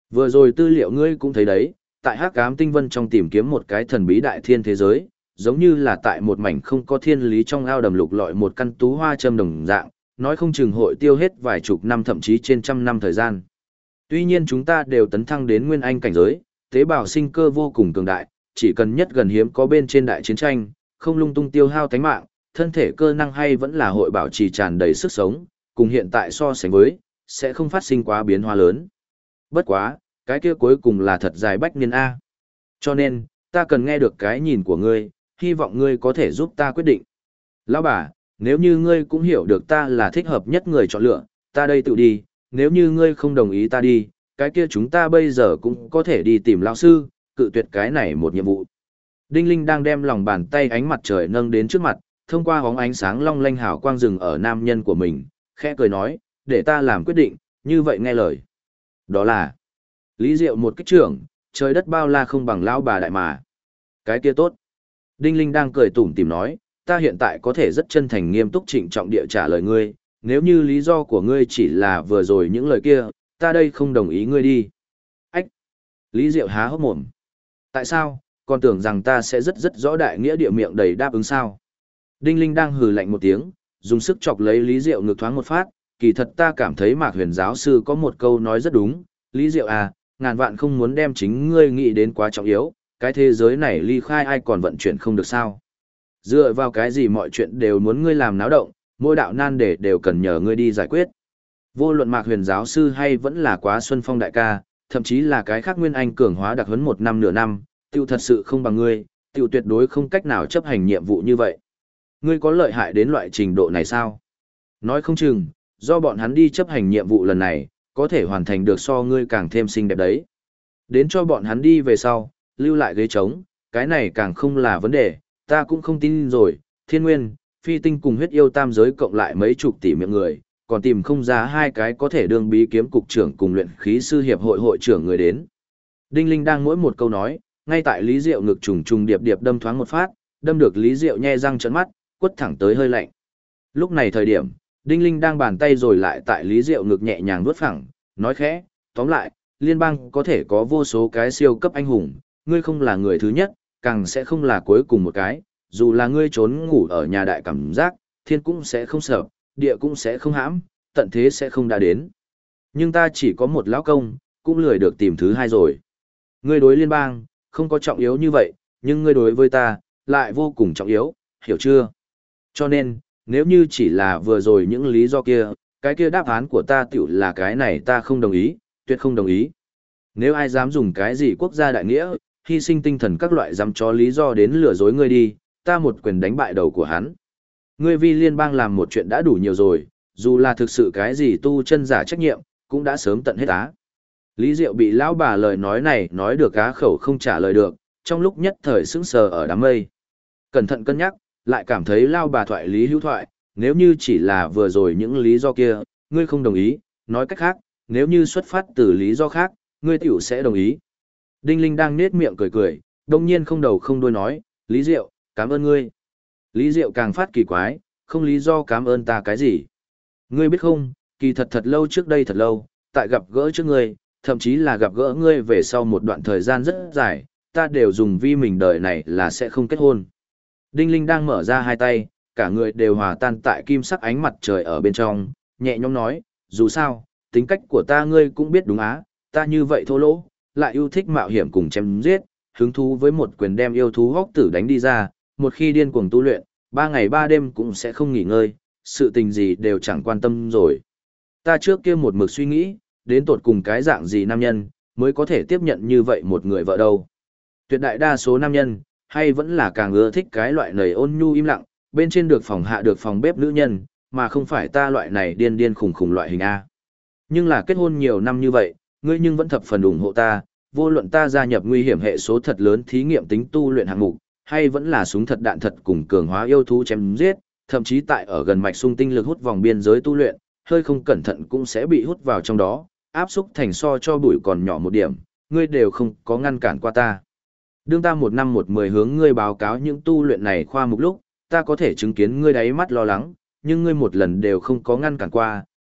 Vừa rồi tư liệu ngươi cũng thấy đấy, tại Hắc Ám Tinh Vân trong tìm kiếm một cái thần bí đại thiên thế giới, giống như là tại một mảnh không có thiên lý trong ao đầm lục lọi một căn tú hoa châm đồng dạng, nói không chừng hội tiêu hết vài chục năm thậm chí trên trăm năm thời gian. Tuy nhiên chúng ta đều tấn thăng đến nguyên anh cảnh giới, tế bào sinh cơ vô cùng cường đại, chỉ cần nhất gần hiếm có bên trên đại chiến tranh, không lung tung tiêu hao tánh mạng, thân thể cơ năng hay vẫn là hội bảo trì tràn đầy sức sống, cùng hiện tại so sánh với, sẽ không phát sinh quá biến hóa lớn. Bất quá, cái kia cuối cùng là thật dài bách niên A. Cho nên, ta cần nghe được cái nhìn của ngươi, hy vọng ngươi có thể giúp ta quyết định. Lão bà, nếu như ngươi cũng hiểu được ta là thích hợp nhất người chọn lựa, ta đây tự đi, nếu như ngươi không đồng ý ta đi, cái kia chúng ta bây giờ cũng có thể đi tìm lão sư, cự tuyệt cái này một nhiệm vụ. Đinh Linh đang đem lòng bàn tay ánh mặt trời nâng đến trước mặt, thông qua hóng ánh sáng long lanh hào quang rừng ở nam nhân của mình, khẽ cười nói, để ta làm quyết định, như vậy nghe lời. Đó là Lý Diệu một kích trưởng, trời đất bao la không bằng lão bà đại mà. Cái kia tốt. Đinh Linh đang cười tủm tỉm nói, ta hiện tại có thể rất chân thành nghiêm túc trịnh trọng địa trả lời ngươi, nếu như lý do của ngươi chỉ là vừa rồi những lời kia, ta đây không đồng ý ngươi đi. Ách! Lý Diệu há hốc mồm. Tại sao, còn tưởng rằng ta sẽ rất rõ đại nghĩa địa miệng đầy đáp ứng sao? Đinh Linh đang hừ lạnh một tiếng, dùng sức chọc lấy Lý Diệu ngực thoáng một phát, kỳ thật ta cảm thấy Mạc Huyền giáo sư có một câu nói rất đúng, Lý Diệu à, ngàn vạn không muốn đem chính ngươi nghĩ đến quá trọng yếu, cái thế giới này ly khai ai còn vận chuyển không được sao. Dựa vào cái gì mọi chuyện đều muốn ngươi làm náo động, mỗi đạo nan đề đều cần nhờ ngươi đi giải quyết. Vô luận Mạc Huyền giáo sư hay vẫn là Quá Xuân Phong đại ca, thậm chí là cái khác Nguyên Anh cường hóa đặc huấn 1 năm nửa năm, tiêu thật sự không bằng ngươi, tiêu tuyệt đối không cách nào chấp hành nhiệm vụ như vậy. Ngươi có lợi hại đến loại trình độ này sao? Nói không chừng, do bọn hắn đi chấp hành nhiệm vụ lần này, có thể hoàn thành được so ngươi càng thêm xinh đẹp đấy. Đến cho bọn hắn đi về sau, lưu lại ghế trống, cái này càng không là vấn đề, ta cũng không tin rồi, thiên nguyên, phi tinh cùng huyết yêu tam giới cộng lại mấy chục tỷ miệng người, còn tìm không ra hai cái có thể đương bí kiếm cục trưởng cùng luyện khí sư hiệp hội hội trưởng người đến. Đinh Linh đang mỗi một câu nói, ngay tại Lý Diệu ngực trùng trùng điệp điệp đâm thoáng một phát, đâm được Lý Diệu nhe răng trợn mắt, quất thẳng tới hơi lạnh. Lúc này thời điểm, Đinh Linh đang bàn tay rồi lại tại Lý Diệu ngực nhẹ nhàng vuốt phẳng, nói khẽ, tóm lại, liên bang có thể có vô số cái siêu cấp anh hùng, ngươi không là người thứ nhất, càng sẽ không là cuối cùng một cái, dù là ngươi trốn ngủ ở nhà đại cảm giác, thiên cũng sẽ không sợ, địa cũng sẽ không hãm, tận thế sẽ không đã đến. Nhưng ta chỉ có một lão công, cũng lười được tìm thứ hai rồi. Ngươi đối liên bang, không có trọng yếu như vậy, nhưng ngươi đối với ta, lại vô cùng trọng yếu, hiểu chưa? Cho nên, nếu như chỉ là vừa rồi những lý do kia, cái kia đáp án của ta tiểu là cái này ta không đồng ý, tuyệt không đồng ý. Nếu ai dám dùng cái gì quốc gia đại nghĩa, hy sinh tinh thần các loại dám cho lý do đến lừa dối ngươi đi, ta một quyền đánh bại đầu của hắn. Ngươi vì liên bang làm một chuyện đã đủ nhiều rồi, dù là thực sự cái gì tu chân giả trách nhiệm, cũng đã sớm tận hết á. Lý Diệu bị lão bà lời nói này nói được cá khẩu không trả lời được, trong lúc nhất thời sững sờ ở đám mây. Cẩn thận cân nhắc, lại cảm thấy lao bà thoại lý hữu thoại, nếu như chỉ là vừa rồi những lý do kia, ngươi không đồng ý, nói cách khác, nếu như xuất phát từ lý do khác, ngươi tiểu sẽ đồng ý. Đinh Linh đang nết miệng cười cười, đồng nhiên không đầu không đuôi nói, Lý Diệu, cảm ơn ngươi. Lý Diệu càng phát kỳ quái, không lý do cảm ơn ta cái gì. Ngươi biết không, kỳ thật lâu trước đây thật lâu, tại gặp gỡ trước ngươi, thậm chí là gặp gỡ ngươi về sau một đoạn thời gian rất dài, ta đều dùng vi mình đời này là sẽ không kết hôn. Đinh Linh đang mở ra hai tay, cả người đều hòa tan tại kim sắc ánh mặt trời ở bên trong, nhẹ nhõm nói, dù sao, tính cách của ta ngươi cũng biết đúng á, ta như vậy thô lỗ, lại yêu thích mạo hiểm cùng chém giết, hứng thú với một quyền đem yêu thú hốc tử đánh đi ra, một khi điên cuồng tu luyện, 3 ngày 3 đêm cũng sẽ không nghỉ ngơi, sự tình gì đều chẳng quan tâm rồi. Ta trước kia một mực suy nghĩ, đến tột cùng cái dạng gì nam nhân, mới có thể tiếp nhận như vậy một người vợ đâu. Tuyệt đại đa số nam nhân, hay vẫn là càng ưa thích cái loại nầy ôn nhu im lặng, bên trên được phòng hạ được phòng bếp nữ nhân, mà không phải ta loại này điên điên khủng khủng loại hình A. Nhưng là kết hôn nhiều năm như vậy, ngươi nhưng vẫn thập phần ủng hộ ta, vô luận ta gia nhập nguy hiểm hệ số thật lớn thí nghiệm tính tu luyện hạng mục, hay vẫn là súng thật đạn thật cùng cường hóa yêu thú chém giết, thậm chí tại ở gần mạch sung tinh lực hút vòng biên giới tu luyện, hơi không cẩn thận cũng sẽ bị hút vào trong đó, áp xúc thành so cho bụi còn nhỏ một điểm, ngươi đều không có ngăn cản qua ta. Đương ta 1 năm 10 hướng ngươi báo cáo những tu luyện này khoa mục lúc, ta có thể chứng kiến ngươi đáy mắt lo lắng, nhưng ngươi một lần đều không có ngăn cản qua,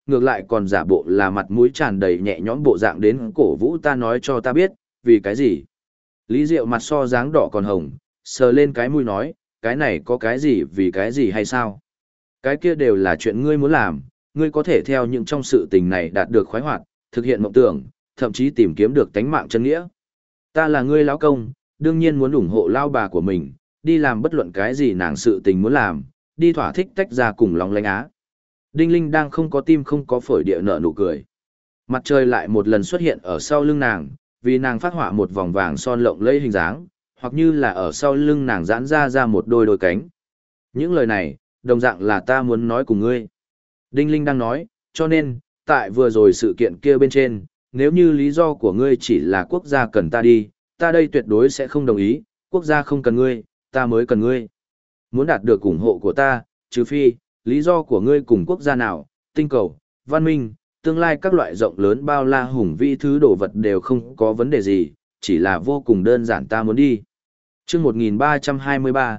ngược lại còn giả bộ là mặt mũi tràn đầy nhẹ nhõm bộ dạng đến cổ vũ ta, nói cho ta biết, vì cái gì? Lý Diệu mặt so dáng đỏ còn hồng, sờ lên cái mũi nói, cái này có cái gì vì cái gì hay sao? Cái kia đều là chuyện ngươi muốn làm, ngươi có thể theo những trong sự tình này đạt được khoái hoạt, thực hiện mộng tưởng, thậm chí tìm kiếm được tánh mạng chân nghĩa. Ta là ngươi lão công, đương nhiên muốn ủng hộ lao bà của mình, đi làm bất luận cái gì nàng sự tình muốn làm, đi thỏa thích tách ra cùng lòng lánh á. Đinh Linh đang không có tim không có phổi địa nở nụ cười. Mặt trời lại một lần xuất hiện ở sau lưng nàng, vì nàng phát họa một vòng vàng son lộng lẫy hình dáng, hoặc như là ở sau lưng nàng giãn ra một đôi đôi cánh. Những lời này, đồng dạng là ta muốn nói cùng ngươi. Đinh Linh đang nói, cho nên, tại vừa rồi sự kiện kia bên trên, nếu như lý do của ngươi chỉ là quốc gia cần ta đi, ta đây tuyệt đối sẽ không đồng ý, quốc gia không cần ngươi, ta mới cần ngươi. Muốn đạt được ủng hộ của ta, trừ phi, lý do của ngươi cùng quốc gia nào, tinh cầu, văn minh, tương lai các loại rộng lớn bao la hùng vĩ thứ đồ vật đều không có vấn đề gì, chỉ là vô cùng đơn giản ta muốn đi. Chương 1323,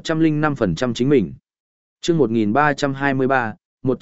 105% chính mình. Chương 1323,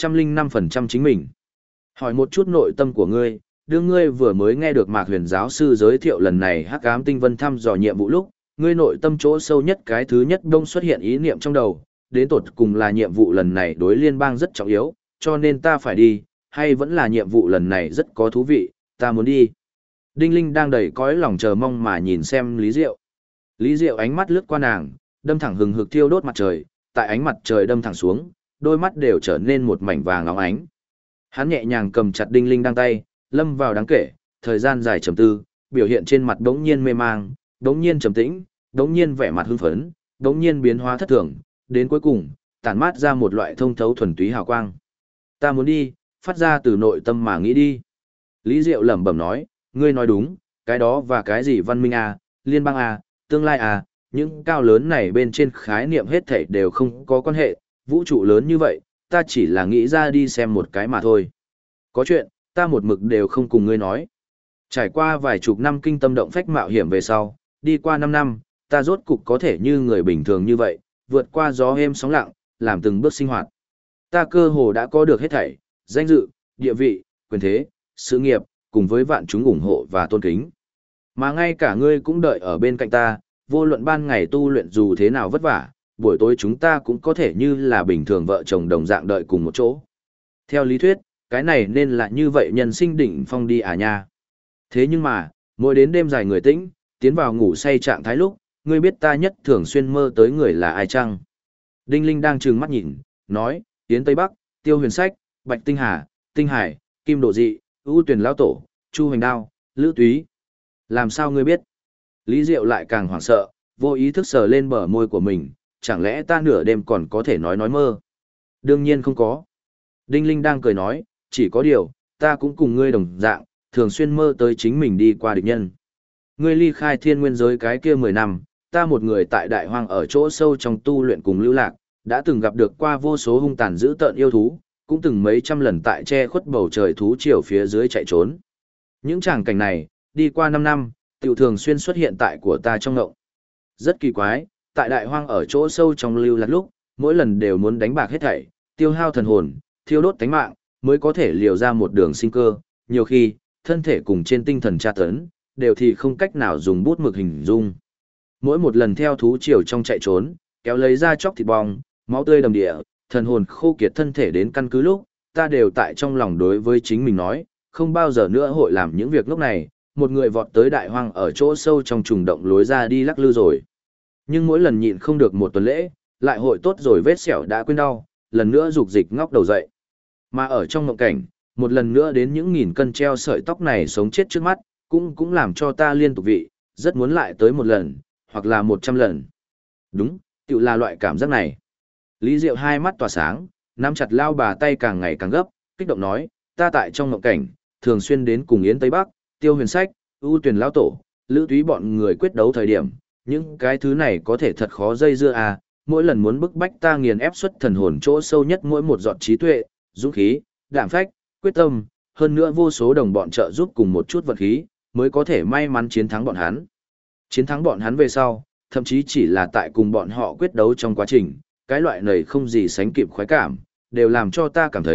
105% chính mình. Hỏi một chút nội tâm của ngươi, đương ngươi vừa mới nghe được Mạc Huyền giáo sư giới thiệu lần này Hắc Ám Tinh Vân thăm dò nhiệm vụ lúc, ngươi nội tâm chỗ sâu nhất cái thứ nhất đông xuất hiện ý niệm trong đầu, đến tột cùng là nhiệm vụ lần này đối liên bang rất trọng yếu, cho nên ta phải đi, hay vẫn là nhiệm vụ lần này rất có thú vị, ta muốn đi. Đinh Linh đang đầy cõi lòng chờ mong mà nhìn xem Lý Diệu. Lý Diệu ánh mắt lướt qua nàng, đâm thẳng hừng hực thiêu đốt mặt trời, tại ánh mặt trời đâm thẳng xuống, đôi mắt đều trở nên một mảnh vàng óng ánh. Hắn nhẹ nhàng cầm chặt Đinh Linh đang tay, lâm vào đáng kể, thời gian dài trầm tư, biểu hiện trên mặt đống nhiên mê mang, đống nhiên trầm tĩnh, đống nhiên vẻ mặt hưng phấn, đống nhiên biến hóa thất thường, đến cuối cùng, tản mát ra một loại thông thấu thuần túy hào quang. Ta muốn đi, phát ra từ nội tâm mà nghĩ đi. Lý Diệu lẩm bẩm nói, ngươi nói đúng, cái đó và cái gì văn minh à, liên bang à, tương lai à, những cao lớn này bên trên khái niệm hết thảy đều không có quan hệ, vũ trụ lớn như vậy, ta chỉ là nghĩ ra đi xem một cái mà thôi. Có chuyện, ta một mực đều không cùng ngươi nói. Trải qua vài chục năm kinh tâm động phách mạo hiểm về sau, đi qua 5 năm, ta rốt cục có thể như người bình thường như vậy, vượt qua gió êm sóng lặng, làm từng bước sinh hoạt. Ta cơ hồ đã có được hết thảy, danh dự, địa vị, quyền thế, sự nghiệp, cùng với vạn chúng ủng hộ và tôn kính. Mà ngay cả ngươi cũng đợi ở bên cạnh ta, vô luận ban ngày tu luyện dù thế nào vất vả, buổi tối chúng ta cũng có thể như là bình thường vợ chồng đồng dạng đợi cùng một chỗ. Theo lý thuyết, cái này nên là như vậy nhân sinh đỉnh phong đi à nha. Thế nhưng mà, mỗi đến đêm dài người tĩnh, tiến vào ngủ say trạng thái lúc, ngươi biết ta nhất thường xuyên mơ tới người là ai chăng? Đinh Linh đang trừng mắt nhìn, nói, Yến Tây Bắc, Tiêu Huyền Sách, Bạch Tinh Hà, Tinh Hải, Kim Độ Dị, ưu Tuyển Lão Tổ, Chu Hoành Đao, Lữ Túy. Làm sao ngươi biết? Lý Diệu lại càng hoảng sợ, vô ý thức sờ lên bờ môi của mình, chẳng lẽ ta nửa đêm còn có thể nói mơ? Đương nhiên không có. Đinh Linh đang cười nói, chỉ có điều, ta cũng cùng ngươi đồng dạng, thường xuyên mơ tới chính mình đi qua địch nhân. Ngươi ly khai thiên nguyên giới cái kia 10 năm, ta một người tại đại hoang ở chỗ sâu trong tu luyện cùng lưu lạc, đã từng gặp được qua vô số hung tàn dữ tợn yêu thú, cũng từng mấy trăm lần tại che khuất bầu trời thú triều phía dưới chạy trốn. Những tràng cảnh này, đi qua 5 năm, tiểu thường xuyên xuất hiện tại của ta trong ngộng. Rất kỳ quái, tại đại hoang ở chỗ sâu trong lưu lạc lúc, mỗi lần đều muốn đánh bạc hết thảy, tiêu hao thần hồn, thiêu đốt tánh mạng, mới có thể liều ra một đường sinh cơ, nhiều khi, thân thể cùng trên tinh thần tra tấn, đều thì không cách nào dùng bút mực hình dung. Mỗi một lần theo thú triều trong chạy trốn, kéo lấy ra chóc thịt bong, máu tươi đầm địa, thần hồn khô kiệt thân thể đến căn cứ lúc, ta đều tại trong lòng đối với chính mình nói, không bao giờ nữa hội làm những việc lúc này, một người vọt tới đại hoang ở chỗ sâu trong trùng động lối ra đi lắc lư rồi. Nhưng mỗi lần nhịn không được một tuần lễ, lại hội tốt rồi vết sẹo đã quên đau, lần nữa rục dịch ngóc đầu dậy. Mà ở trong mộng cảnh, một lần nữa đến những nghìn cân treo sợi tóc này sống chết trước mắt, cũng làm cho ta liên tục vị, rất muốn lại tới một lần, hoặc là 100 lần. Đúng, tự là loại cảm giác này. Lý Diệu hai mắt tỏa sáng, nắm chặt lao bà tay càng ngày càng gấp, kích động nói, ta tại trong mộng cảnh, thường xuyên đến cùng Yến Tây Bắc, Tiêu Huyền Sách, ưu Tuyển Lão Tổ, Lữ Túy bọn người quyết đấu thời điểm, những cái thứ này có thể thật khó dây dưa à, mỗi lần muốn bức bách ta nghiền ép xuất thần hồn chỗ sâu nhất mỗi một giọt trí tuệ, dũng khí, đạm phách, quyết tâm, hơn nữa vô số đồng bọn trợ giúp cùng một chút vật khí, mới có thể may mắn chiến thắng bọn hắn. Chiến thắng bọn hắn về sau, thậm chí chỉ là tại cùng bọn họ quyết đấu trong quá trình, cái loại này không gì sánh kịp khoái cảm, đều làm cho ta cảm thấy,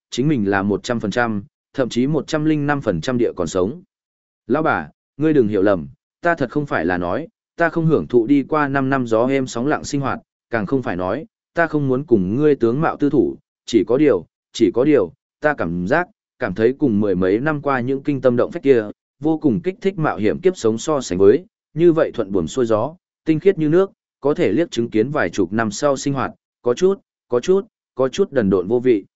chính mình là 100%, thậm chí 105% địa còn sống. Lão bà, ngươi đừng hiểu lầm, ta thật không phải là nói, ta không hưởng thụ đi qua 5 năm gió êm sóng lặng sinh hoạt, càng không phải nói, ta không muốn cùng ngươi tướng mạo tư thủ, chỉ có điều, ta cảm thấy cùng mười mấy năm qua những kinh tâm động phách kia, vô cùng kích thích mạo hiểm kiếp sống so sánh với, như vậy thuận buồm xuôi gió, tinh khiết như nước, có thể liếc chứng kiến vài chục năm sau sinh hoạt, có chút đần độn vô vị.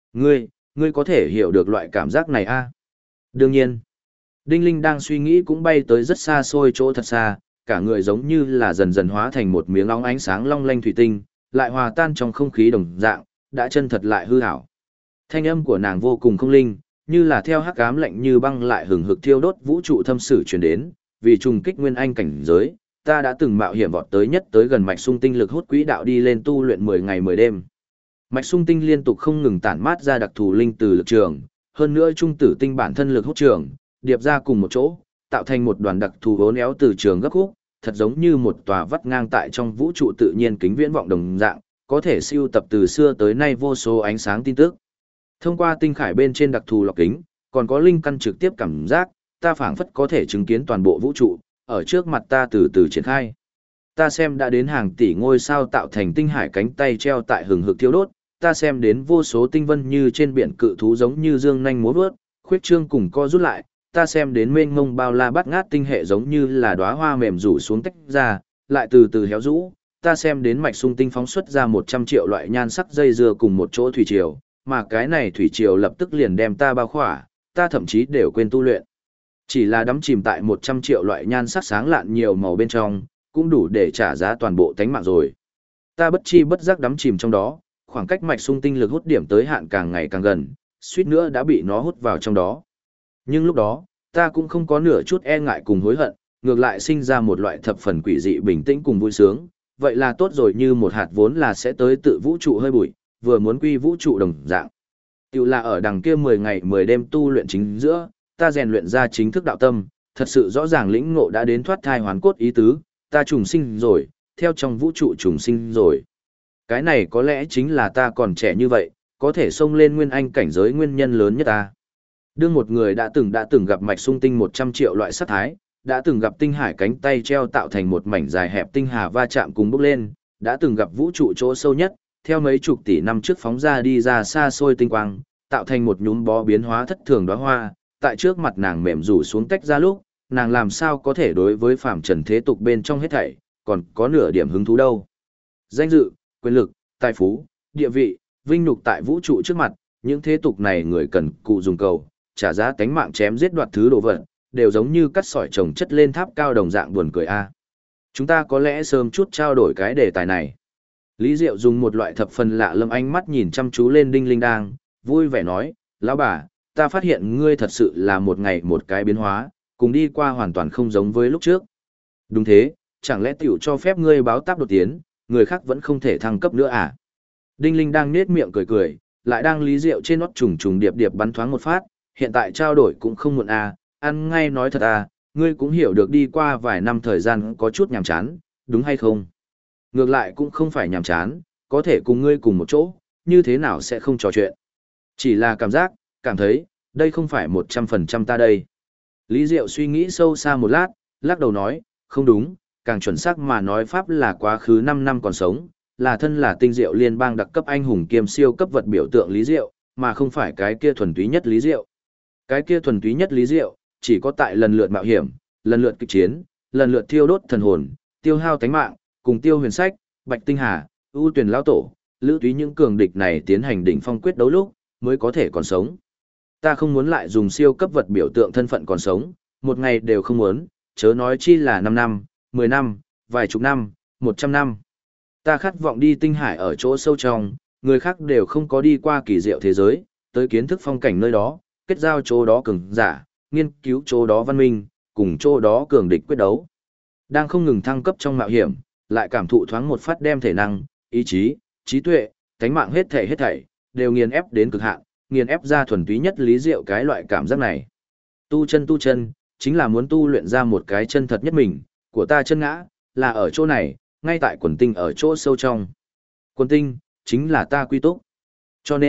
Ngươi có thể hiểu được loại cảm giác này a? Đương nhiên. Đinh Linh đang suy nghĩ cũng bay tới rất xa xôi chỗ thật xa, cả người giống như là dần dần hóa thành một miếng óng ánh sáng long lanh thủy tinh, lại hòa tan trong không khí đồng dạng, đã chân thật lại hư ảo. Thanh âm của nàng vô cùng không linh, như là theo hắc ám lạnh như băng lại hừng hực thiêu đốt vũ trụ thâm sử truyền đến, vì trùng kích nguyên anh cảnh giới, ta đã từng mạo hiểm vọt tới nhất tới gần mạch sung tinh lực hút quỹ đạo đi lên tu luyện 10 ngày 10 đêm. Mạch sung tinh liên tục không ngừng tản mát ra đặc thù linh từ lực trường, hơn nữa trung tử tinh bản thân lực hút trường, điệp ra cùng một chỗ, tạo thành một đoàn đặc thù hố néo từ trường gấp khúc, thật giống như một tòa vắt ngang tại trong vũ trụ tự nhiên kính viễn vọng đồng dạng, có thể siêu tập từ xưa tới nay vô số ánh sáng tin tức. Thông qua tinh khải bên trên đặc thù lọc kính, còn có linh căn trực tiếp cảm giác, ta phảng phất có thể chứng kiến toàn bộ vũ trụ, ở trước mặt ta từ từ triển khai. Ta xem đã đến hàng tỷ ngôi sao tạo thành tinh hải cánh tay treo tại hừng hực thiêu đốt, ta xem đến vô số tinh vân như trên biển cự thú giống như dương nhanh múa vớt, khuyết trương cùng co rút lại, ta xem đến mênh mông bao la bát ngát tinh hệ giống như là đóa hoa mềm rủ xuống tách ra, lại từ từ héo rũ, ta xem đến mạch sung tinh phóng xuất ra 100 triệu loại nhan sắc dây dưa cùng một chỗ thủy triều, mà cái này thủy triều lập tức liền đem ta bao khỏa, ta thậm chí đều quên tu luyện. Chỉ là đắm chìm tại 100 triệu loại nhan sắc sáng lạn nhiều màu bên trong, cũng đủ để trả giá toàn bộ tánh mạng rồi. Ta bất chi bất giác đắm chìm trong đó, khoảng cách mạch sung tinh lực hút điểm tới hạn càng ngày càng gần, suýt nữa đã bị nó hút vào trong đó. Nhưng lúc đó, ta cũng không có nửa chút e ngại cùng hối hận, ngược lại sinh ra một loại thập phần quỷ dị bình tĩnh cùng vui sướng, vậy là tốt rồi, như một hạt vốn là sẽ tới tự vũ trụ hơi bụi, vừa muốn quy vũ trụ đồng dạng. Tiểu là ở đằng kia 10 ngày 10 đêm tu luyện chính giữa, ta rèn luyện ra chính thức đạo tâm, thật sự rõ ràng lĩnh ngộ đã đến thoát thai hoán cốt ý tứ, ta trùng sinh rồi, theo trong vũ trụ trùng sinh rồi. Cái này có lẽ chính là ta còn trẻ như vậy, có thể xông lên nguyên anh cảnh giới nguyên nhân lớn nhất ta. Đương một người đã từng gặp mạch sung tinh 100 triệu loại sắc thái, đã từng gặp tinh hải cánh tay treo tạo thành một mảnh dài hẹp tinh hà va chạm cùng bốc lên, đã từng gặp vũ trụ chỗ sâu nhất, theo mấy chục tỷ năm trước phóng ra đi ra xa xôi tinh quang, tạo thành một nhúm bó biến hóa thất thường đóa hoa, tại trước mặt nàng mềm rủ xuống tách ra lúc, nàng làm sao có thể đối với phàm trần thế tục bên trong hết thảy, còn có nửa điểm hứng thú đâu. Danh dự, quyền lực, tài phú, địa vị, vinh nhục tại vũ trụ trước mặt, những thế tục này người cần cụ dùng cầu, trả giá tánh mạng chém giết đoạt thứ đồ vật, đều giống như cắt sỏi chồng chất lên tháp cao đồng dạng buồn cười a. Chúng ta có lẽ sớm chút trao đổi cái đề tài này. Lý Diệu dùng một loại thập phần lạ lâm ánh mắt nhìn chăm chú lên Đinh Linh Đang, vui vẻ nói, lão bà, ta phát hiện ngươi thật sự là một ngày một cái biến hóa, cùng đi qua hoàn toàn không giống với lúc trước. Đúng thế, chẳng lẽ tiểu cho phép ngươi báo táp đột tiến, người khác vẫn không thể thăng cấp nữa à? Đinh Linh đang nết miệng cười cười, lại đang Lý Diệu trên nót trùng trùng điệp điệp bắn thoáng một phát, hiện tại trao đổi cũng không muộn à, ăn ngay nói thật à, ngươi cũng hiểu được đi qua vài năm thời gian có chút nhàm chán, đúng hay không? Ngược lại cũng không phải nhàm chán, có thể cùng ngươi cùng một chỗ, như thế nào sẽ không trò chuyện. Chỉ là cảm thấy, đây không phải 100% ta đây. Lý Diệu suy nghĩ sâu xa một lát, lắc đầu nói, không đúng, càng chuẩn xác mà nói pháp là quá khứ 5 năm còn sống, là thân là tinh diệu liên bang đặc cấp anh hùng kiêm siêu cấp vật biểu tượng Lý Diệu, mà không phải cái kia thuần túy nhất Lý Diệu. Cái kia thuần túy nhất Lý Diệu, chỉ có tại lần lượt mạo hiểm, lần lượt kịch chiến, lần lượt thiêu đốt thần hồn, tiêu hao tánh mạng, cùng Tiêu Huyền Sách, Bạch Tinh Hà, ưu tuyển lão tổ, lữ túy những cường địch này tiến hành đỉnh phong quyết đấu lúc, mới có thể còn sống. Ta không muốn lại dùng siêu cấp vật biểu tượng thân phận còn sống, một ngày đều không muốn, chớ nói chi là 5 năm, 10 năm, vài chục năm, 100 năm. Ta khát vọng đi tinh hải ở chỗ sâu trong, người khác đều không có đi qua kỳ diệu thế giới, tới kiến thức phong cảnh nơi đó, kết giao chỗ đó cường giả, nghiên cứu chỗ đó văn minh, cùng chỗ đó cường địch quyết đấu. Đang không ngừng thăng cấp trong mạo hiểm, lại cảm thụ thoáng một phát đem thể năng, ý chí, trí tuệ, tánh mạng hết thảy đều nghiền ép đến cực hạn, nghiền ép ra thuần túy nhất Lý Diệu cái loại cảm giác này. Tu chân, chính là muốn tu luyện ra một cái chân thật nhất mình, của ta chân ngã, là ở chỗ này, ngay tại quần tinh ở chỗ sâu trong. Quần tinh, chính là ta quy túc. Cho nên,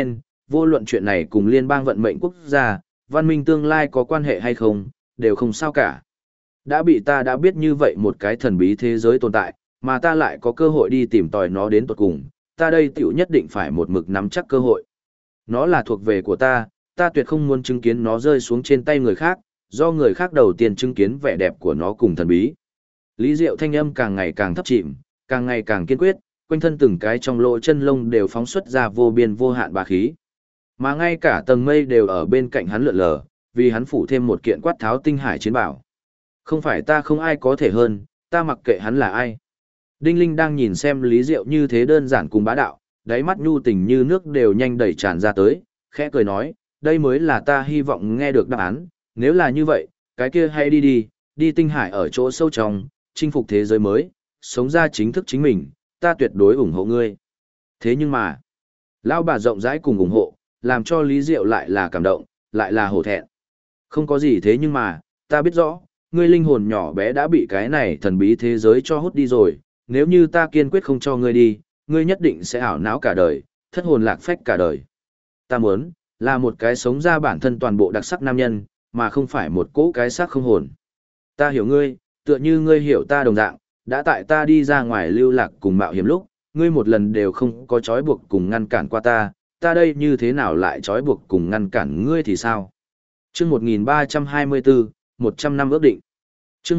vô luận chuyện này cùng liên bang vận mệnh quốc gia, văn minh tương lai có quan hệ hay không, đều không sao cả. Đã bị ta đã biết như vậy một cái thần bí thế giới tồn tại, mà ta lại có cơ hội đi tìm tòi nó đến tận cùng, ta đây tiểu nhất định phải một mực nắm chắc cơ hội. Nó là thuộc về của ta tuyệt không muốn chứng kiến nó rơi xuống trên tay người khác, do người khác đầu tiên chứng kiến vẻ đẹp của nó cùng thần bí. Lý Diệu thanh âm càng ngày càng thấp chìm, càng ngày càng kiên quyết, quanh thân từng cái trong lỗ chân lông đều phóng xuất ra vô biên vô hạn bá khí. Mà ngay cả tầng mây đều ở bên cạnh hắn lượn lờ, vì hắn phủ thêm một kiện quát tháo tinh hải chiến bảo. Không phải ta không ai có thể hơn, ta mặc kệ hắn là ai. Đinh Linh đang nhìn xem Lý Diệu như thế đơn giản cùng bá đạo, đáy mắt nhu tình như nước đều nhanh đẩy tràn ra tới, khẽ cười nói, đây mới là ta hy vọng nghe được đáp án, nếu là như vậy, cái kia hãy đi tinh hải ở chỗ sâu trong, chinh phục thế giới mới, sống ra chính thức chính mình, ta tuyệt đối ủng hộ ngươi. Thế nhưng mà, lão bà rộng rãi cùng ủng hộ, làm cho Lý Diệu lại là cảm động, lại là hổ thẹn. Không có gì thế nhưng mà, ta biết rõ, ngươi linh hồn nhỏ bé đã bị cái này thần bí thế giới cho hút đi rồi, nếu như ta kiên quyết không cho ngươi đi, ngươi nhất định sẽ ảo não cả đời, thất hồn lạc phách cả đời. Ta muốn, là một cái sống ra bản thân toàn bộ đặc sắc nam nhân, mà không phải một cỗ cái xác không hồn. Ta hiểu ngươi, tựa như ngươi hiểu ta đồng dạng, đã tại ta đi ra ngoài lưu lạc cùng mạo hiểm lúc, ngươi một lần đều không có trói buộc cùng ngăn cản qua ta đây như thế nào lại trói buộc cùng ngăn cản ngươi thì sao? Chương 1324, 100 năm ước định. Chương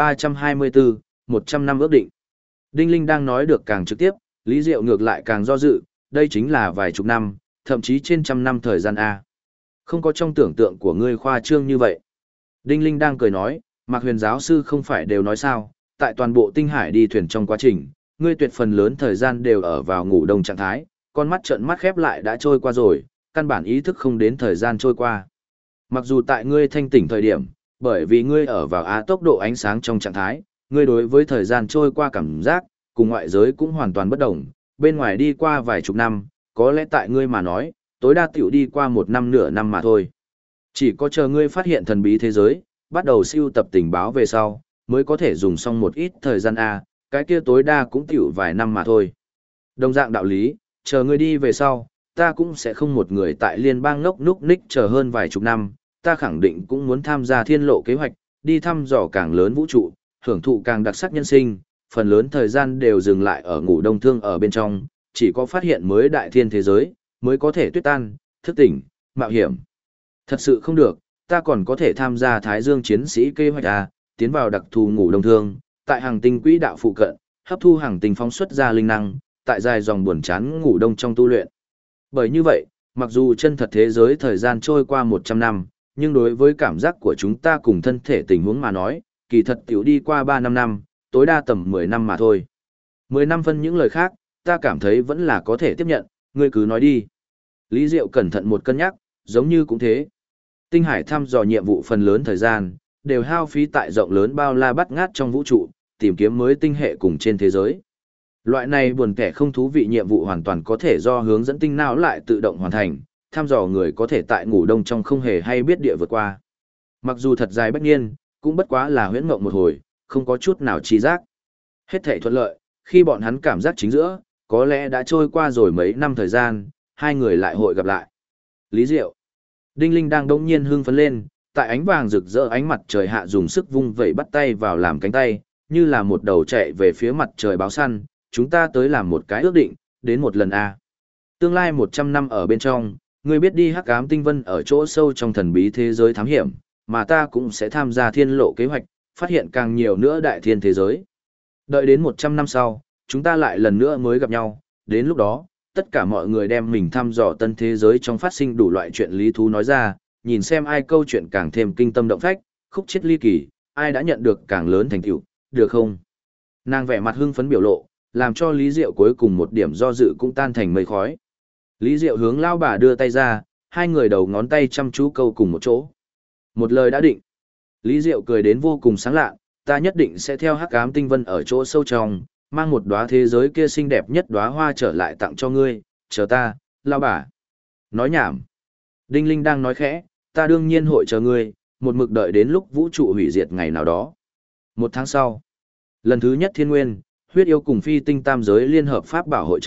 1324, 100 năm ước định. Đinh Linh đang nói được càng trực tiếp, Lý Diệu ngược lại càng do dự, đây chính là vài chục năm, thậm chí trên trăm năm thời gian A. Không có trong tưởng tượng của ngươi khoa trương như vậy. Đinh Linh đang cười nói, Mạc Huyền giáo sư không phải đều nói sao, tại toàn bộ tinh hải đi thuyền trong quá trình, ngươi tuyệt phần lớn thời gian đều ở vào ngủ đông trạng thái, con mắt trợn mắt khép lại đã trôi qua rồi, căn bản ý thức không đến thời gian trôi qua. Mặc dù tại ngươi thanh tỉnh thời điểm, bởi vì ngươi ở vào tốc độ ánh sáng trong trạng thái, ngươi đối với thời gian trôi qua cảm giác, cùng ngoại giới cũng hoàn toàn bất đồng, bên ngoài đi qua vài chục năm, có lẽ tại ngươi mà nói, tối đa tiểu đi qua một năm nửa năm mà thôi. Chỉ có chờ ngươi phát hiện thần bí thế giới, bắt đầu siêu tập tình báo về sau, mới có thể dùng xong một ít thời gian cái kia tối đa cũng tiểu vài năm mà thôi. Đồng dạng đạo lý, chờ ngươi đi về sau, ta cũng sẽ không một người tại liên bang ngốc núc ních chờ hơn vài chục năm, ta khẳng định cũng muốn tham gia thiên lộ kế hoạch, đi thăm dò càng lớn vũ trụ, hưởng thụ càng đặc sắc nhân sinh, phần lớn thời gian đều dừng lại ở ngủ đông thương ở bên trong, chỉ có phát hiện mới đại thiên thế giới, mới có thể tuyết tan, thức tỉnh, mạo hiểm. Thật sự không được, ta còn có thể tham gia Thái Dương chiến sĩ kế hoạch tiến vào đặc thù ngủ đông thương, tại hành tinh quỹ đạo phụ cận, hấp thu hành tinh phóng xuất ra linh năng, tại dài dòng buồn chán ngủ đông trong tu luyện. Bởi như vậy, mặc dù chân thật thế giới thời gian trôi qua 100 năm, nhưng đối với cảm giác của chúng ta cùng thân thể tình huống mà nói, kỳ thật tiểu đi qua 3-5 năm, tối đa tầm 10 năm mà thôi. 10 năm phân những lời khác, ta cảm thấy vẫn là có thể tiếp nhận, ngươi cứ nói đi. Lý Diệu cẩn thận một cân nhắc, giống như cũng thế. Tinh hải thăm dò nhiệm vụ phần lớn thời gian, đều hao phí tại rộng lớn bao la bắt ngát trong vũ trụ, tìm kiếm mới tinh hệ cùng trên thế giới. Loại này buồn kẻ không thú vị nhiệm vụ hoàn toàn có thể do hướng dẫn tinh não lại tự động hoàn thành, thăm dò người có thể tại ngủ đông trong không hề hay biết địa vượt qua. Mặc dù thật dài bất nhiên, cũng bất quá là huyễn mộng một hồi, không có chút nào trí giác. Hết thảy thuận lợi, khi bọn hắn cảm giác chính giữa, có lẽ đã trôi qua rồi mấy năm thời gian, hai người lại hội gặp lại. Lý Diệu. Đinh Linh đang đống nhiên hưng phấn lên, tại ánh vàng rực rỡ ánh mặt trời hạ dùng sức vung vẩy bắt tay vào làm cánh tay, như là một đầu chạy về phía mặt trời báo săn, chúng ta tới làm một cái ước định, đến một lần Tương lai 100 năm ở bên trong, ngươi biết đi hắc ám tinh vân ở chỗ sâu trong thần bí thế giới thám hiểm, mà ta cũng sẽ tham gia thiên lộ kế hoạch, phát hiện càng nhiều nữa đại thiên thế giới. Đợi đến 100 năm sau, chúng ta lại lần nữa mới gặp nhau, đến lúc đó, tất cả mọi người đem mình thăm dò tân thế giới trong phát sinh đủ loại chuyện lý thú nói ra, nhìn xem ai câu chuyện càng thêm kinh tâm động phách, khúc chết ly kỳ, ai đã nhận được càng lớn thành tựu, được không? Nàng vẻ mặt hưng phấn biểu lộ, làm cho Lý Diệu cuối cùng một điểm do dự cũng tan thành mây khói. Lý Diệu hướng lao bà đưa tay ra, hai người đầu ngón tay chăm chú câu cùng một chỗ. Một lời đã định. Lý Diệu cười đến vô cùng sáng lạ, ta nhất định sẽ theo hắc ám tinh vân ở chỗ sâu trong, mang một đóa thế giới kia xinh đẹp nhất đóa hoa trở lại tặng cho ngươi, chờ ta, lao bà. Nói nhảm. Đinh Linh đang nói khẽ, ta đương nhiên hội chờ ngươi, một mực đợi đến lúc vũ trụ hủy diệt ngày nào đó. 1 tháng sau, lần thứ nhất thiên nguyên, huyết yêu cùng phi tinh tam giới liên hợp pháp bảo hội trợ,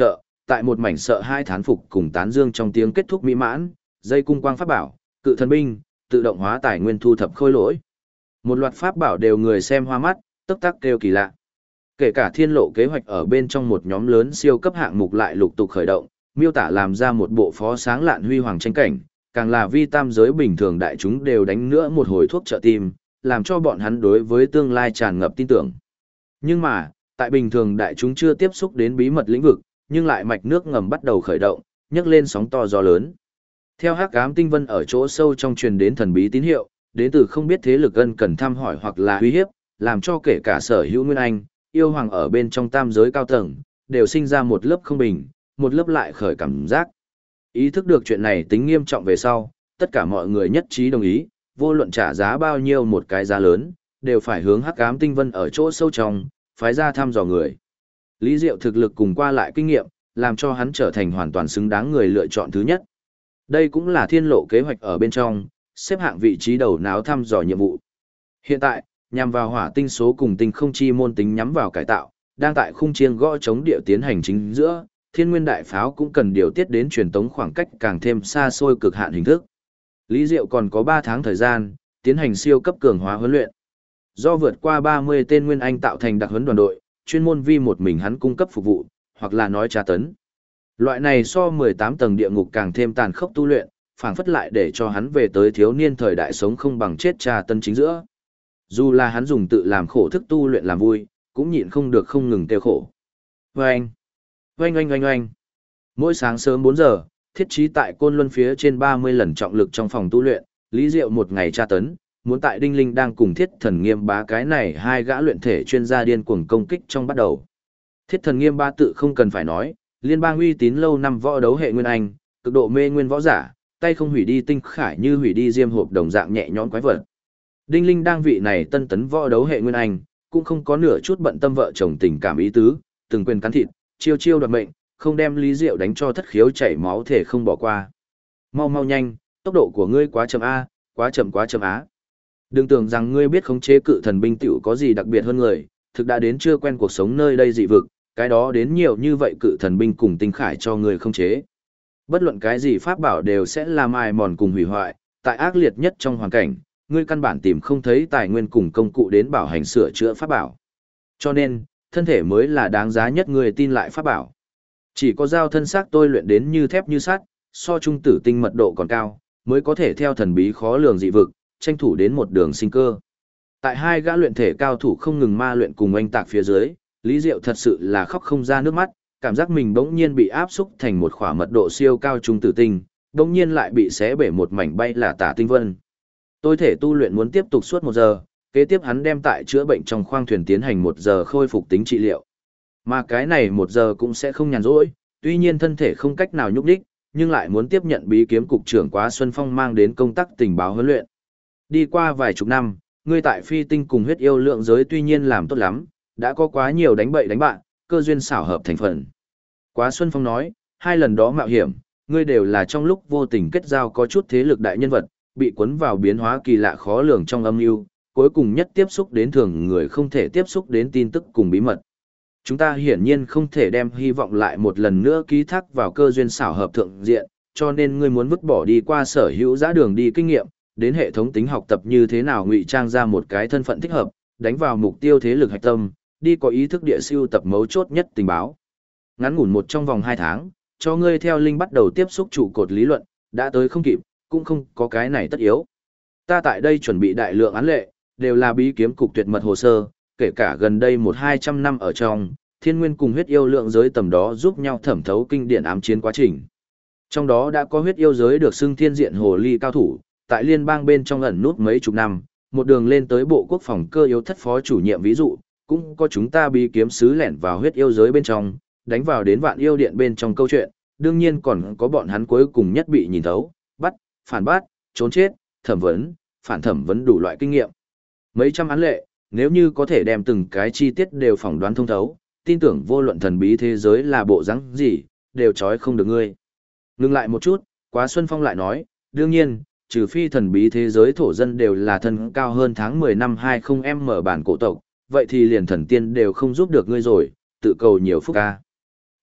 tại một mảnh sợ hai thán phục cùng tán dương trong tiếng kết thúc mỹ mãn, dây cung quang pháp bảo, cự thần binh, tự động hóa tài nguyên thu thập khôi lỗi. Một loạt pháp bảo đều người xem hoa mắt, tức tắc kêu kỳ lạ. Kể cả thiên lộ kế hoạch ở bên trong một nhóm lớn siêu cấp hạng mục lại lục tục khởi động, miêu tả làm ra một bộ phó sáng lạn huy hoàng tranh cảnh, càng là vi tam giới bình thường đại chúng đều đánh nữa một hồi thuốc trợ tim, làm cho bọn hắn đối với tương lai tràn ngập tin tưởng. Nhưng mà, tại bình thường đại chúng chưa tiếp xúc đến bí mật lĩnh vực, nhưng lại mạch nước ngầm bắt đầu khởi động, nhấc lên sóng to gió lớn. Theo Hắc Ám Tinh Vân ở chỗ sâu trong truyền đến thần bí tín hiệu, đến từ không biết thế lực ân cần thăm hỏi hoặc là uy hiếp, làm cho kể cả Sở Hữu Nguyên Anh, yêu hoàng ở bên trong tam giới cao tầng, đều sinh ra một lớp không bình, một lớp lại khởi cảm giác. Ý thức được chuyện này tính nghiêm trọng về sau, tất cả mọi người nhất trí đồng ý, vô luận trả giá bao nhiêu một cái giá lớn, đều phải hướng Hắc Ám Tinh Vân ở chỗ sâu trong, phái ra thăm dò người. Lý Diệu thực lực cùng qua lại kinh nghiệm, làm cho hắn trở thành hoàn toàn xứng đáng người lựa chọn thứ nhất. Đây cũng là thiên lộ kế hoạch ở bên trong, xếp hạng vị trí đầu não thăm dò nhiệm vụ. Hiện tại, nhằm vào hỏa tinh số cùng tinh không chi môn tính nhắm vào cải tạo, đang tại khung chiêng gõ chống địa tiến hành chính giữa, thiên nguyên đại pháo cũng cần điều tiết đến truyền tống khoảng cách càng thêm xa xôi cực hạn hình thức. Lý Diệu còn có 3 tháng thời gian, tiến hành siêu cấp cường hóa huấn luyện. Do vượt qua 30 tên nguyên anh tạo thành đặc huấn đoàn đội, chuyên môn vi một mình hắn cung cấp phục vụ, hoặc là nói tra tấn. Loại này so 18 tầng địa ngục càng thêm tàn khốc tu luyện, phảng phất lại để cho hắn về tới thiếu niên thời đại sống không bằng chết tra tấn chính giữa. Dù là hắn dùng tự làm khổ thức tu luyện làm vui, cũng nhịn không được không ngừng tiêu khổ. Oanh! Oanh oanh oanh oanh! Mỗi sáng sớm 4 giờ, thiết trí tại côn luân phía trên 30 lần trọng lực trong phòng tu luyện, Lý Diệu một ngày tra tấn, muốn tại Đinh Linh đang cùng Thiết Thần Nghiêm Bá cái này hai gã luyện thể chuyên gia điên cuồng công kích trong bắt đầu. Thiết Thần Nghiêm Bá tự không cần phải nói, liên bang uy tín lâu năm võ đấu hệ nguyên anh, cực độ mê nguyên võ giả, tay không hủy đi tinh khải như hủy đi diêm hộp đồng dạng nhẹ nhõm quái vật. Đinh Linh đang vị này tân tấn võ đấu hệ nguyên anh, cũng không có nửa chút bận tâm vợ chồng tình cảm ý tứ, từng quyền cắn thịt, chiêu chiêu đoạt mệnh, không đem Lý Diệu đánh cho thất khiếu chảy máu thể không bỏ qua. Mau mau nhanh, tốc độ của ngươi quá chậm a, quá chậm á. Đừng tưởng rằng ngươi biết khống chế cự thần binh tiểu có gì đặc biệt hơn người, thực đã đến chưa quen cuộc sống nơi đây dị vực, cái đó đến nhiều như vậy cự thần binh cùng tinh khải cho ngươi khống chế. Bất luận cái gì pháp bảo đều sẽ làm ai mòn cùng hủy hoại, tại ác liệt nhất trong hoàn cảnh, ngươi căn bản tìm không thấy tài nguyên cùng công cụ đến bảo hành sửa chữa pháp bảo. Cho nên, thân thể mới là đáng giá nhất người tin lại pháp bảo. Chỉ có giao thân xác tôi luyện đến như thép như sắt, so trung tử tinh mật độ còn cao, mới có thể theo thần bí khó lường dị vực, tranh thủ đến một đường sinh cơ. Tại hai gã luyện thể cao thủ không ngừng ma luyện cùng anh tạc phía dưới, Lý Diệu thật sự là khóc không ra nước mắt, cảm giác mình bỗng nhiên bị áp xúc thành một khỏa mật độ siêu cao trung tử tinh, bỗng nhiên lại bị xé bể một mảnh bay là tả tinh vân. Tôi thể tu luyện muốn tiếp tục suốt 1 giờ, kế tiếp hắn đem tại chữa bệnh trong khoang thuyền tiến hành 1 giờ khôi phục tính trị liệu. Mà cái này 1 giờ cũng sẽ không nhàn rỗi, tuy nhiên thân thể không cách nào nhúc đích, nhưng lại muốn tiếp nhận bí kiếm cục trưởng Quá Xuân Phong mang đến công tác tình báo huấn luyện. Đi qua vài chục năm, ngươi tại phi tinh cùng huyết yêu lượng giới tuy nhiên làm tốt lắm, đã có quá nhiều đánh bậy đánh bạn, cơ duyên xảo hợp thành phần. Quá Xuân Phong nói, 2 lần đó mạo hiểm, ngươi đều là trong lúc vô tình kết giao có chút thế lực đại nhân vật, bị cuốn vào biến hóa kỳ lạ khó lường trong âm mưu, cuối cùng nhất tiếp xúc đến thường người không thể tiếp xúc đến tin tức cùng bí mật. Chúng ta hiển nhiên không thể đem hy vọng lại một lần nữa ký thác vào cơ duyên xảo hợp thượng diện, cho nên ngươi muốn vứt bỏ đi qua sở hữu dã đường đi kinh nghiệm, đến hệ thống tính học tập như thế nào ngụy trang ra một cái thân phận thích hợp, đánh vào mục tiêu thế lực hạch tâm, đi có ý thức địa siêu tập mấu chốt nhất tình báo. Ngắn ngủn một trong vòng 2 tháng, cho ngươi theo linh bắt đầu tiếp xúc trụ cột lý luận, đã tới không kịp, cũng không có cái này tất yếu. Ta tại đây chuẩn bị đại lượng án lệ, đều là bí kiếm cục tuyệt mật hồ sơ, kể cả gần đây 100-200 năm ở trong, thiên nguyên cùng huyết yêu lượng giới tầm đó giúp nhau thẩm thấu kinh điển ám chiến quá trình. Trong đó đã có huyết yêu giới được xưng thiên diện hồ ly cao thủ, tại liên bang bên trong ẩn nút mấy chục năm, một đường lên tới bộ quốc phòng cơ yếu thất phó chủ nhiệm ví dụ, cũng có chúng ta bí kiếm sứ lẻn vào huyết yêu giới bên trong, đánh vào đến vạn yêu điện bên trong câu chuyện, đương nhiên còn có bọn hắn cuối cùng nhất bị nhìn thấu, bắt, phản bắt, trốn chết, thẩm vấn, phản thẩm vấn đủ loại kinh nghiệm. Mấy trăm án lệ, nếu như có thể đem từng cái chi tiết đều phỏng đoán thông thấu, tin tưởng vô luận thần bí thế giới là bộ dáng gì, đều trói không được ngươi. Ngừng lại một chút, Quá Xuân Phong lại nói, đương nhiên, trừ phi thần bí thế giới thổ dân đều là thân cao hơn tháng 10 năm 20m bản cổ tộc, vậy thì liền thần tiên đều không giúp được ngươi rồi, tự cầu nhiều phúc ca.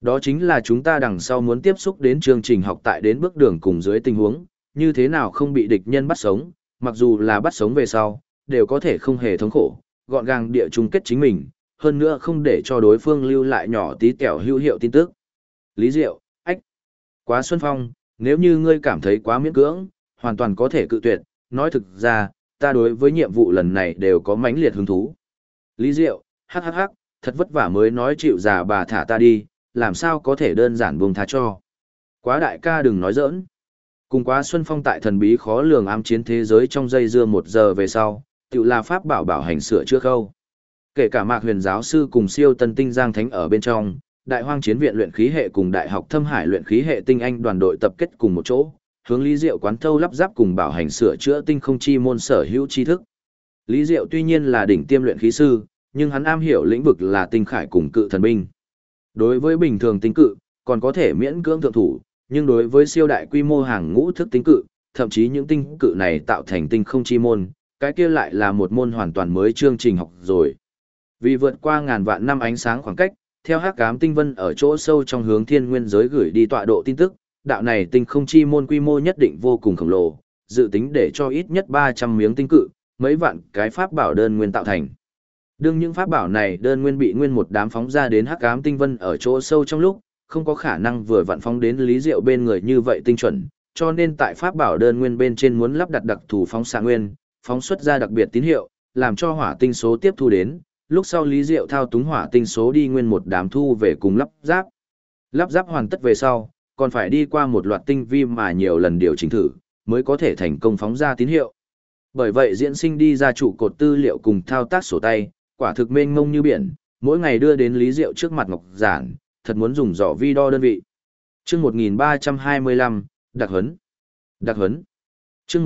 Đó chính là chúng ta đằng sau muốn tiếp xúc đến chương trình học tại đến bước đường cùng dưới tình huống, như thế nào không bị địch nhân bắt sống, mặc dù là bắt sống về sau, đều có thể không hề thống khổ, gọn gàng địa chung kết chính mình, hơn nữa không để cho đối phương lưu lại nhỏ tí tẹo hữu hiệu tin tức. Lý Diệu, ách, quá Xuân Phong, nếu như ngươi cảm thấy quá miễn cưỡng, hoàn toàn có thể cự tuyệt, nói thực ra, ta đối với nhiệm vụ lần này đều có mãnh liệt hứng thú. Lý Diệu, hắc hắc hắc, thật vất vả mới nói chịu già bà thả ta đi, làm sao có thể đơn giản buông tha cho. Quá đại ca đừng nói giỡn. Cùng Quá Xuân Phong tại thần bí khó lường ám chiến thế giới trong dây dưa 1 giờ về sau, tự là pháp bảo bảo hành sửa chữa khâu. Kể cả Mạc Huyền giáo sư cùng siêu tân tinh Giang Thánh ở bên trong, Đại Hoang Chiến viện luyện khí hệ cùng Đại học Thâm Hải luyện khí hệ tinh anh đoàn đội tập kết cùng một chỗ, hướng Lý Diệu quán thâu lắp ráp cùng bảo hành sửa chữa tinh không chi môn sở hữu tri thức. Lý Diệu tuy nhiên là đỉnh tiêm luyện khí sư, nhưng hắn am hiểu lĩnh vực là tinh khải cùng cự thần binh. Đối với bình thường tinh cự, còn có thể miễn cưỡng thượng thủ, nhưng đối với siêu đại quy mô hàng ngũ thức tinh cự, thậm chí những tinh cự này tạo thành tinh không chi môn, cái kia lại là một môn hoàn toàn mới chương trình học rồi. Vì vượt qua ngàn vạn năm ánh sáng khoảng cách, theo Hắc Ám Tinh Vân ở chỗ sâu trong hướng thiên nguyên giới gửi đi tọa độ tin tức, đạo này tinh không chi môn quy mô nhất định vô cùng khổng lồ, dự tính để cho ít nhất 300 miếng tinh cự, mấy vạn cái pháp bảo đơn nguyên tạo thành. Đương những pháp bảo này đơn nguyên bị nguyên một đám phóng ra đến Hắc Ám Tinh Vân ở chỗ sâu trong lúc, không có khả năng vừa vặn phóng đến Lý Diệu bên người như vậy tinh chuẩn, cho nên tại pháp bảo đơn nguyên bên trên muốn lắp đặt đặc thù phóng xạ nguyên, phóng xuất ra đặc biệt tín hiệu, làm cho hỏa tinh số tiếp thu đến, lúc sau Lý Diệu thao túng hỏa tinh số đi nguyên một đám thu về cùng lắp ráp. Lắp ráp hoàn tất về sau, còn phải đi qua một loạt tinh vi mà nhiều lần điều chỉnh thử, mới có thể thành công phóng ra tín hiệu. Bởi vậy diễn sinh đi ra trụ cột tư liệu cùng thao tác sổ tay, quả thực mênh mông như biển, mỗi ngày đưa đến Lý Diệu trước mặt ngọc giản, thật muốn dùng dò vi đo đơn vị. Chương 1325, đặc huấn. Đặc huấn. Chương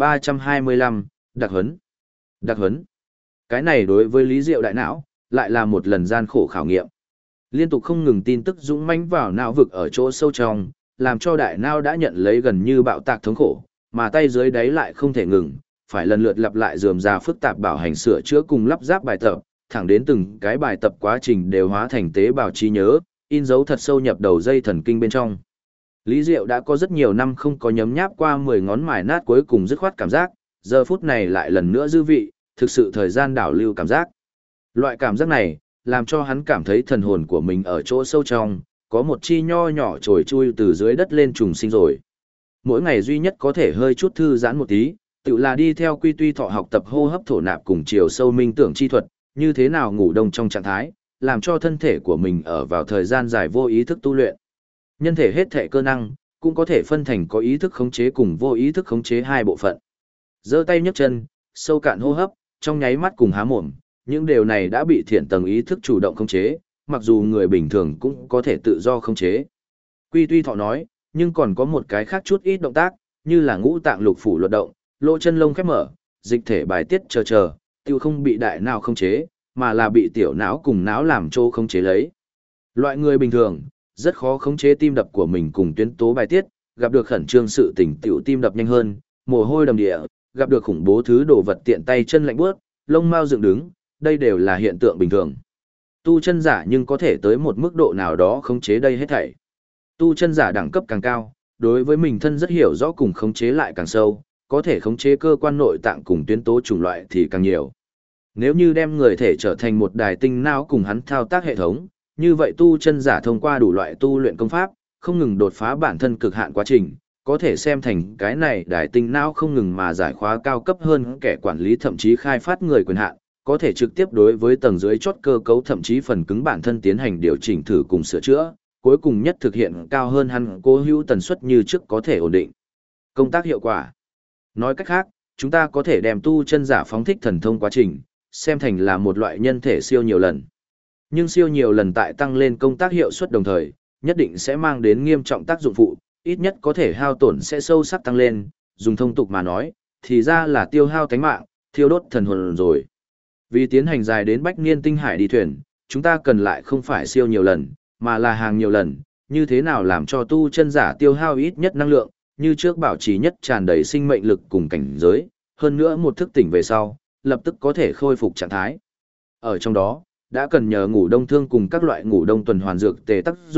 1325, đặc huấn. Đặc huấn. Cái này đối với Lý Diệu đại não, lại là một lần gian khổ khảo nghiệm. Liên tục không ngừng tin tức dũng mãnh vào não vực ở chỗ sâu trong, làm cho đại não đã nhận lấy gần như bạo tạc thống khổ, mà tay dưới đáy lại không thể ngừng, phải lần lượt lặp lại rườm rà phức tạp bảo hành sửa chữa cùng lắp ráp bài tập, thẳng đến từng cái bài tập quá trình đều hóa thành tế bào trí nhớ, in dấu thật sâu nhập đầu dây thần kinh bên trong. Lý Diệu đã có rất nhiều năm không có nhấm nháp qua 10 ngón mài nát cuối cùng dứt khoát cảm giác, giờ phút này lại lần nữa dư vị, thực sự thời gian đảo lưu cảm giác. Loại cảm giác này, làm cho hắn cảm thấy thần hồn của mình ở chỗ sâu trong, có một chi nho nhỏ trồi chui từ dưới đất lên trùng sinh rồi. Mỗi ngày duy nhất có thể hơi chút thư giãn một tí, tự là đi theo Quy Tuy Thọ học tập hô hấp thổ nạp cùng chiều sâu minh tưởng chi thuật, như thế nào ngủ đông trong trạng thái, làm cho thân thể của mình ở vào thời gian dài vô ý thức tu luyện. Nhân thể hết thể cơ năng, cũng có thể phân thành có ý thức khống chế cùng vô ý thức khống chế hai bộ phận. Giơ tay nhấc chân, sâu cạn hô hấp, trong nháy mắt cùng há mồm, những điều này đã bị thiện tầng ý thức chủ động khống chế, mặc dù người bình thường cũng có thể tự do khống chế. Quy Tuy Thọ nói, nhưng còn có một cái khác chút ít động tác, như là ngũ tạng lục phủ luật động, lỗ chân lông khép mở, dịch thể bài tiết chờ, tiêu không bị đại não khống chế, mà là bị tiểu não cùng não làm trô khống chế lấy. Loại người bình thường, rất khó khống chế tim đập của mình cùng tuyến tố bài tiết, gặp được khẩn trương sự tỉnh tiểu tim đập nhanh hơn, mồ hôi đầm địa, gặp được khủng bố thứ đồ vật tiện tay chân lạnh bước, lông mao dựng đứng, đây đều là hiện tượng bình thường. Tu chân giả nhưng có thể tới một mức độ nào đó khống chế đây hết thảy. Tu chân giả đẳng cấp càng cao, đối với mình thân rất hiểu rõ cùng khống chế lại càng sâu, có thể khống chế cơ quan nội tạng cùng tuyến tố chủng loại thì càng nhiều. Nếu như đem người thể trở thành một đài tinh não cùng hắn thao tác hệ thống, như vậy tu chân giả thông qua đủ loại tu luyện công pháp, không ngừng đột phá bản thân cực hạn quá trình, có thể xem thành cái này đài tinh não không ngừng mà giải khóa cao cấp hơn kẻ quản lý thậm chí khai phát người quyền hạn, có thể trực tiếp đối với tầng dưới chốt cơ cấu thậm chí phần cứng bản thân tiến hành điều chỉnh thử cùng sửa chữa, cuối cùng nhất thực hiện cao hơn hắn cố hữu tần suất như trước có thể ổn định. Công tác hiệu quả. Nói cách khác, chúng ta có thể đem tu chân giả phóng thích thần thông quá trình, xem thành là một loại nhân thể siêu nhiều lần. Nhưng siêu nhiều lần tại tăng lên công tác hiệu suất đồng thời, nhất định sẽ mang đến nghiêm trọng tác dụng phụ, ít nhất có thể hao tổn sẽ sâu sắc tăng lên, dùng thông tục mà nói, thì ra là tiêu hao tánh mạng, thiêu đốt thần hồn rồi. Vì tiến hành dài đến bách niên tinh hải đi thuyền, chúng ta cần lại không phải siêu nhiều lần, mà là hàng nhiều lần, như thế nào làm cho tu chân giả tiêu hao ít nhất năng lượng, như trước bảo trì nhất tràn đầy sinh mệnh lực cùng cảnh giới, hơn nữa một thức tỉnh về sau, lập tức có thể khôi phục trạng thái. Ở trong đó, đã cần nhờ ngủ đông thương cùng các loại ngủ đông tuần hoàn dược tề tác dụng,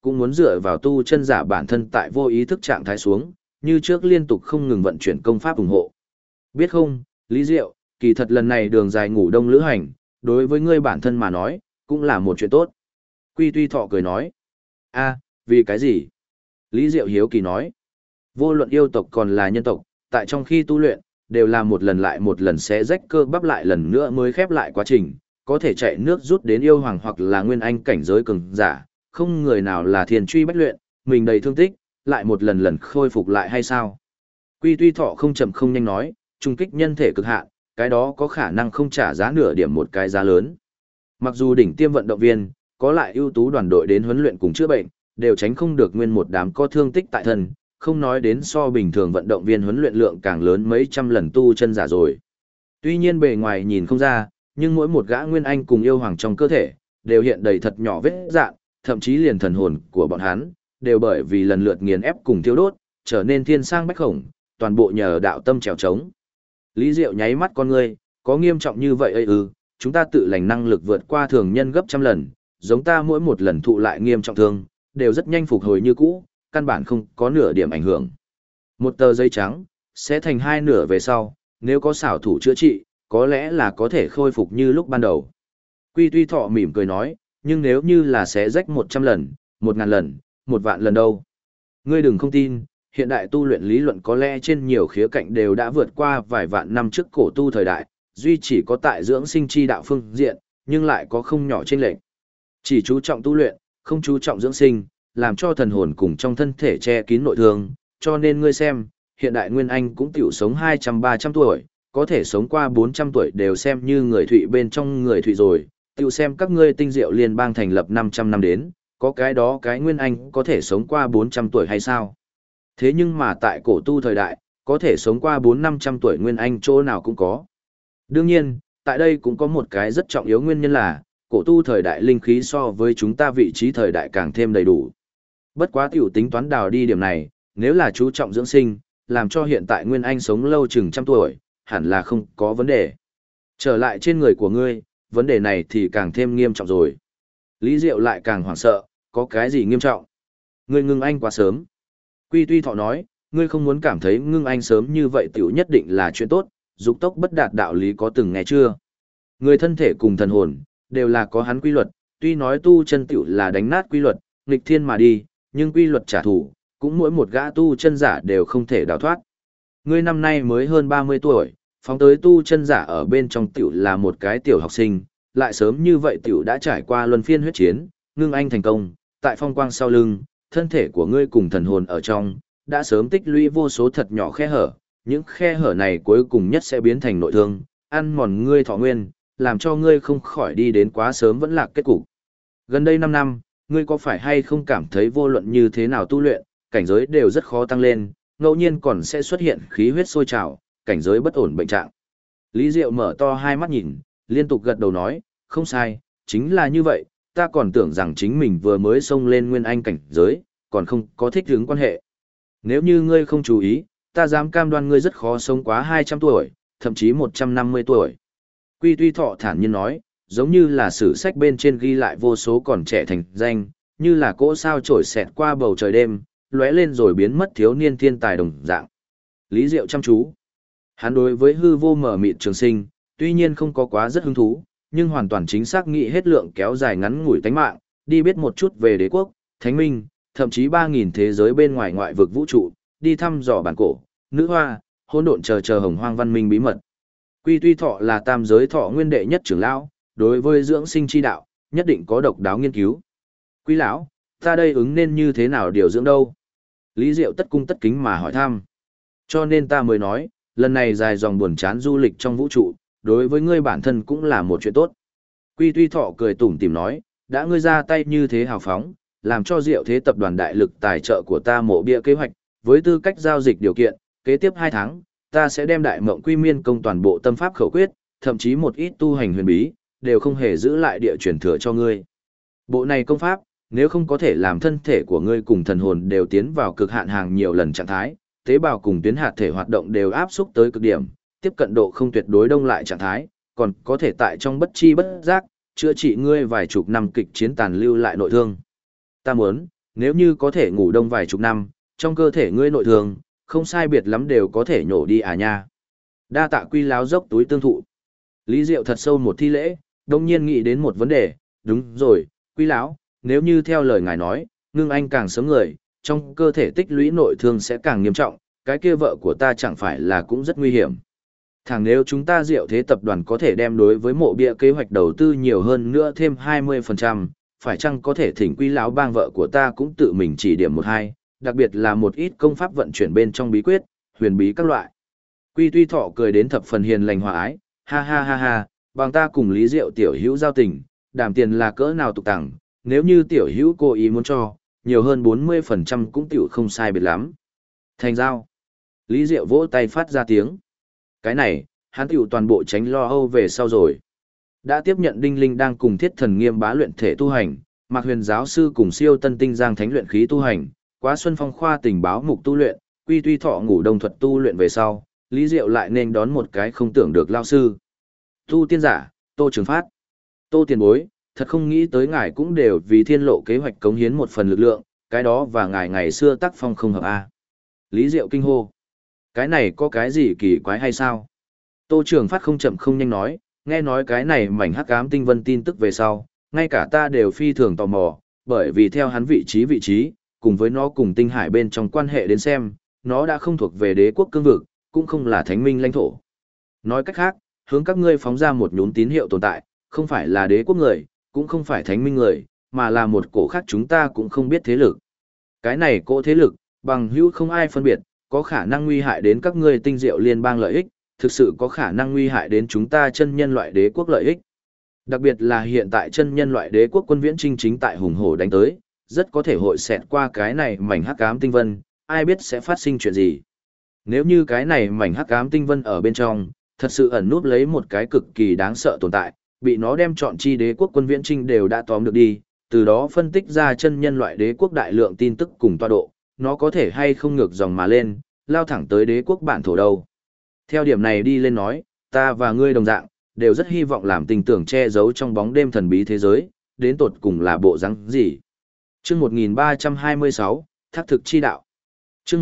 cũng muốn dựa vào tu chân giả bản thân tại vô ý thức trạng thái xuống, như trước liên tục không ngừng vận chuyển công pháp ủng hộ. Biết không, Lý Diệu, kỳ thật lần này đường dài ngủ đông lữ hành, đối với ngươi bản thân mà nói, cũng là một chuyện tốt. Quy Tuy Thọ cười nói, a, vì cái gì? Lý Diệu hiếu kỳ nói, vô luận yêu tộc còn là nhân tộc, tại trong khi tu luyện, đều là một lần lại một lần xé rách cơ bắp lại lần nữa mới khép lại quá trình, có thể chạy nước rút đến yêu hoàng hoặc là nguyên anh cảnh giới cường giả, không người nào là thiền truy bách luyện, mình đầy thương tích, lại một lần lần khôi phục lại hay sao? Quy Tuy Thọ không chậm không nhanh nói, trung kích nhân thể cực hạn, cái đó có khả năng không trả giá nửa điểm một cái giá lớn. Mặc dù đỉnh tiêm vận động viên, có lại ưu tú đoàn đội đến huấn luyện cùng chữa bệnh, đều tránh không được nguyên một đám có thương tích tại thân, không nói đến so bình thường vận động viên huấn luyện lượng càng lớn mấy trăm lần tu chân giả rồi. Tuy nhiên bề ngoài nhìn không ra, nhưng mỗi một gã nguyên anh cùng yêu hoàng trong cơ thể, đều hiện đầy thật nhỏ vết dạn, thậm chí liền thần hồn của bọn hắn, đều bởi vì lần lượt nghiền ép cùng thiêu đốt, trở nên thiên sang bách khổng, toàn bộ nhờ đạo tâm trèo trống. Lý Diệu nháy mắt con ngươi, có nghiêm trọng như vậy ấy ư, chúng ta tự lành năng lực vượt qua thường nhân gấp trăm lần, giống ta mỗi một lần thụ lại nghiêm trọng thương, đều rất nhanh phục hồi như cũ, căn bản không có nửa điểm ảnh hưởng. Một tờ giấy trắng, sẽ thành hai nửa về sau, nếu có xảo thủ chữa trị, có lẽ là có thể khôi phục như lúc ban đầu. Quy Tuy Thọ mỉm cười nói, nhưng nếu như là sẽ rách 100 lần, 1000 lần, 1 vạn lần đâu. Ngươi đừng không tin, hiện đại tu luyện lý luận có lẽ trên nhiều khía cạnh đều đã vượt qua vài vạn năm trước cổ tu thời đại, duy chỉ có tại dưỡng sinh chi đạo phương diện, nhưng lại có không nhỏ chênh lệch. Chỉ chú trọng tu luyện, không chú trọng dưỡng sinh, làm cho thần hồn cùng trong thân thể che kín nội thương, cho nên ngươi xem, hiện đại Nguyên Anh cũng tiểu sống 200-300 tuổi, có thể sống qua 400 tuổi đều xem như người Thụy bên trong người Thụy rồi, tiểu xem các ngươi tinh diệu liên bang thành lập 500 năm đến, có cái đó cái Nguyên Anh có thể sống qua 400 tuổi hay sao? Thế nhưng mà tại cổ tu thời đại, có thể sống qua 400-500 tuổi Nguyên Anh chỗ nào cũng có. Đương nhiên, tại đây cũng có một cái rất trọng yếu nguyên nhân là, cổ tu thời đại linh khí so với chúng ta vị trí thời đại càng thêm đầy đủ. Bất quá tiểu tính toán đào đi điểm này, nếu là chú trọng dưỡng sinh, làm cho hiện tại Nguyên Anh sống lâu chừng trăm tuổi, hẳn là không có vấn đề. Trở lại trên người của ngươi, vấn đề này thì càng thêm nghiêm trọng rồi. Lý Diệu lại càng hoảng sợ, có cái gì nghiêm trọng? Ngươi ngưng anh quá sớm. Quy Tuy Thọ nói, ngươi không muốn cảm thấy ngưng anh sớm như vậy tiểu nhất định là chuyện tốt, dục tốc bất đạt đạo lý có từng nghe chưa? Người thân thể cùng thần hồn, đều là có hắn quy luật, tuy nói tu chân tiểu là đánh nát quy luật, nghịch thiên mà đi, nhưng quy luật trả thù, cũng mỗi một gã tu chân giả đều không thể đào thoát. Ngươi năm nay mới hơn 30 tuổi, phóng tới tu chân giả ở bên trong tiểu là một cái tiểu học sinh, lại sớm như vậy tiểu đã trải qua luân phiên huyết chiến, ngưng anh thành công, tại phong quang sau lưng, thân thể của ngươi cùng thần hồn ở trong, đã sớm tích lũy vô số thật nhỏ khe hở, những khe hở này cuối cùng nhất sẽ biến thành nội thương, ăn mòn ngươi thọ nguyên, làm cho ngươi không khỏi đi đến quá sớm vẫn lạc kết cục. Gần đây 5 năm, ngươi có phải hay không cảm thấy vô luận như thế nào tu luyện, cảnh giới đều rất khó tăng lên, ngẫu nhiên còn sẽ xuất hiện khí huyết sôi trào, cảnh giới bất ổn bệnh trạng. Lý Diệu mở to hai mắt nhìn, liên tục gật đầu nói, không sai, chính là như vậy, ta còn tưởng rằng chính mình vừa mới xông lên nguyên anh cảnh giới, còn không có thích ứng quan hệ. Nếu như ngươi không chú ý, ta dám cam đoan ngươi rất khó sống quá 200 tuổi, thậm chí 150 tuổi. Quy Tuy Thọ thản nhiên nói, giống như là sử sách bên trên ghi lại vô số còn trẻ thành danh, như là cỗ sao trổi xẹt qua bầu trời đêm, lóe lên rồi biến mất thiếu niên thiên tài đồng dạng. Lý Diệu chăm chú. Hắn đối với hư vô mở mịt trường sinh, tuy nhiên không có quá rất hứng thú, nhưng hoàn toàn chính xác nghĩ hết lượng kéo dài ngắn ngủi tánh mạng, đi biết một chút về đế quốc, thánh minh, thậm chí 3000 thế giới bên ngoài ngoại vực vũ trụ, đi thăm dò bản cổ, nữ hoa, hỗn độn chờ hồng hoang văn minh bí mật. Quy Tuy Thọ là tam giới thọ nguyên đệ nhất trưởng lão, đối với dưỡng sinh chi đạo, nhất định có độc đáo nghiên cứu. Quý lão, ta đây ứng nên như thế nào điều dưỡng đâu? Lý Diệu tất cung tất kính mà hỏi thăm. Cho nên ta mới nói, lần này dài dòng buồn chán du lịch trong vũ trụ, đối với ngươi bản thân cũng là một chuyện tốt. Quy Tuy Thọ cười tủm tỉm nói, đã ngươi ra tay như thế hào phóng, làm cho Diệu Thế tập đoàn đại lực tài trợ của ta mộ bia kế hoạch, với tư cách giao dịch điều kiện, kế tiếp 2 tháng, ta sẽ đem đại mộng quy miên công toàn bộ tâm pháp khẩu quyết, thậm chí một ít tu hành huyền bí, đều không hề giữ lại địa truyền thừa cho ngươi. Bộ này công pháp, nếu không có thể làm thân thể của ngươi cùng thần hồn đều tiến vào cực hạn hàng nhiều lần trạng thái, tế bào cùng tuyến hạt thể hoạt động đều áp xúc tới cực điểm, tiếp cận độ không tuyệt đối đông lại trạng thái, còn có thể tại trong bất chi bất giác, chữa trị ngươi vài chục năm kịch chiến tàn lưu lại nội thương. Ta muốn, nếu như có thể ngủ đông vài chục năm, trong cơ thể ngươi nội thương, không sai biệt lắm đều có thể nhổ đi à nha. Đa tạ Quy láo dốc túi tương thụ. Lý Diệu thật sâu một thi lễ, đồng nhiên nghĩ đến một vấn đề, đúng rồi, Quy lão, nếu như theo lời ngài nói, ngưng anh càng sớm người, trong cơ thể tích lũy nội thương sẽ càng nghiêm trọng, cái kia vợ của ta chẳng phải là cũng rất nguy hiểm. Thẳng nếu chúng ta Diệu Thế tập đoàn có thể đem đối với mộ bia kế hoạch đầu tư nhiều hơn nữa thêm 20%, phải chăng có thể thỉnh Quy lão bang vợ của ta cũng tự mình chỉ điểm một hai, đặc biệt là một ít công pháp vận chuyển bên trong bí quyết, huyền bí các loại. Quy Tuy Thọ cười đến thập phần hiền lành hòa ái, ha ha ha ha, bằng ta cùng Lý Diệu tiểu hữu giao tình, đảm tiền là cỡ nào tục tặng, nếu như tiểu hữu cố ý muốn cho, nhiều hơn 40% cũng tiểu không sai biệt lắm. Thành giao. Lý Diệu vỗ tay phát ra tiếng. Cái này, hắn tiểu toàn bộ tránh lo âu về sau rồi. Đã tiếp nhận Đinh Linh đang cùng Thiết Thần Nghiêm bá luyện thể tu hành, Mạc Huyền giáo sư cùng Siêu Tân Tinh Giang thánh luyện khí tu hành, Quá Xuân Phong khoa tình báo mục tu luyện, Quy Tuy Thọ ngủ đông thuật tu luyện về sau, Lý Diệu lại nên đón một cái không tưởng được lao sư. Tu tiên giả, Tô Trường Phát. Tô tiền bối, thật không nghĩ tới ngài cũng đều vì thiên lộ kế hoạch cống hiến một phần lực lượng, cái đó và ngài ngày xưa tác phong không hợp a. Lý Diệu kinh hô. Cái này có cái gì kỳ quái hay sao? Tô Trường Phát không chậm không nhanh nói, nghe nói cái này mảnh hắc ám tinh vân tin tức về sau, ngay cả ta đều phi thường tò mò, bởi vì theo hắn vị trí, cùng với nó cùng tinh hải bên trong quan hệ đến xem, nó đã không thuộc về đế quốc cương vực, cũng không là thánh minh lãnh thổ. Nói cách khác, hướng các ngươi phóng ra một nhún tín hiệu tồn tại, không phải là đế quốc người, cũng không phải thánh minh người, mà là một cổ khác chúng ta cũng không biết thế lực. Cái này cỗ thế lực, bằng hữu không ai phân biệt, có khả năng nguy hại đến các ngươi tinh diệu liên bang lợi ích, thực sự có khả năng nguy hại đến chúng ta chân nhân loại đế quốc lợi ích. Đặc biệt là hiện tại chân nhân loại đế quốc quân viễn chinh chính tại hùng hổ đánh tới, rất có thể hội xẹt qua cái này mảnh hắc ám tinh vân, ai biết sẽ phát sinh chuyện gì. Nếu như cái này mảnh hắc ám tinh vân ở bên trong, thật sự ẩn núp lấy một cái cực kỳ đáng sợ tồn tại, bị nó đem chọn chi đế quốc quân viễn chinh đều đã tóm được đi, từ đó phân tích ra chân nhân loại đế quốc đại lượng tin tức cùng tọa độ, nó có thể hay không ngược dòng mà lên, lao thẳng tới đế quốc bản thổ đâu. Theo điểm này đi lên nói, ta và ngươi đồng dạng, đều rất hy vọng làm tình tưởng che giấu trong bóng đêm thần bí thế giới, đến tột cùng là bộ rắn gì. Chương 1326, Thác thực chi đạo. Chương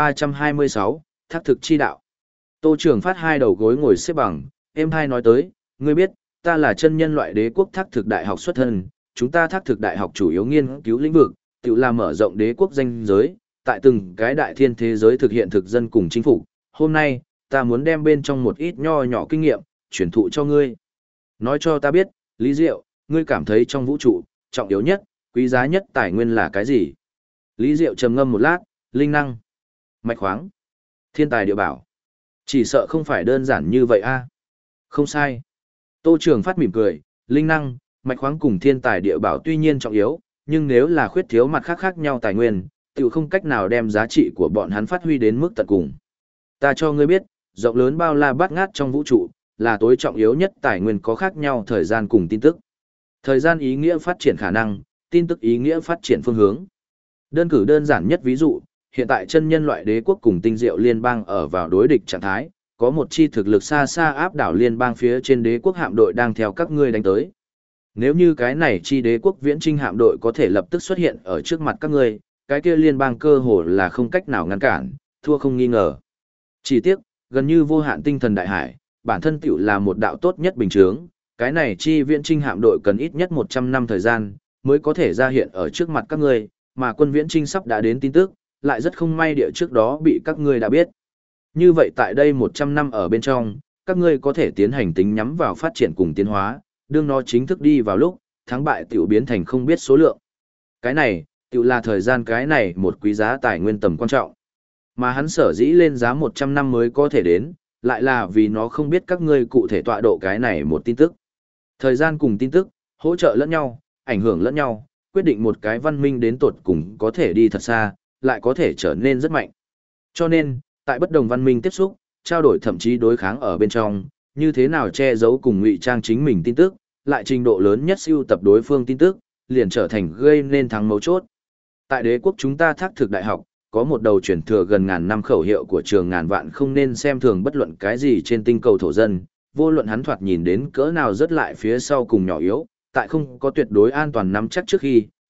1326, Thác thực chi đạo. Tô Trường Phát hai đầu gối ngồi xếp bằng, em hai nói tới, ngươi biết, ta là chân nhân loại đế quốc Thác thực đại học xuất thân, chúng ta Thác thực đại học chủ yếu nghiên cứu lĩnh vực, tự làm mở rộng đế quốc danh giới, tại từng cái đại thiên thế giới thực hiện thực dân cùng chính phủ. Hôm nay, ta muốn đem bên trong một ít nho nhỏ kinh nghiệm, truyền thụ cho ngươi. Nói cho ta biết, Lý Diệu, ngươi cảm thấy trong vũ trụ, trọng yếu nhất, quý giá nhất tài nguyên là cái gì? Lý Diệu trầm ngâm một lát, linh năng, mạch khoáng, thiên tài địa bảo. Chỉ sợ không phải đơn giản như vậy a. Không sai. Tô Trường Phát mỉm cười, linh năng, mạch khoáng cùng thiên tài địa bảo tuy nhiên trọng yếu, nhưng nếu là khuyết thiếu mặt khác khác nhau tài nguyên, tự không cách nào đem giá trị của bọn hắn phát huy đến mức tận cùng. Ta cho ngươi biết, rộng lớn bao la bát ngát trong vũ trụ, là tối trọng yếu nhất tài nguyên có khác nhau thời gian cùng tin tức. Thời gian ý nghĩa phát triển khả năng, tin tức ý nghĩa phát triển phương hướng. Đơn cử đơn giản nhất ví dụ, hiện tại chân nhân loại đế quốc cùng tinh diệu liên bang ở vào đối địch trạng thái, có một chi thực lực xa xa áp đảo liên bang phía trên đế quốc hạm đội đang theo các ngươi đánh tới. Nếu như cái này chi đế quốc viễn trinh hạm đội có thể lập tức xuất hiện ở trước mặt các ngươi, cái kia liên bang cơ hồ là không cách nào ngăn cản, thua không nghi ngờ. Chỉ tiếc, gần như vô hạn tinh thần đại hải, bản thân tiểu là một đạo tốt nhất bình chướng, cái này chi viễn trinh hạm đội cần ít nhất 100 năm thời gian, mới có thể ra hiện ở trước mặt các ngươi, mà quân viễn trinh sắp đã đến tin tức, lại rất không may địa trước đó bị các ngươi đã biết. Như vậy tại đây 100 năm ở bên trong, các ngươi có thể tiến hành tính nhắm vào phát triển cùng tiến hóa, đương nó chính thức đi vào lúc, thắng bại tiểu biến thành không biết số lượng. Cái này, tiểu là thời gian cái này một quý giá tài nguyên tầm quan trọng. Mà hắn sở dĩ lên giá 100 năm mới có thể đến, lại là vì nó không biết các ngươi cụ thể tọa độ cái này một tin tức. Thời gian cùng tin tức, hỗ trợ lẫn nhau, ảnh hưởng lẫn nhau, quyết định một cái văn minh đến tột cùng có thể đi thật xa, lại có thể trở nên rất mạnh. Cho nên, tại bất đồng văn minh tiếp xúc, trao đổi thậm chí đối kháng ở bên trong, như thế nào che giấu cùng ngụy trang chính mình tin tức, lại trình độ lớn nhất siêu tập đối phương tin tức, liền trở thành gây nên thắng mấu chốt. Tại đế quốc chúng ta Thác thực đại học, có một đầu truyền thừa gần ngàn năm khẩu hiệu của trường ngàn vạn không nên xem thường bất luận cái gì trên tinh cầu thổ dân, vô luận hắn thoạt nhìn đến cỡ nào rất lại phía sau cùng nhỏ yếu, tại không có tuyệt đối an toàn nắm chắc trước khi,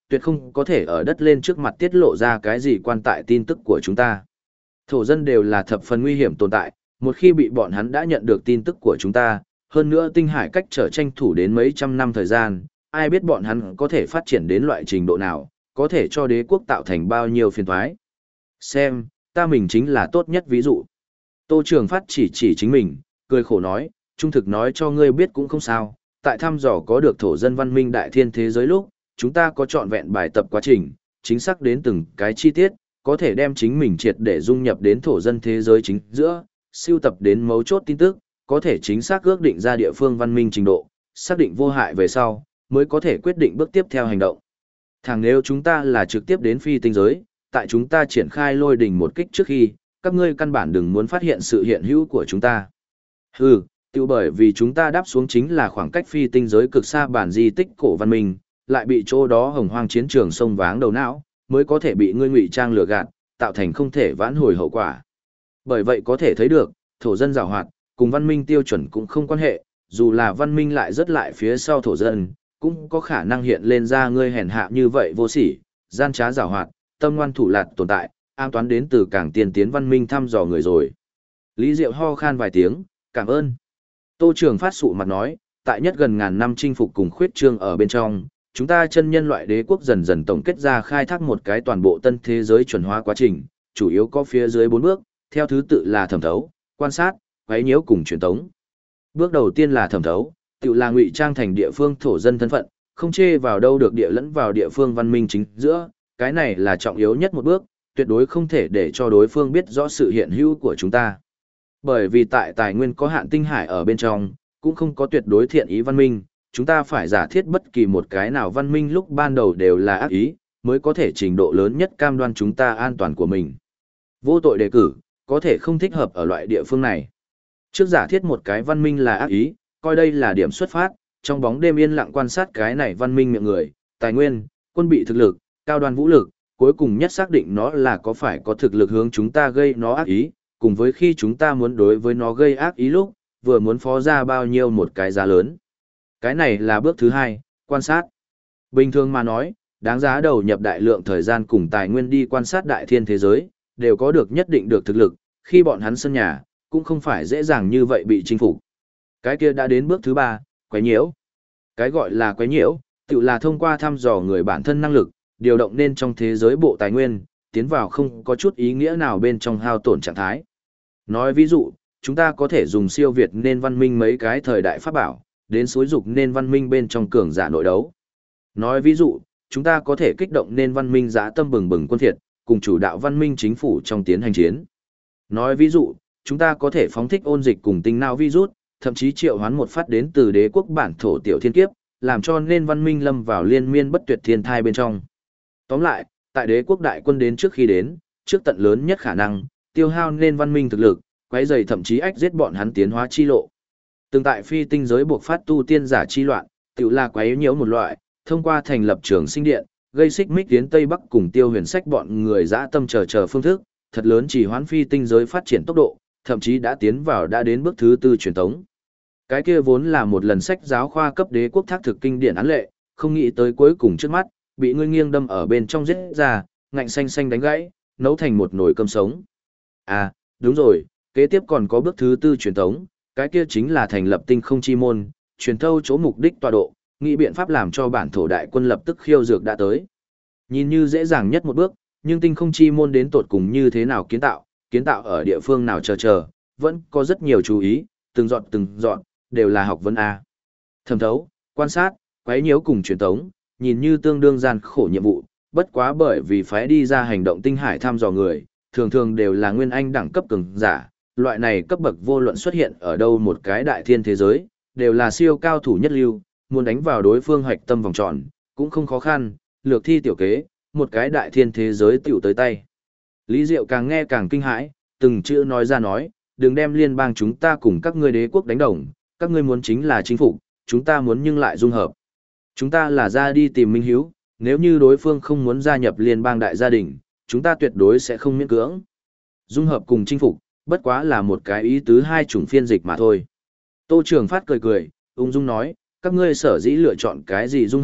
tuyệt không có thể ở đất lên trước mặt tiết lộ ra cái gì quan tại tin tức của chúng ta. Thổ dân đều là thập phần nguy hiểm tồn tại, một khi bị bọn hắn đã nhận được tin tức của chúng ta, hơn nữa tinh hải cách trở tranh thủ đến mấy trăm năm thời gian, ai biết bọn hắn có thể phát triển đến loại trình độ nào, có thể cho đế quốc tạo thành bao nhiêu phiền toái. Xem, ta mình chính là tốt nhất ví dụ. Tô Trường Phát chỉ chính mình, cười khổ nói, trung thực nói cho ngươi biết cũng không sao, tại thăm dò có được thổ dân văn minh đại thiên thế giới lúc, chúng ta có trọn vẹn bài tập quá trình, chính xác đến từng cái chi tiết, có thể đem chính mình triệt để dung nhập đến thổ dân thế giới chính giữa, siêu tập đến mấu chốt tin tức, có thể chính xác ước định ra địa phương văn minh trình độ, xác định vô hại về sau, mới có thể quyết định bước tiếp theo hành động. Thẳng nếu chúng ta là trực tiếp đến phi tinh giới, tại chúng ta triển khai lôi đỉnh một kích trước khi, các ngươi căn bản đừng muốn phát hiện sự hiện hữu của chúng ta. Hừ, tiêu bởi vì chúng ta đáp xuống chính là khoảng cách phi tinh giới cực xa bản di tích cổ văn minh, lại bị chỗ đó hồng hoang chiến trường sông váng đầu não, mới có thể bị ngươi ngụy trang lừa gạt, tạo thành không thể vãn hồi hậu quả. Bởi vậy có thể thấy được, thổ dân giàu hoạt, cùng văn minh tiêu chuẩn cũng không quan hệ, dù là văn minh lại rất lại phía sau thổ dân, cũng có khả năng hiện lên ra ngươi hèn hạ như vậy vô sỉ, gian trá giàu hoạt, tâm ngoan thủ lạt tồn tại, an toán đến từ càng tiên tiến văn minh thăm dò người rồi. Lý Diệu ho khan vài tiếng, cảm ơn. Tô Trường Phát sụ mặt nói, tại nhất gần ngàn năm chinh phục cùng khuyết trương ở bên trong, chúng ta chân nhân loại đế quốc dần dần tổng kết ra khai thác một cái toàn bộ tân thế giới chuẩn hóa quá trình, chủ yếu có phía dưới 4 bước, theo thứ tự là thẩm thấu, quan sát, quấy nhiễu cùng truyền tống. Bước đầu tiên là thẩm thấu, tự là ngụy trang thành địa phương thổ dân thân phận, không chê vào đâu được địa lẫn vào địa phương văn minh chính giữa, cái này là trọng yếu nhất một bước, tuyệt đối không thể để cho đối phương biết rõ sự hiện hữu của chúng ta. Bởi vì tại tài nguyên có hạn tinh hải ở bên trong, cũng không có tuyệt đối thiện ý văn minh, chúng ta phải giả thiết bất kỳ một cái nào văn minh lúc ban đầu đều là ác ý, mới có thể trình độ lớn nhất cam đoan chúng ta an toàn của mình. Vô tội đề cử, có thể không thích hợp ở loại địa phương này. Trước giả thiết một cái văn minh là ác ý, coi đây là điểm xuất phát, trong bóng đêm yên lặng quan sát cái này văn minh miệng người, tài nguyên, quân bị thực lực, cao đoan vũ lực, cuối cùng nhất xác định nó là có phải có thực lực hướng chúng ta gây nó ác ý, cùng với khi chúng ta muốn đối với nó gây ác ý lúc, vừa muốn phó ra bao nhiêu một cái giá lớn. Cái này là bước thứ 2, quan sát. Bình thường mà nói, đáng giá đầu nhập đại lượng thời gian cùng tài nguyên đi quan sát đại thiên thế giới, đều có được nhất định được thực lực, khi bọn hắn sân nhà, cũng không phải dễ dàng như vậy bị chinh phục. Cái kia đã đến bước thứ 3, quấy nhiễu. Cái gọi là quấy nhiễu, tự là thông qua thăm dò người bản thân năng lực, điều động nên trong thế giới bộ tài nguyên, tiến vào không có chút ý nghĩa nào bên trong hao tổn trạng thái. Nói ví dụ, chúng ta có thể dùng siêu việt nên văn minh mấy cái thời đại pháp bảo, đến xúi dục nên văn minh bên trong cường giả nội đấu. Nói ví dụ, chúng ta có thể kích động nên văn minh dã tâm bừng bừng quân thiệt, cùng chủ đạo văn minh chính phủ trong tiến hành chiến. Nói ví dụ, chúng ta có thể phóng thích ôn dịch cùng tinh não virus, thậm chí triệu hoán một phát đến từ đế quốc bản thổ tiểu thiên kiếp, làm cho nên văn minh lâm vào liên miên bất tuyệt thiên thai bên trong. Tóm lại, tại đế quốc đại quân đến trước khi đến, trước tận lớn nhất khả năng, tiêu hao nên văn minh thực lực, quấy rầy thậm chí ách giết bọn hắn tiến hóa chi lộ. Từng tại phi tinh giới buộc phát tu tiên giả chi loạn, tự là quấy nhiễu một loại, thông qua thành lập trường sinh điện, gây xích mích tiến Tây Bắc cùng tiêu huyền sách bọn người dã tâm chờ phương thức, thật lớn chỉ hoán phi tinh giới phát triển tốc độ, thậm chí đã tiến vào đã đến bước thứ 4 truyền tống. Cái kia vốn là một lần sách giáo khoa cấp đế quốc thác thực kinh điển án lệ, không nghĩ tới cuối cùng trước mắt, bị ngươi nghiêng đâm ở bên trong giết ra, ngạnh xanh xanh đánh gãy, nấu thành một nồi cơm sống. À, đúng rồi, kế tiếp còn có bước thứ 4 truyền tống, cái kia chính là thành lập tinh không chi môn, truyền thâu chỗ mục đích tọa độ, nghĩ biện pháp làm cho bản thổ đại quân lập tức khiêu dược đã tới. Nhìn như dễ dàng nhất một bước, nhưng tinh không chi môn đến tột cùng như thế nào kiến tạo ở địa phương nào chờ, vẫn có rất nhiều chú ý, từng dọn, đều là học vấn A. Thẩm thấu, quan sát, quấy nhiễu cùng truyền tống, nhìn như tương đương gian khổ nhiệm vụ, bất quá bởi vì phái đi ra hành động tinh hải thăm dò người, thường thường đều là nguyên anh đẳng cấp cường giả, loại này cấp bậc vô luận xuất hiện ở đâu một cái đại thiên thế giới, đều là siêu cao thủ nhất lưu, muốn đánh vào đối phương hoạch tâm vòng tròn, cũng không khó khăn, lược thi tiểu kế, một cái đại thiên thế giới tiểu tới tay. Lý Diệu càng nghe càng kinh hãi, từng chữ nói ra nói, đừng đem liên bang chúng ta cùng các ngươi đế quốc đánh đồng, các ngươi muốn chính là chính phủ, chúng ta muốn nhưng lại dung hợp. Chúng ta là ra đi tìm minh hiếu, nếu như đối phương không muốn gia nhập liên bang đại gia đình, chúng ta tuyệt đối sẽ không miễn cưỡng. Dung hợp cùng chinh phục, bất quá là một cái ý tứ hai chủng phiên dịch mà thôi. Tô Trường Phát cười, ung dung nói, các ngươi sở dĩ lựa chọn cái gì dung hợp,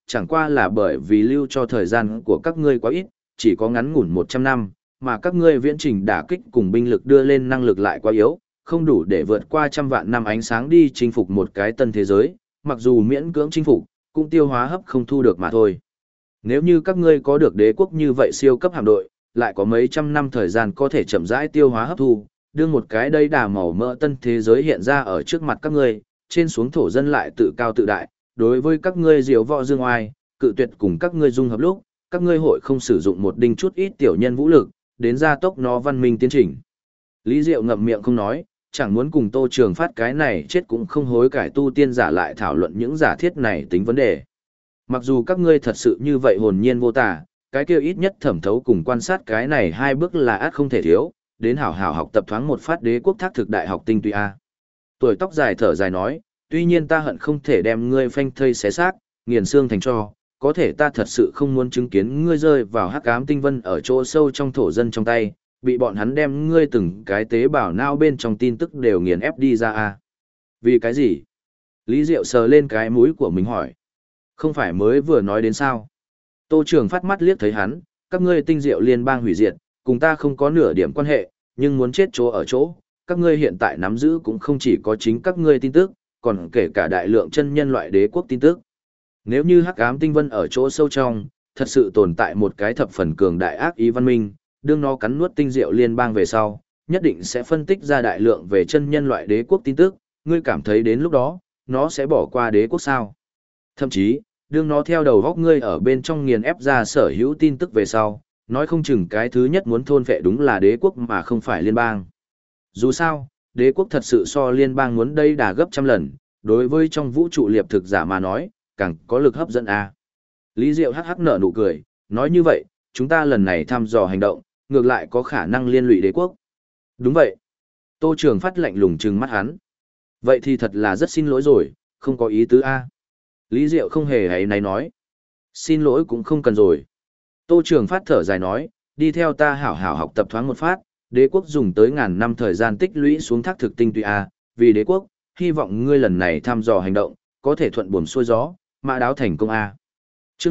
chẳng qua là bởi vì lưu cho thời gian của các ngươi quá ít, chỉ có ngắn ngủn 100 năm, mà các ngươi viễn trình đả kích cùng binh lực đưa lên năng lực lại quá yếu, không đủ để vượt qua trăm vạn năm ánh sáng đi chinh phục một cái tân thế giới, mặc dù miễn cưỡng chinh phục, cũng tiêu hóa hấp không thu được mà thôi. Nếu như các ngươi có được đế quốc như vậy siêu cấp hạm đội, lại có mấy trăm năm thời gian có thể chậm rãi tiêu hóa hấp thu, đưa một cái đầy đà màu mỡ tân thế giới hiện ra ở trước mặt các ngươi, trên xuống thổ dân lại tự cao tự đại, đối với các ngươi diều võ dương oai, cự tuyệt cùng các ngươi dung hợp lúc, các ngươi hội không sử dụng một đinh chút ít tiểu nhân vũ lực, đến gia tốc nó văn minh tiến trình. Lý Diệu ngậm miệng không nói, chẳng muốn cùng Tô Trường Phát cái này chết cũng không hối cải tu tiên giả lại thảo luận những giả thiết này tính vấn đề. Mặc dù các ngươi thật sự như vậy hồn nhiên vô tả, cái kia ít nhất thẩm thấu cùng quan sát cái này hai bước là ắt không thể thiếu, đến hảo hảo học tập thoáng một phát đế quốc thác thực đại học tinh túy A. Tuổi tóc dài thở dài nói, tuy nhiên ta hận không thể đem ngươi phanh thây xé xác, nghiền xương thành tro, có thể ta thật sự không muốn chứng kiến ngươi rơi vào hắc ám tinh vân ở chỗ sâu trong thổ dân trong tay, bị bọn hắn đem ngươi từng cái tế bào não bên trong tin tức đều nghiền ép đi ra A. Vì cái gì? Lý Diệu sờ lên cái mũi của mình hỏi. Không phải mới vừa nói đến sao? Tô Trường Phát mắt liếc thấy hắn, các ngươi tinh diệu liên bang hủy diệt, cùng ta không có nửa điểm quan hệ, nhưng muốn chết chỗ ở chỗ, các ngươi hiện tại nắm giữ cũng không chỉ có chính các ngươi tin tức, còn kể cả đại lượng chân nhân loại đế quốc tin tức. Nếu như hắc ám tinh vân ở chỗ sâu trong, thật sự tồn tại một cái thập phần cường đại ác ý văn minh, đương nó cắn nuốt tinh diệu liên bang về sau, nhất định sẽ phân tích ra đại lượng về chân nhân loại đế quốc tin tức, ngươi cảm thấy đến lúc đó, nó sẽ bỏ qua đế quốc sao? Thậm chí, đương nó theo đầu góc ngươi ở bên trong nghiền ép ra sở hữu tin tức về sau, nói không chừng cái thứ nhất muốn thôn phệ đúng là đế quốc mà không phải liên bang. Dù sao, đế quốc thật sự so liên bang muốn đây đà gấp trăm lần, đối với trong vũ trụ liệp thực giả mà nói, càng có lực hấp dẫn a. Lý Diệu hắc hắc nở nụ cười, nói như vậy, chúng ta lần này thăm dò hành động, ngược lại có khả năng liên lụy đế quốc. Đúng vậy. Tô Trường Phát lạnh lùng trừng mắt hắn. Vậy thì thật là rất xin lỗi rồi, không có ý tứ a. Lý Diệu không hề hay này nói. Xin lỗi cũng không cần rồi. Tô Trường Phát thở dài nói, đi theo ta hảo hảo học tập thoáng một phát, đế quốc dùng tới ngàn năm thời gian tích lũy xuống thác thực tinh túy a, vì đế quốc, hy vọng ngươi lần này thăm dò hành động, có thể thuận buồm xuôi gió, mã đáo thành công a. Chương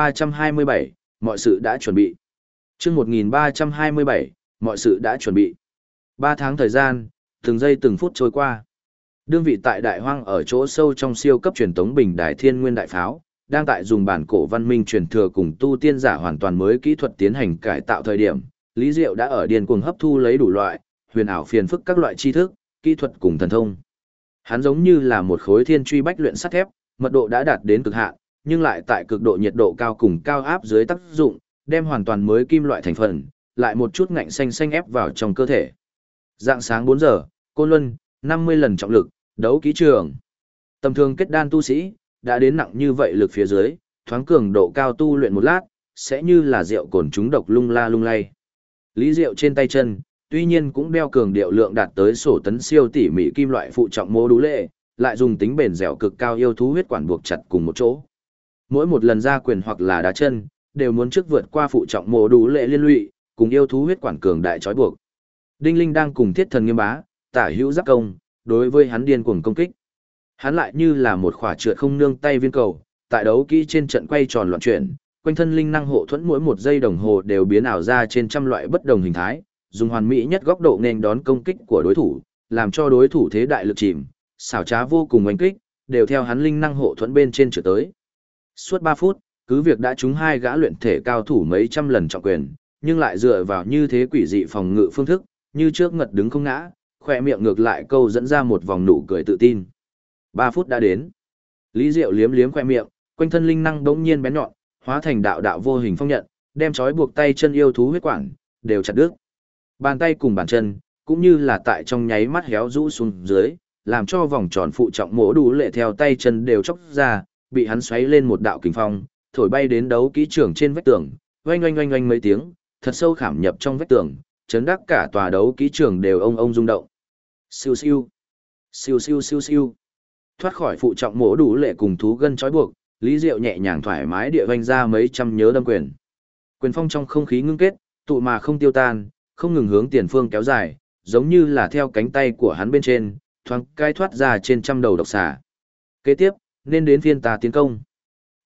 1327, mọi sự đã chuẩn bị. Chương 1327, mọi sự đã chuẩn bị. 3 tháng thời gian, từng giây từng phút trôi qua. Đương vị tại Đại Hoang ở chỗ sâu trong siêu cấp truyền tống bình đài Thiên Nguyên đại pháo, đang tại dùng bản cổ văn minh truyền thừa cùng tu tiên giả hoàn toàn mới kỹ thuật tiến hành cải tạo thời điểm, Lý Diệu đã ở điên cuồng hấp thu lấy đủ loại huyền ảo phiền phức các loại tri thức, kỹ thuật cùng thần thông. Hắn giống như là một khối thiên truy bách luyện sắt thép, mật độ đã đạt đến cực hạn, nhưng lại tại cực độ nhiệt độ cao cùng cao áp dưới tác dụng, đem hoàn toàn mới kim loại thành phần, lại một chút ngạnh xanh xanh ép vào trong cơ thể. Dạng sáng 4 giờ, Côn Luân, 50 lần trọng lực, đấu kỹ trường. Tầm thường kết đan tu sĩ, đã đến nặng như vậy lực phía dưới, thoáng cường độ cao tu luyện một lát, sẽ như là rượu cồn trúng độc lung la lung lay. Lý Diệu trên tay chân, tuy nhiên cũng đeo cường điệu lượng đạt tới sổ tấn siêu tỉ mỉ kim loại phụ trọng mô đú lệ, lại dùng tính bền dẻo cực cao yêu thú huyết quản buộc chặt cùng một chỗ. Mỗi một lần ra quyền hoặc là đá chân, đều muốn trước vượt qua phụ trọng mô đú lệ liên lụy, cùng yêu thú huyết quản cường đại trói buộc. Đinh Linh đang cùng Thiết Thần Nghiêm Bá, tả hữu giáp công, đối với hắn điên cuồng công kích. Hắn lại như là một khỏa trượt không nương tay viên cầu, tại đấu kỹ trên trận quay tròn loạn chuyển, quanh thân linh năng hộ thuẫn mỗi một giây đồng hồ đều biến ảo ra trên trăm loại bất đồng hình thái, dùng hoàn mỹ nhất góc độ nên đón công kích của đối thủ, làm cho đối thủ thế đại lực chìm, xảo trá vô cùng oanh kích, đều theo hắn linh năng hộ thuẫn bên trên trở tới. Suốt 3 phút, cứ việc đã trúng 2 gã luyện thể cao thủ mấy trăm lần trọng quyền, nhưng lại dựa vào như thế quỷ dị phòng ngự phương thức, như trước ngật đứng không ngã, khỏe miệng ngược lại câu dẫn ra một vòng nụ cười tự tin. 3 phút đã đến. Lý Diệu liếm liếm khỏe miệng, quanh thân linh năng đống nhiên bén nhọn, hóa thành đạo đạo vô hình phong nhận, đem trói buộc tay chân yêu thú huyết quản đều chặt đứt. Bàn tay cùng bàn chân, cũng như là tại trong nháy mắt héo rũ xuống dưới, làm cho vòng tròn phụ trọng mỗ đủ lệ theo tay chân đều chóc ra, bị hắn xoáy lên một đạo kình phong, thổi bay đến đấu kỹ trường trên vách tường, oanh oanh oanh oanh mấy tiếng, thật sâu khảm nhập trong vách tường, chấn đắc cả tòa đấu kỹ trường đều ông ông rung động. Siêu siêu, siêu siêu siêu siêu. Thoát khỏi phụ trọng mỗ đủ lệ cùng thú gân trói buộc, Lý Diệu nhẹ nhàng thoải mái địa vanh ra mấy trăm nhớ đâm quyền. Quyền phong trong không khí ngưng kết, tụ mà không tiêu tan, không ngừng hướng tiền phương kéo dài, giống như là theo cánh tay của hắn bên trên, thoáng cai thoát ra trên trăm đầu độc xà. Kế tiếp, nên đến phiên ta tiến công.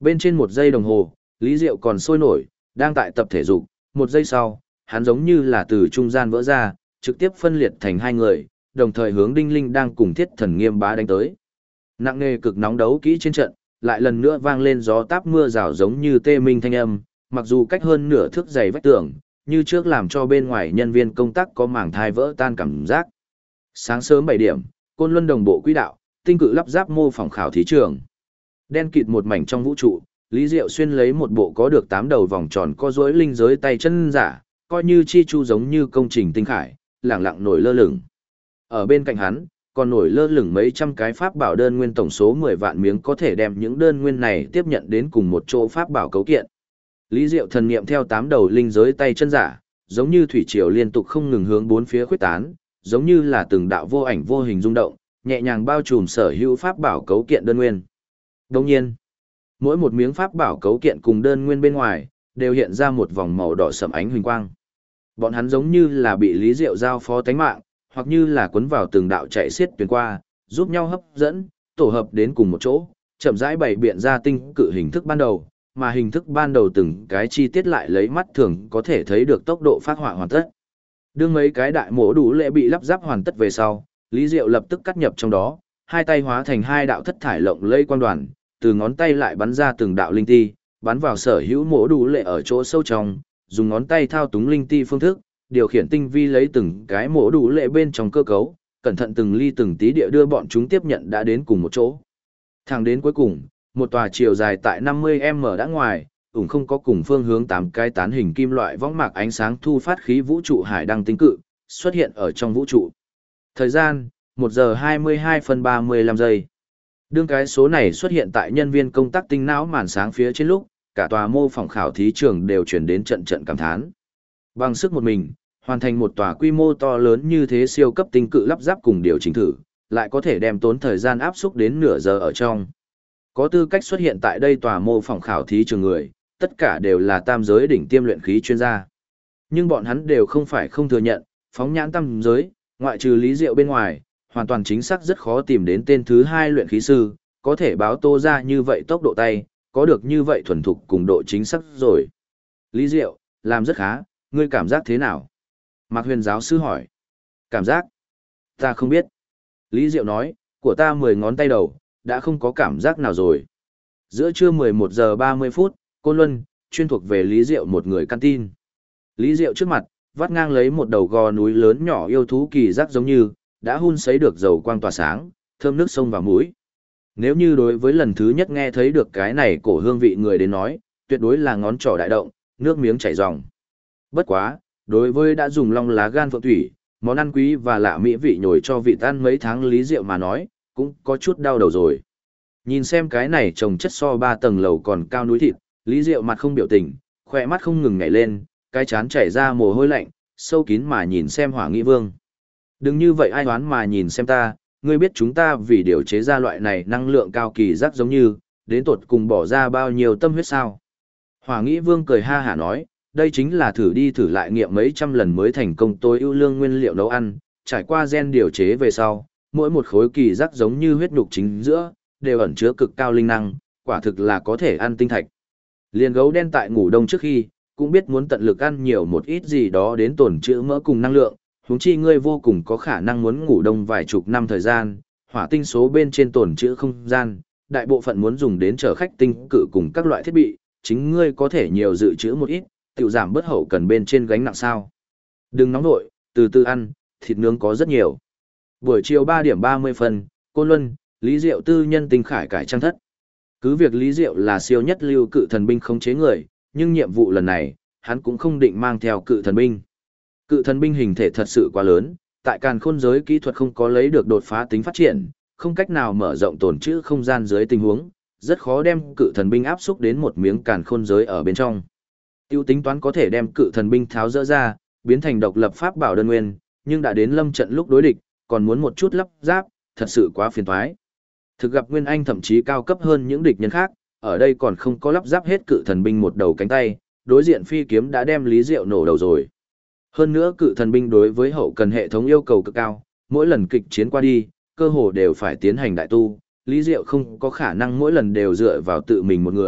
Bên trên 1 giây đồng hồ, Lý Diệu còn sôi nổi, đang tại tập thể dục, 1 giây sau, hắn giống như là từ trung gian vỡ ra, trực tiếp phân liệt thành 2 người, đồng thời hướng Đinh Linh đang cùng Thiết Thần Nghiêm Bá đánh tới. Nặng nề cực nóng đấu kỹ trên trận, lại lần nữa vang lên gió táp mưa rào giống như tê minh thanh âm, mặc dù cách hơn nửa thước dày vách tường, như trước làm cho bên ngoài nhân viên công tác có mảng thai vỡ tan cảm giác. Sáng sớm 7 điểm, Côn Luân đồng bộ quỹ đạo, tinh cự lắp ráp mô phỏng khảo thí trường. Đen kịt một mảnh trong vũ trụ, Lý Diệu Xuyên lấy một bộ có được 8 đầu vòng tròn co duỗi linh giới tay chân giả, coi như chi chu giống như công trình tinh khải, lẳng lặng nổi lơ lửng. Ở bên cạnh hắn, còn nổi lơ lửng mấy trăm cái pháp bảo đơn nguyên tổng số 10 vạn miếng có thể đem những đơn nguyên này tiếp nhận đến cùng một chỗ pháp bảo cấu kiện. Lý Diệu thần niệm theo 8 đầu linh giới tay chân giả, giống như thủy triều liên tục không ngừng hướng bốn phía khuếch tán, giống như là từng đạo vô ảnh vô hình rung động, nhẹ nhàng bao trùm sở hữu pháp bảo cấu kiện đơn nguyên. Đồng nhiên, mỗi một miếng pháp bảo cấu kiện cùng đơn nguyên bên ngoài, đều hiện ra một vòng màu đỏ sẫm ánh huỳnh quang. Bọn hắn giống như là bị Lý Diệu giao phó tánh mạng, hoặc như là cuốn vào từng đạo chạy xiết tuyến qua, giúp nhau hấp dẫn, tổ hợp đến cùng một chỗ, chậm rãi bày biện ra tinh cự hình thức ban đầu, mà hình thức ban đầu từng cái chi tiết lại lấy mắt thường có thể thấy được tốc độ phát họa hoàn tất. Đương mấy cái đại mổ đủ lệ bị lắp ráp hoàn tất về sau, Lý Diệu lập tức cắt nhập trong đó, hai tay hóa thành 2 đạo thất thải lộng lẫy quang đoàn, từ ngón tay lại bắn ra từng đạo linh ti, bắn vào sở hữu mổ đủ lệ ở chỗ sâu trong, dùng ngón tay thao túng linh ti phương thức, điều khiển tinh vi lấy từng cái mổ đủ lệ bên trong cơ cấu, cẩn thận từng ly từng tí địa đưa bọn chúng tiếp nhận đã đến cùng một chỗ. Thẳng đến cuối cùng, một tòa chiều dài tại 50m đã ngoài, ủng không có cùng phương hướng 8 cái tán hình kim loại võng mạc ánh sáng thu phát khí vũ trụ hải đăng tinh cự, xuất hiện ở trong vũ trụ. Thời gian, 1 giờ 22 phân 35 giây. Đương cái số này xuất hiện tại nhân viên công tác tinh não màn sáng phía trên lúc, cả tòa mô phỏng khảo thí trường đều chuyển đến trận trận cảm thán. Bằng sức một mình, hoàn thành một tòa quy mô to lớn như thế siêu cấp tinh cự lắp ráp cùng điều chỉnh thử, lại có thể đem tốn thời gian áp xúc đến nửa giờ ở trong. Có tư cách xuất hiện tại đây tòa mô phỏng khảo thí trường người, tất cả đều là tam giới đỉnh tiêm luyện khí chuyên gia. Nhưng bọn hắn đều không phải không thừa nhận, phóng nhãn tam giới, ngoại trừ Lý Diệu bên ngoài, hoàn toàn chính xác rất khó tìm đến tên thứ 2 luyện khí sư, có thể báo tô ra như vậy tốc độ tay, có được như vậy thuần thục cùng độ chính xác rồi. Lý Diệu, làm rất khá, ngươi cảm giác thế nào? Mạc Huyền giáo sư hỏi. Cảm giác? Ta không biết. Lý Diệu nói, của ta 10 ngón tay đầu, đã không có cảm giác nào rồi. Giữa trưa 11 giờ 30 phút, Côn Luân, chuyên thuộc về Lý Diệu một người căn tin. Lý Diệu trước mặt, vắt ngang lấy một đầu gò núi lớn nhỏ yêu thú kỳ giác giống như, đã hun sấy được dầu quang tỏa sáng, thơm nước sông vào mũi. Nếu như đối với lần thứ nhất nghe thấy được cái này cổ hương vị người đến nói, tuyệt đối là ngón trỏ đại động, nước miếng chảy ròng. Bất quá, đối với đã dùng long lá gan phượng thủy, món ăn quý và lạ mỹ vị nhồi cho vị tan mấy tháng Lý Diệu mà nói, cũng có chút đau đầu rồi. Nhìn xem cái này trồng chất so 3 tầng lầu còn cao núi thịt, Lý Diệu mặt không biểu tình, khỏe mắt không ngừng nhảy lên, cái chán chảy ra mồ hôi lạnh, sâu kín mà nhìn xem Hỏa Nghị Vương. Đừng như vậy ai đoán mà nhìn xem ta, ngươi biết chúng ta vì điều chế ra loại này năng lượng cao kỳ giác giống như, đến tột cùng bỏ ra bao nhiêu tâm huyết sao? Hỏa Nghị Vương cười ha hả nói, đây chính là thử đi thử lại nghiệm mấy trăm lần mới thành công tối ưu lương nguyên liệu nấu ăn, trải qua gen điều chế về sau, mỗi một khối kỳ giác giống như huyết nhục chính giữa, đều ẩn chứa cực cao linh năng, quả thực là có thể ăn tinh thạch. Liền gấu đen tại ngủ đông trước khi, cũng biết muốn tận lực ăn nhiều một ít gì đó đến tổn trữ mỡ cùng năng lượng, huống chi ngươi vô cùng có khả năng muốn ngủ đông vài chục năm thời gian, hỏa tinh số bên trên tổn trữ không gian, đại bộ phận muốn dùng đến chở khách tinh cự cùng các loại thiết bị, chính ngươi có thể nhiều dự trữ một ít, tự giảm bớt hậu cần bên trên gánh nặng sao. Đừng nóng nội, từ từ ăn, thịt nướng có rất nhiều. Buổi chiều 3 điểm 30 phân, Côn Luân, Lý Diệu tư nhân tinh khải cải trang thất. Cứ việc Lý Diệu là siêu nhất lưu cự thần binh khống chế người, nhưng nhiệm vụ lần này, hắn cũng không định mang theo cự thần binh. Cự thần binh hình thể thật sự quá lớn, tại càn khôn giới kỹ thuật không có lấy được đột phá tính phát triển, không cách nào mở rộng tổn trữ không gian dưới tình huống, rất khó đem cự thần binh áp xúc đến một miếng càn khôn giới ở bên trong. Tiêu tính toán có thể đem cự thần binh tháo dỡ ra, biến thành độc lập pháp bảo đơn nguyên, nhưng đã đến lâm trận lúc đối địch, còn muốn một chút lắp ráp, thật sự quá phiền toái. Thực gặp Nguyên Anh thậm chí cao cấp hơn những địch nhân khác, ở đây còn không có lắp ráp hết cự thần binh một đầu cánh tay, đối diện phi kiếm đã đem Lý Diệu nổ đầu rồi. Hơn nữa cự thần binh đối với hậu cần hệ thống yêu cầu cực cao, mỗi lần kịch chiến qua đi, cơ hồ đều phải tiến hành đại tu, Lý Diệu không có khả năng mỗi lần đều dựa vào tự mình một người,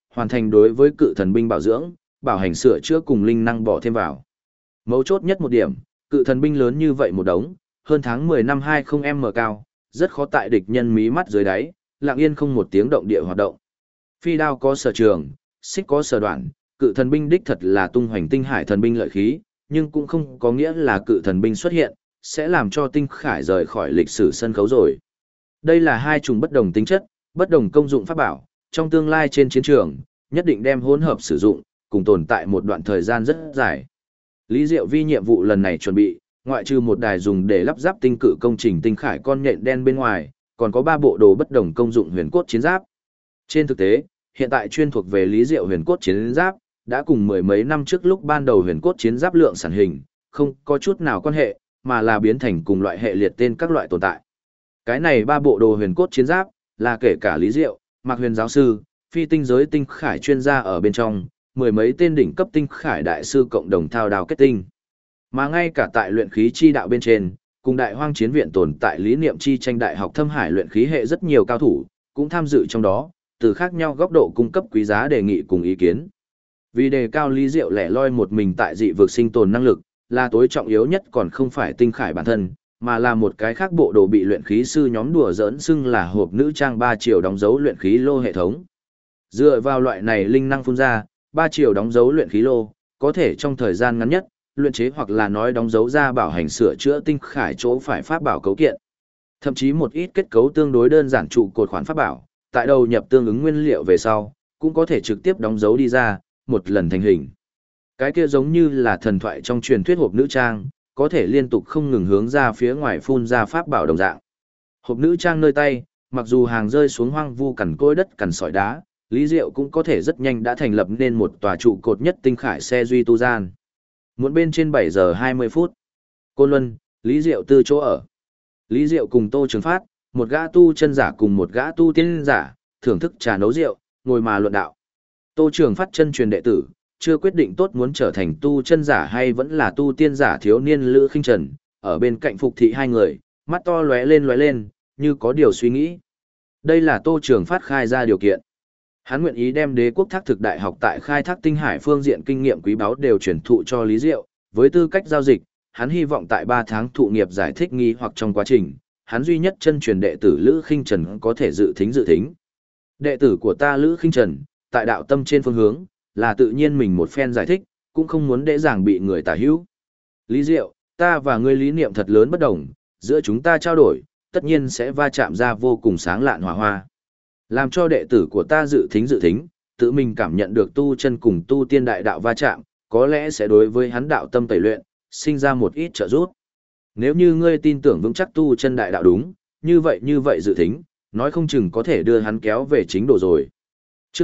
hoàn thành đối với cự thần binh bảo dưỡng, bảo hành sửa chữa cùng linh năng bỏ thêm vào. Mấu chốt nhất một điểm, cự thần binh lớn như vậy một đống, hơn tháng 10 năm 20m cao, rất khó tại địch nhân mí mắt dưới đáy, lặng yên không một tiếng động địa hoạt động. Phi đao có sở trường, xích có sở đoạn, cự thần binh đích thật là tung hoành tinh hải thần binh lợi khí, nhưng cũng không có nghĩa là cự thần binh xuất hiện, sẽ làm cho tinh khải rời khỏi lịch sử sân khấu rồi. Đây là hai chủng bất đồng tính chất, bất đồng công dụng pháp bảo, trong tương lai trên chiến trường, nhất định đem hỗn hợp sử dụng, cùng tồn tại một đoạn thời gian rất dài. Lý Diệu Vi nhiệm vụ lần này chuẩn bị, ngoại trừ một đài dùng để lắp ráp tinh cự công trình tinh khải con nhện đen bên ngoài, còn có 3 bộ đồ bất đồng công dụng huyền cốt chiến giáp. Trên thực tế, hiện tại chuyên thuộc về Lý Diệu huyền cốt chiến giáp, đã cùng mười mấy năm trước lúc ban đầu huyền cốt chiến giáp lượng sản hình, không có chút nào quan hệ, mà là biến thành cùng loại hệ liệt tên các loại tồn tại. Cái này 3 bộ đồ huyền cốt chiến giáp, là kể cả Lý Diệu, Mạc Huyền giáo sư, phi tinh giới tinh khải chuyên gia ở bên trong, mười mấy tên đỉnh cấp tinh khải đại sư cộng đồng thao đào kết tinh. Mà ngay cả tại luyện khí chi đạo bên trên, cùng Đại Hoang Chiến viện tồn tại lý niệm chi tranh đại học Thâm Hải luyện khí hệ rất nhiều cao thủ, cũng tham dự trong đó, từ khác nhau góc độ cung cấp quý giá đề nghị cùng ý kiến. Vì đề cao Lý Diệu lẻ loi một mình tại dị vực sinh tồn năng lực, là tối trọng yếu nhất còn không phải tinh khải bản thân, mà là một cái khác bộ đồ bị luyện khí sư nhóm đùa giỡn xưng là hộp nữ trang 3 chiều đóng dấu luyện khí lô hệ thống. Dựa vào loại này linh năng phun ra, 3 chiều đóng dấu luyện khí lô, có thể trong thời gian ngắn nhất, luyện chế hoặc là nói đóng dấu ra bảo hành sửa chữa tinh khải chỗ phải pháp bảo cấu kiện. Thậm chí một ít kết cấu tương đối đơn giản trụ cột khoản pháp bảo, tại đầu nhập tương ứng nguyên liệu về sau, cũng có thể trực tiếp đóng dấu đi ra, một lần thành hình. Cái kia giống như là thần thoại trong truyền thuyết hộp nữ trang, có thể liên tục không ngừng hướng ra phía ngoài phun ra pháp bảo đồng dạng. Hộp nữ trang nơi tay, mặc dù hàng rơi xuống hoang vu cằn cỗi đất cằn sỏi đá, Lý Diệu cũng có thể rất nhanh đã thành lập nên một tòa trụ cột nhất tinh khải xe duy tu gian. Muốn bên trên 7 giờ 20 phút. Côn Luân, Lý Diệu tư chỗ ở. Lý Diệu cùng Tô Trường Phát, một gã tu chân giả cùng một gã tu tiên giả, thưởng thức trà nấu rượu, ngồi mà luận đạo. Tô Trường Phát chân truyền đệ tử, chưa quyết định tốt muốn trở thành tu chân giả hay vẫn là tu tiên giả thiếu niên Lữ Khinh Trần, ở bên cạnh phục thị hai người, mắt to lóe lên, như có điều suy nghĩ. Đây là Tô Trường Phát khai ra điều kiện. Hắn nguyện ý đem Đế quốc Thác Thực Đại học tại khai thác tinh hải phương diện kinh nghiệm quý báu đều truyền thụ cho Lý Diệu, với tư cách giao dịch, hắn hy vọng tại 3 tháng thụ nghiệp giải thích nghi hoặc trong quá trình, hắn duy nhất chân truyền đệ tử Lữ Khinh Trần có thể dự thính. Đệ tử của ta Lữ Khinh Trần, tại đạo tâm trên phương hướng, là tự nhiên mình một phen giải thích, cũng không muốn dễ dàng bị người tả hữu. Lý Diệu, ta và ngươi lý niệm thật lớn bất đồng, giữa chúng ta trao đổi, tất nhiên sẽ va chạm ra vô cùng sáng lạn hòa hoa. Làm cho đệ tử của ta dự thính, tự mình cảm nhận được tu chân cùng tu tiên đại đạo va chạm, có lẽ sẽ đối với hắn đạo tâm tẩy luyện, sinh ra một ít trợ giúp. Nếu như ngươi tin tưởng vững chắc tu chân đại đạo đúng, như vậy dự thính, nói không chừng có thể đưa hắn kéo về chính độ rồi. Chương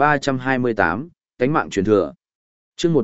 1328, cánh mạng truyền thừa. Chương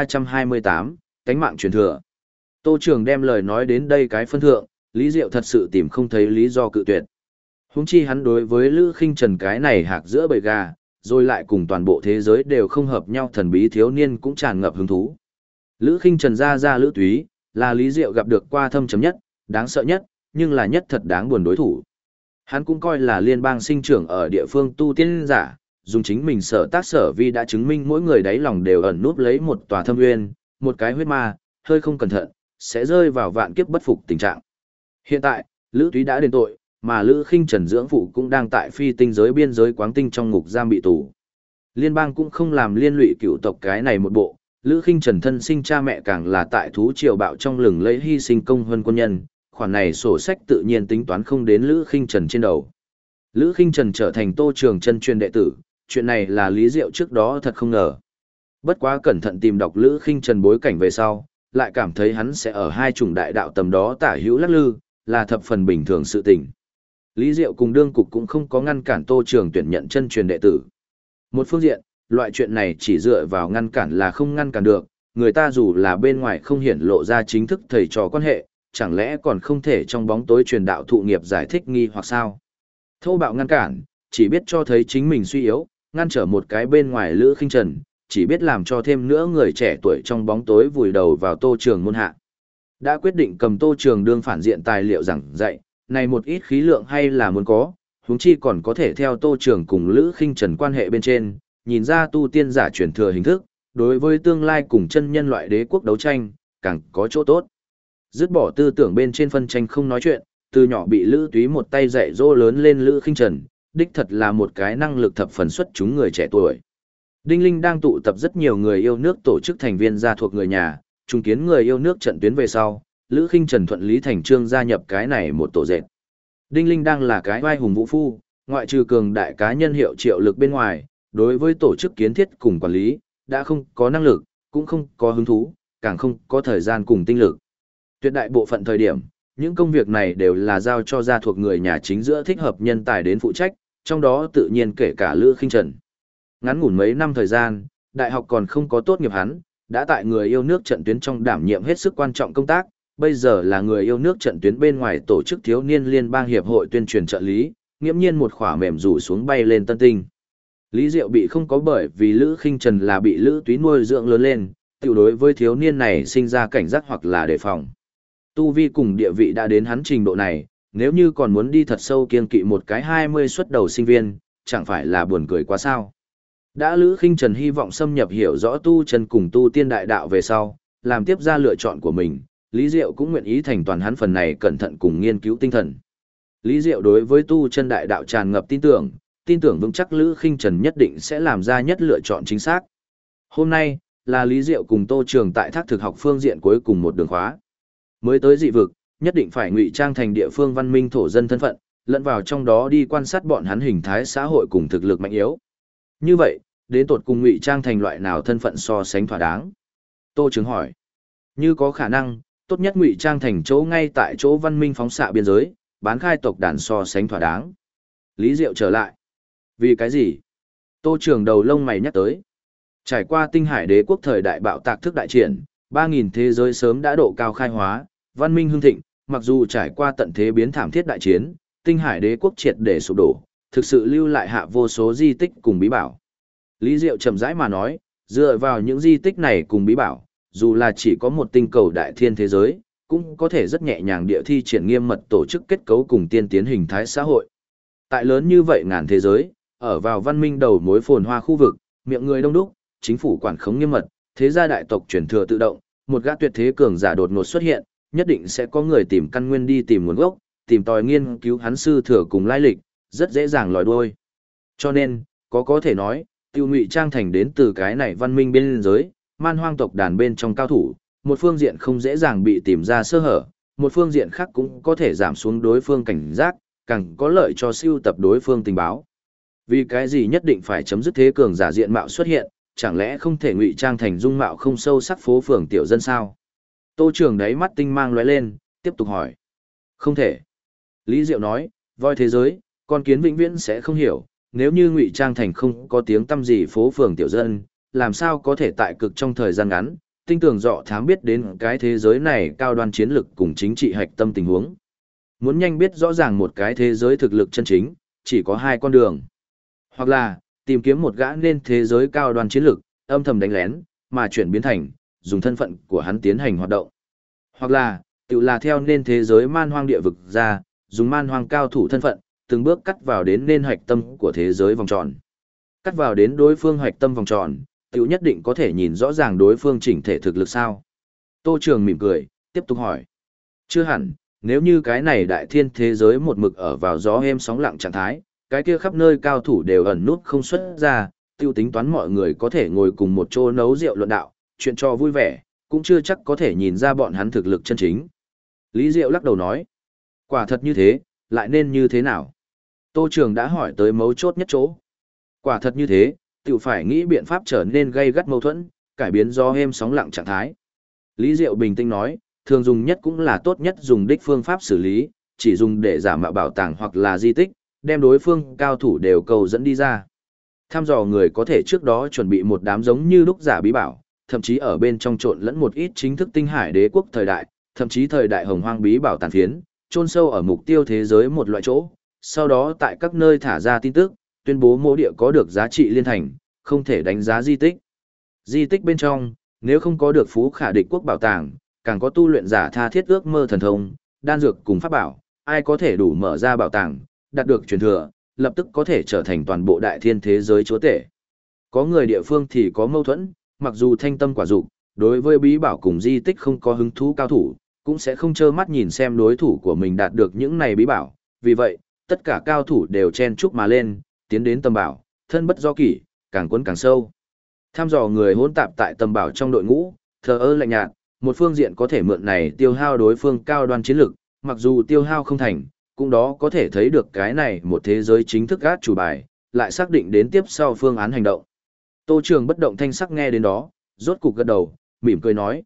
1328, cánh mạng truyền thừa. Tô Trường đem lời nói đến đây cái phân thượng, Lý Diệu thật sự tìm không thấy lý do cự tuyệt. Huống chi hắn đối với Lữ Khinh Trần cái này hạc giữa bầy gà, rồi lại cùng toàn bộ thế giới đều không hợp nhau thần bí thiếu niên cũng tràn ngập hứng thú. Lữ Khinh Trần ra Lữ Túy, là Lý Diệu gặp được qua thâm chấm nhất, đáng sợ nhất, nhưng là nhất thật đáng buồn đối thủ. Hắn cũng coi là liên bang sinh trưởng ở địa phương tu tiên giả, dùng chính mình sở tác sở vi đã chứng minh mỗi người đáy lòng đều ẩn núp lấy một tòa thâm nguyên, một cái huyết ma, hơi không cẩn thận, sẽ rơi vào vạn kiếp bất phục tình trạng. Hiện tại, Lữ Túy đã đền tội, mà Lữ Khinh Trần dưỡng phụ cũng đang tại phi tinh giới biên giới Quáng Tinh trong ngục giam bị tù. Liên bang cũng không làm liên lụy cựu tộc cái này một bộ, Lữ Khinh Trần thân sinh cha mẹ càng là tại thú triều bạo trong lừng lấy hy sinh công hơn quân nhân, khoản này sổ sách tự nhiên tính toán không đến Lữ Khinh Trần trên đầu. Lữ Khinh Trần trở thành Tô Trường chân truyền đệ tử, chuyện này là Lý Diệu trước đó thật không ngờ. Bất quá cẩn thận tìm đọc Lữ Khinh Trần bối cảnh về sau, lại cảm thấy hắn sẽ ở hai chủng đại đạo tầm đó tả hữu lắc lư, là thập phần bình thường sự tình. Lý Diệu cùng đương cục cũng không có ngăn cản Tô Trường tuyển nhận chân truyền đệ tử. Một phương diện, loại chuyện này chỉ dựa vào ngăn cản là không ngăn cản được, người ta dù là bên ngoài không hiển lộ ra chính thức thầy trò quan hệ, chẳng lẽ còn không thể trong bóng tối truyền đạo thụ nghiệp giải thích nghi hoặc sao? Thô bạo ngăn cản, chỉ biết cho thấy chính mình suy yếu, ngăn trở một cái bên ngoài Lữ Khinh Trần, chỉ biết làm cho thêm nữa người trẻ tuổi trong bóng tối vùi đầu vào Tô Trường môn hạ. Đã quyết định cầm Tô Trường đương phản diện tài liệu giảng dạy, này một ít khí lượng hay là muốn có, huống chi còn có thể theo Tô Trường cùng Lữ Khinh Trần quan hệ bên trên, nhìn ra tu tiên giả truyền thừa hình thức, đối với tương lai cùng chân nhân loại đế quốc đấu tranh, càng có chỗ tốt. Dứt bỏ tư tưởng bên trên phân tranh không nói chuyện, từ nhỏ bị Lữ Túy một tay dạy dỗ lớn lên Lữ Khinh Trần, đích thật là một cái năng lực thập phần xuất chúng người trẻ tuổi. Đinh Linh đang tụ tập rất nhiều người yêu nước tổ chức thành viên gia thuộc người nhà, trùng kiến người yêu nước trận tuyến về sau, Lữ Khinh Trần thuận lý thành trương gia nhập cái này một tổ dệt. Đinh Linh đang là cái vai hùng vũ phu, ngoại trừ cường đại cá nhân hiệu triệu lực bên ngoài, đối với tổ chức kiến thiết cùng quản lý, đã không có năng lực, cũng không có hứng thú, càng không có thời gian cùng tinh lực. Tuyệt đại bộ phận thời điểm, những công việc này đều là giao cho gia thuộc người nhà chính giữa thích hợp nhân tài đến phụ trách, trong đó tự nhiên kể cả Lữ Khinh Trần. Ngắn ngủn mấy năm thời gian, đại học còn không có tốt nghiệp hắn, đã tại người yêu nước trận tuyến trong đảm nhiệm hết sức quan trọng công tác, bây giờ là người yêu nước trận tuyến bên ngoài tổ chức thiếu niên liên bang hiệp hội tuyên truyền trợ lý, nghiễm nhiên một khỏa mềm rủ xuống bay lên tân tinh. Lý Diệu bị không có bởi vì Lữ Khinh Trần là bị Lữ Túy nuôi dưỡng lớn lên, tiểu đối với thiếu niên này sinh ra cảnh giác hoặc là đề phòng. Tu vi cùng địa vị đã đến hắn trình độ này, nếu như còn muốn đi thật sâu kiên kỵ một cái 20 xuất đầu sinh viên, chẳng phải là buồn cười quá sao. Đã Lữ Khinh Trần hy vọng xâm nhập hiểu rõ tu chân cùng tu tiên đại đạo về sau, làm tiếp ra lựa chọn của mình, Lý Diệu cũng nguyện ý thành toàn hắn phần này cẩn thận cùng nghiên cứu tinh thần. Lý Diệu đối với tu chân đại đạo tràn ngập tin tưởng vững chắc Lữ Khinh Trần nhất định sẽ làm ra nhất lựa chọn chính xác. Hôm nay, là Lý Diệu cùng Tô Trường tại Thác Thực học phương diện cuối cùng một đường khóa. Mới tới dị vực, nhất định phải ngụy trang thành địa phương văn minh thổ dân thân phận, lẫn vào trong đó đi quan sát bọn hắn hình thái xã hội cùng thực lực mạnh yếu. Như vậy, đến tột cùng ngụy trang thành loại nào thân phận so sánh thỏa đáng? Tô Trường hỏi. Như có khả năng, tốt nhất ngụy trang thành chỗ ngay tại chỗ văn minh phóng xạ biên giới, bán khai tộc đàn so sánh thỏa đáng. Lý Diệu trở lại. Vì cái gì? Tô Trường đầu lông mày nhắc tới. Trải qua tinh hải đế quốc thời đại bạo tạc thức đại triển, 3.000 thế giới sớm đã độ cao khai hóa, văn minh hưng thịnh, mặc dù trải qua tận thế biến thảm thiết đại chiến, tinh hải đế quốc triệt để sụp đổ, thực sự lưu lại hạ vô số di tích cùng bí bảo. Lý Diệu chậm rãi mà nói, dựa vào những di tích này cùng bí bảo, dù là chỉ có một tinh cầu đại thiên thế giới, cũng có thể rất nhẹ nhàng địa thi triển nghiêm mật tổ chức kết cấu cùng tiên tiến hình thái xã hội. Tại lớn như vậy ngàn thế giới, ở vào văn minh đầu mối phồn hoa khu vực, miệng người đông đúc, chính phủ quản khống nghiêm mật, thế gia đại tộc truyền thừa tự động, một gã tuyệt thế cường giả đột ngột xuất hiện, nhất định sẽ có người tìm căn nguyên đi tìm nguồn gốc, tìm tòi nghiên cứu hắn sư thừa cùng lai lịch, rất dễ dàng lòi đuôi. Cho nên, có thể nói, tiêu ngụy trang thành đến từ cái này văn minh bên giới, man hoang tộc đàn bên trong cao thủ, một phương diện không dễ dàng bị tìm ra sơ hở, một phương diện khác cũng có thể giảm xuống đối phương cảnh giác, càng có lợi cho siêu tập đối phương tình báo. Vì cái gì nhất định phải chấm dứt thế cường giả diện mạo xuất hiện, chẳng lẽ không thể ngụy trang thành dung mạo không sâu sắc phố phường tiểu dân sao? Tô Trường đáy mắt tinh mang lóe lên, tiếp tục hỏi. Không thể. Lý Diệu nói, voi thế giới, con kiến vĩnh viễn sẽ không hiểu, nếu như ngụy trang thành không có tiếng tăm gì phố phường tiểu dân, làm sao có thể tại cực trong thời gian ngắn, tinh tường dọ thám biết đến cái thế giới này cao đoan chiến lực cùng chính trị hạch tâm tình huống. Muốn nhanh biết rõ ràng một cái thế giới thực lực chân chính, chỉ có hai con đường. Hoặc là, tìm kiếm một gã nên thế giới cao đoan chiến lực, âm thầm đánh lén, mà chuyển biến thành, dùng thân phận của hắn tiến hành hoạt động. Hoặc là, tự là theo nên thế giới man hoang địa vực ra, dùng man hoang cao thủ thân phận, từng bước cắt vào đến nên hoạch tâm của thế giới vòng tròn. Cắt vào đến đối phương hoạch tâm vòng tròn, tự nhất định có thể nhìn rõ ràng đối phương chỉnh thể thực lực sao. Tô Trường mỉm cười, tiếp tục hỏi. Chưa hẳn, nếu như cái này đại thiên thế giới một mực ở vào gió êm sóng lặng trạng thái, cái kia khắp nơi cao thủ đều ẩn nút không xuất ra, tiêu tính toán mọi người có thể ngồi cùng một chỗ nấu rượu luận đạo, chuyện cho vui vẻ, cũng chưa chắc có thể nhìn ra bọn hắn thực lực chân chính. Lý Diệu lắc đầu nói, quả thật như thế, lại nên như thế nào? Tô Trường đã hỏi tới mấu chốt nhất chỗ. Quả thật như thế, tự phải nghĩ biện pháp trở nên gây gắt mâu thuẫn, cải biến gió êm sóng lặng trạng thái. Lý Diệu bình tĩnh nói, thường dùng nhất cũng là tốt nhất dùng đích phương pháp xử lý, chỉ dùng để giả mạo bảo tàng hoặc là di tích, đem đối phương cao thủ đều cầu dẫn đi ra. Tham dò người có thể trước đó chuẩn bị một đám giống như lúc giả bí bảo, thậm chí ở bên trong trộn lẫn một ít chính thức tinh hải đế quốc thời đại, thậm chí thời đại hồng hoang bí bảo tàn phiến, chôn sâu ở mục tiêu thế giới một loại chỗ, sau đó tại các nơi thả ra tin tức, tuyên bố mộ địa có được giá trị liên thành, không thể đánh giá di tích. Di tích bên trong, nếu không có được phú khả địch quốc bảo tàng, càng có tu luyện giả tha thiết ước mơ thần thông, đan dược cùng pháp bảo, ai có thể đủ mở ra bảo tàng, đạt được truyền thừa, lập tức có thể trở thành toàn bộ đại thiên thế giới chúa tể. Có người địa phương thì có mâu thuẫn, mặc dù thanh tâm quả dục, đối với bí bảo cùng di tích không có hứng thú cao thủ, cũng sẽ không trơ mắt nhìn xem đối thủ của mình đạt được những này bí bảo. Vì vậy, tất cả cao thủ đều chen chúc mà lên, tiến đến tầm bảo, thân bất do kỷ, càng cuốn càng sâu. Tham dò người hỗn tạp tại tầm bảo trong đội ngũ, thờ ơ lạnh nhạt, một phương diện có thể mượn này tiêu hao đối phương cao đoan chiến lực, mặc dù tiêu hao không thành, cũng đó có thể thấy được cái này một thế giới chính thức gác chủ bài, lại xác định đến tiếp sau phương án hành động. Tô Trường bất động thanh sắc nghe đến đó, rốt cục gật đầu, mỉm cười nói,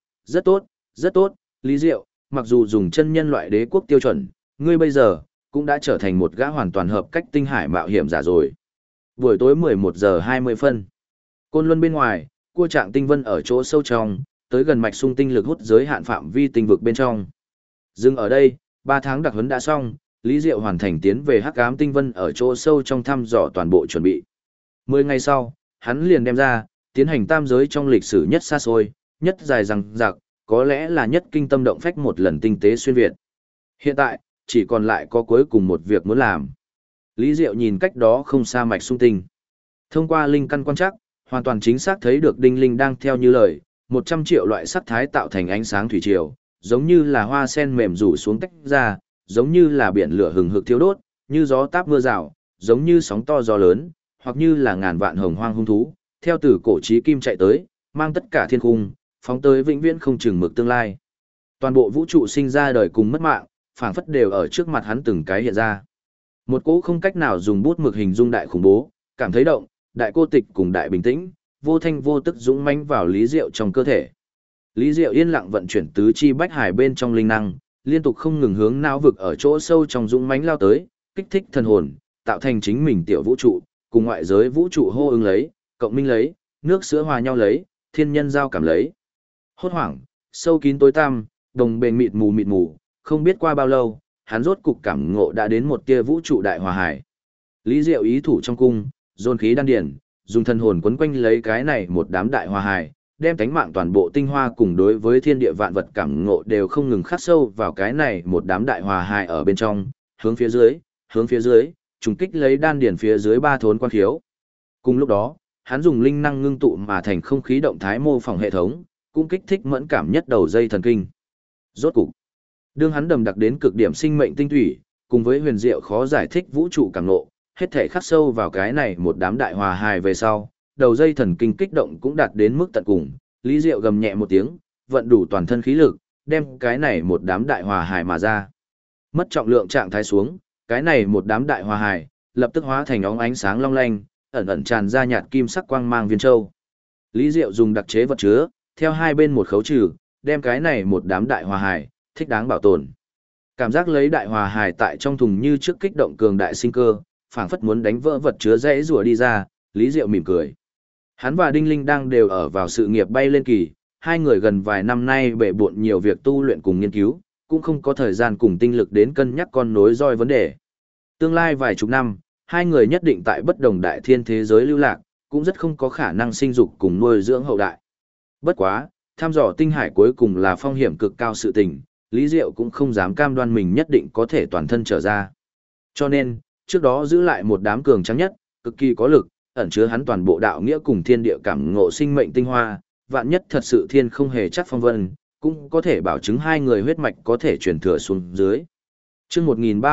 rất tốt, Lý Diệu, mặc dù dùng chân nhân loại đế quốc tiêu chuẩn, ngươi bây giờ cũng đã trở thành một gã hoàn toàn hợp cách tinh hải mạo hiểm giả rồi. Buổi tối 11 giờ 20 phân. Côn Luân bên ngoài, cua trạng tinh vân ở chỗ sâu trong, tới gần mạch sung tinh lực hút giới hạn phạm vi tinh vực bên trong. Dừng ở đây, 3 tháng đặc huấn đã xong, Lý Diệu hoàn thành tiến về Hắc Ám Tinh Vân ở chỗ sâu trong thăm dò toàn bộ chuẩn bị. 10 ngày sau, hắn liền đem ra, tiến hành tam giới trong lịch sử nhất xa xôi, nhất dài dằng dặc, có lẽ là nhất kinh tâm động phách một lần tinh tế xuyên Việt. Hiện tại, chỉ còn lại có cuối cùng một việc muốn làm. Lý Diệu nhìn cách đó không xa mạch sung tinh. Thông qua linh căn quan trắc, hoàn toàn chính xác thấy được đinh linh đang theo như lời, 100 triệu loại sắc thái tạo thành ánh sáng thủy triều, giống như là hoa sen mềm rủ xuống tách ra, giống như là biển lửa hừng hực thiêu đốt, như gió táp mưa rào, giống như sóng to gió lớn, hoặc như là ngàn vạn hồng hoang hung thú, theo từ cổ chí kim chạy tới, mang tất cả thiên cung, phóng tới vĩnh viễn không chừng mực tương lai. Toàn bộ vũ trụ sinh ra đời cùng mất mạng, phảng phất đều ở trước mặt hắn từng cái hiện ra. Một cỗ không cách nào dùng bút mực hình dung đại khủng bố, cảm thấy động, đại cô tịch cùng đại bình tĩnh, vô thanh vô tức dũng mãnh vào Lý Diệu trong cơ thể. Lý Diệu yên lặng vận chuyển tứ chi bách hải bên trong linh năng, liên tục không ngừng hướng não vực ở chỗ sâu trong dũng mãnh lao tới, kích thích thần hồn, tạo thành chính mình tiểu vũ trụ, cùng ngoại giới vũ trụ hô ứng lấy, cộng minh lấy, nước sữa hòa nhau lấy, thiên nhân giao cảm lấy. Hốt hoảng, sâu kín tối tăm, đồng bền mịt mù, không biết qua bao lâu, hắn rốt cục cảm ngộ đã đến một tia vũ trụ đại hòa hải. Lý Diệu ý thủ trong cung, dồn khí đan điển, dùng thần hồn quấn quanh lấy cái này một đám đại hòa hải, đem tánh mạng toàn bộ tinh hoa cùng đối với thiên địa vạn vật cảm ngộ đều không ngừng khắc sâu vào cái này một đám đại hòa hải ở bên trong, hướng phía dưới, trùng kích lấy đan điển phía dưới ba thốn quan khiếu. Cùng lúc đó, hắn dùng linh năng ngưng tụ mà thành không khí động thái mô phỏng hệ thống, cũng kích thích mẫn cảm nhất đầu dây thần kinh. Rốt cục, đương hắn đầm đặc đến cực điểm sinh mệnh tinh thủy, cùng với huyền diệu khó giải thích vũ trụ cảm ngộ, hết thể khắc sâu vào cái này một đám đại hòa hài về sau, đầu dây thần kinh kích động cũng đạt đến mức tận cùng, Lý Diệu gầm nhẹ một tiếng, vận đủ toàn thân khí lực, đem cái này một đám đại hòa hài mà ra. Mất trọng lượng trạng thái xuống, cái này một đám đại hòa hài, lập tức hóa thành óng ánh sáng long lanh, ẩn ẩn tràn ra nhạt kim sắc quang mang viên châu. Lý Diệu dùng đặc chế vật chứa, theo hai bên một khấu trừ, đem cái này một đám đại hòa hài, thích đáng bảo tồn. Cảm giác lấy đại hòa hài tại trong thùng như trước kích động cường đại sinh cơ, phảng phất muốn đánh vỡ vật chứa rẽ rùa đi ra, Lý Diệu mỉm cười. Hắn và Đinh Linh đang đều ở vào sự nghiệp bay lên kỳ, hai người gần vài năm nay bệ bộn nhiều việc tu luyện cùng nghiên cứu, cũng không có thời gian cùng tinh lực đến cân nhắc con nối roi vấn đề. Tương lai vài chục năm, hai người nhất định tại bất đồng đại thiên thế giới lưu lạc, cũng rất không có khả năng sinh dục cùng nuôi dưỡng hậu đại. Bất quá, thăm dò tinh hải cuối cùng là phong hiểm cực cao sự tình, Lý Diệu cũng không dám cam đoan mình nhất định có thể toàn thân trở ra. Cho nên, trước đó giữ lại một đám cường trắng nhất, cực kỳ có lực, ẩn chứa hắn toàn bộ đạo nghĩa cùng thiên địa cảm ngộ sinh mệnh tinh hoa, vạn nhất thật sự thiên không hề chắc phong vân, cũng có thể bảo chứng hai người huyết mạch có thể truyền thừa xuống dưới. Chương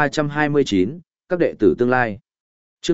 1329, các đệ tử tương lai. Chương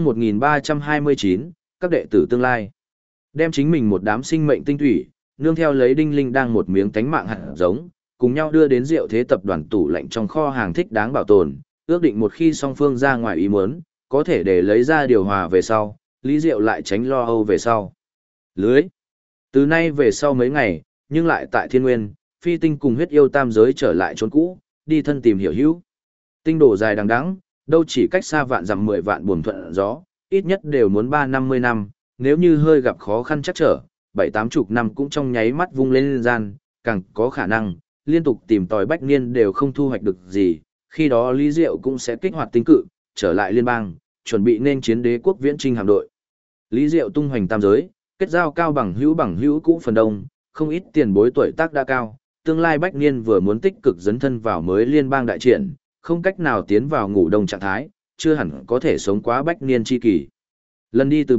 1329, các đệ tử tương lai. Đem chính mình một đám sinh mệnh tinh thủy, nương theo lấy Đinh Linh đang một miếng tánh mạng hạt giống, cùng nhau đưa đến Diệu Thế tập đoàn tủ lạnh trong kho hàng thích đáng bảo tồn, ước định một khi song phương ra ngoài ý muốn, có thể để lấy ra điều hòa về sau, Lý Diệu lại tránh lo âu về sau. Lưới. Từ nay về sau mấy ngày, nhưng lại tại Thiên Nguyên, Phi Tinh cùng huyết yêu tam giới trở lại chốn cũ, đi thân tìm hiểu hữu. Tinh đổ dài đằng đẵng, đâu chỉ cách xa vạn dặm 10 vạn buồm thuận gió, ít nhất đều muốn 3-50 năm, nếu như hơi gặp khó khăn chắc trở, 7-80 năm cũng trong nháy mắt vung lên gian, càng có khả năng, liên tục tìm tòi bách niên đều không thu hoạch được gì, khi đó Lý Diệu cũng sẽ kích hoạt tinh cự, trở lại liên bang, chuẩn bị nên chiến đế quốc viễn trinh hạm đội. Lý Diệu tung hoành tam giới, kết giao cao bằng hữu cũ phần đông, không ít tiền bối tuổi tác đã cao, tương lai bách niên vừa muốn tích cực dấn thân vào mới liên bang đại triển, không cách nào tiến vào ngủ đông trạng thái, chưa hẳn có thể sống quá bách niên chi kỳ. Lần đi từ biệt,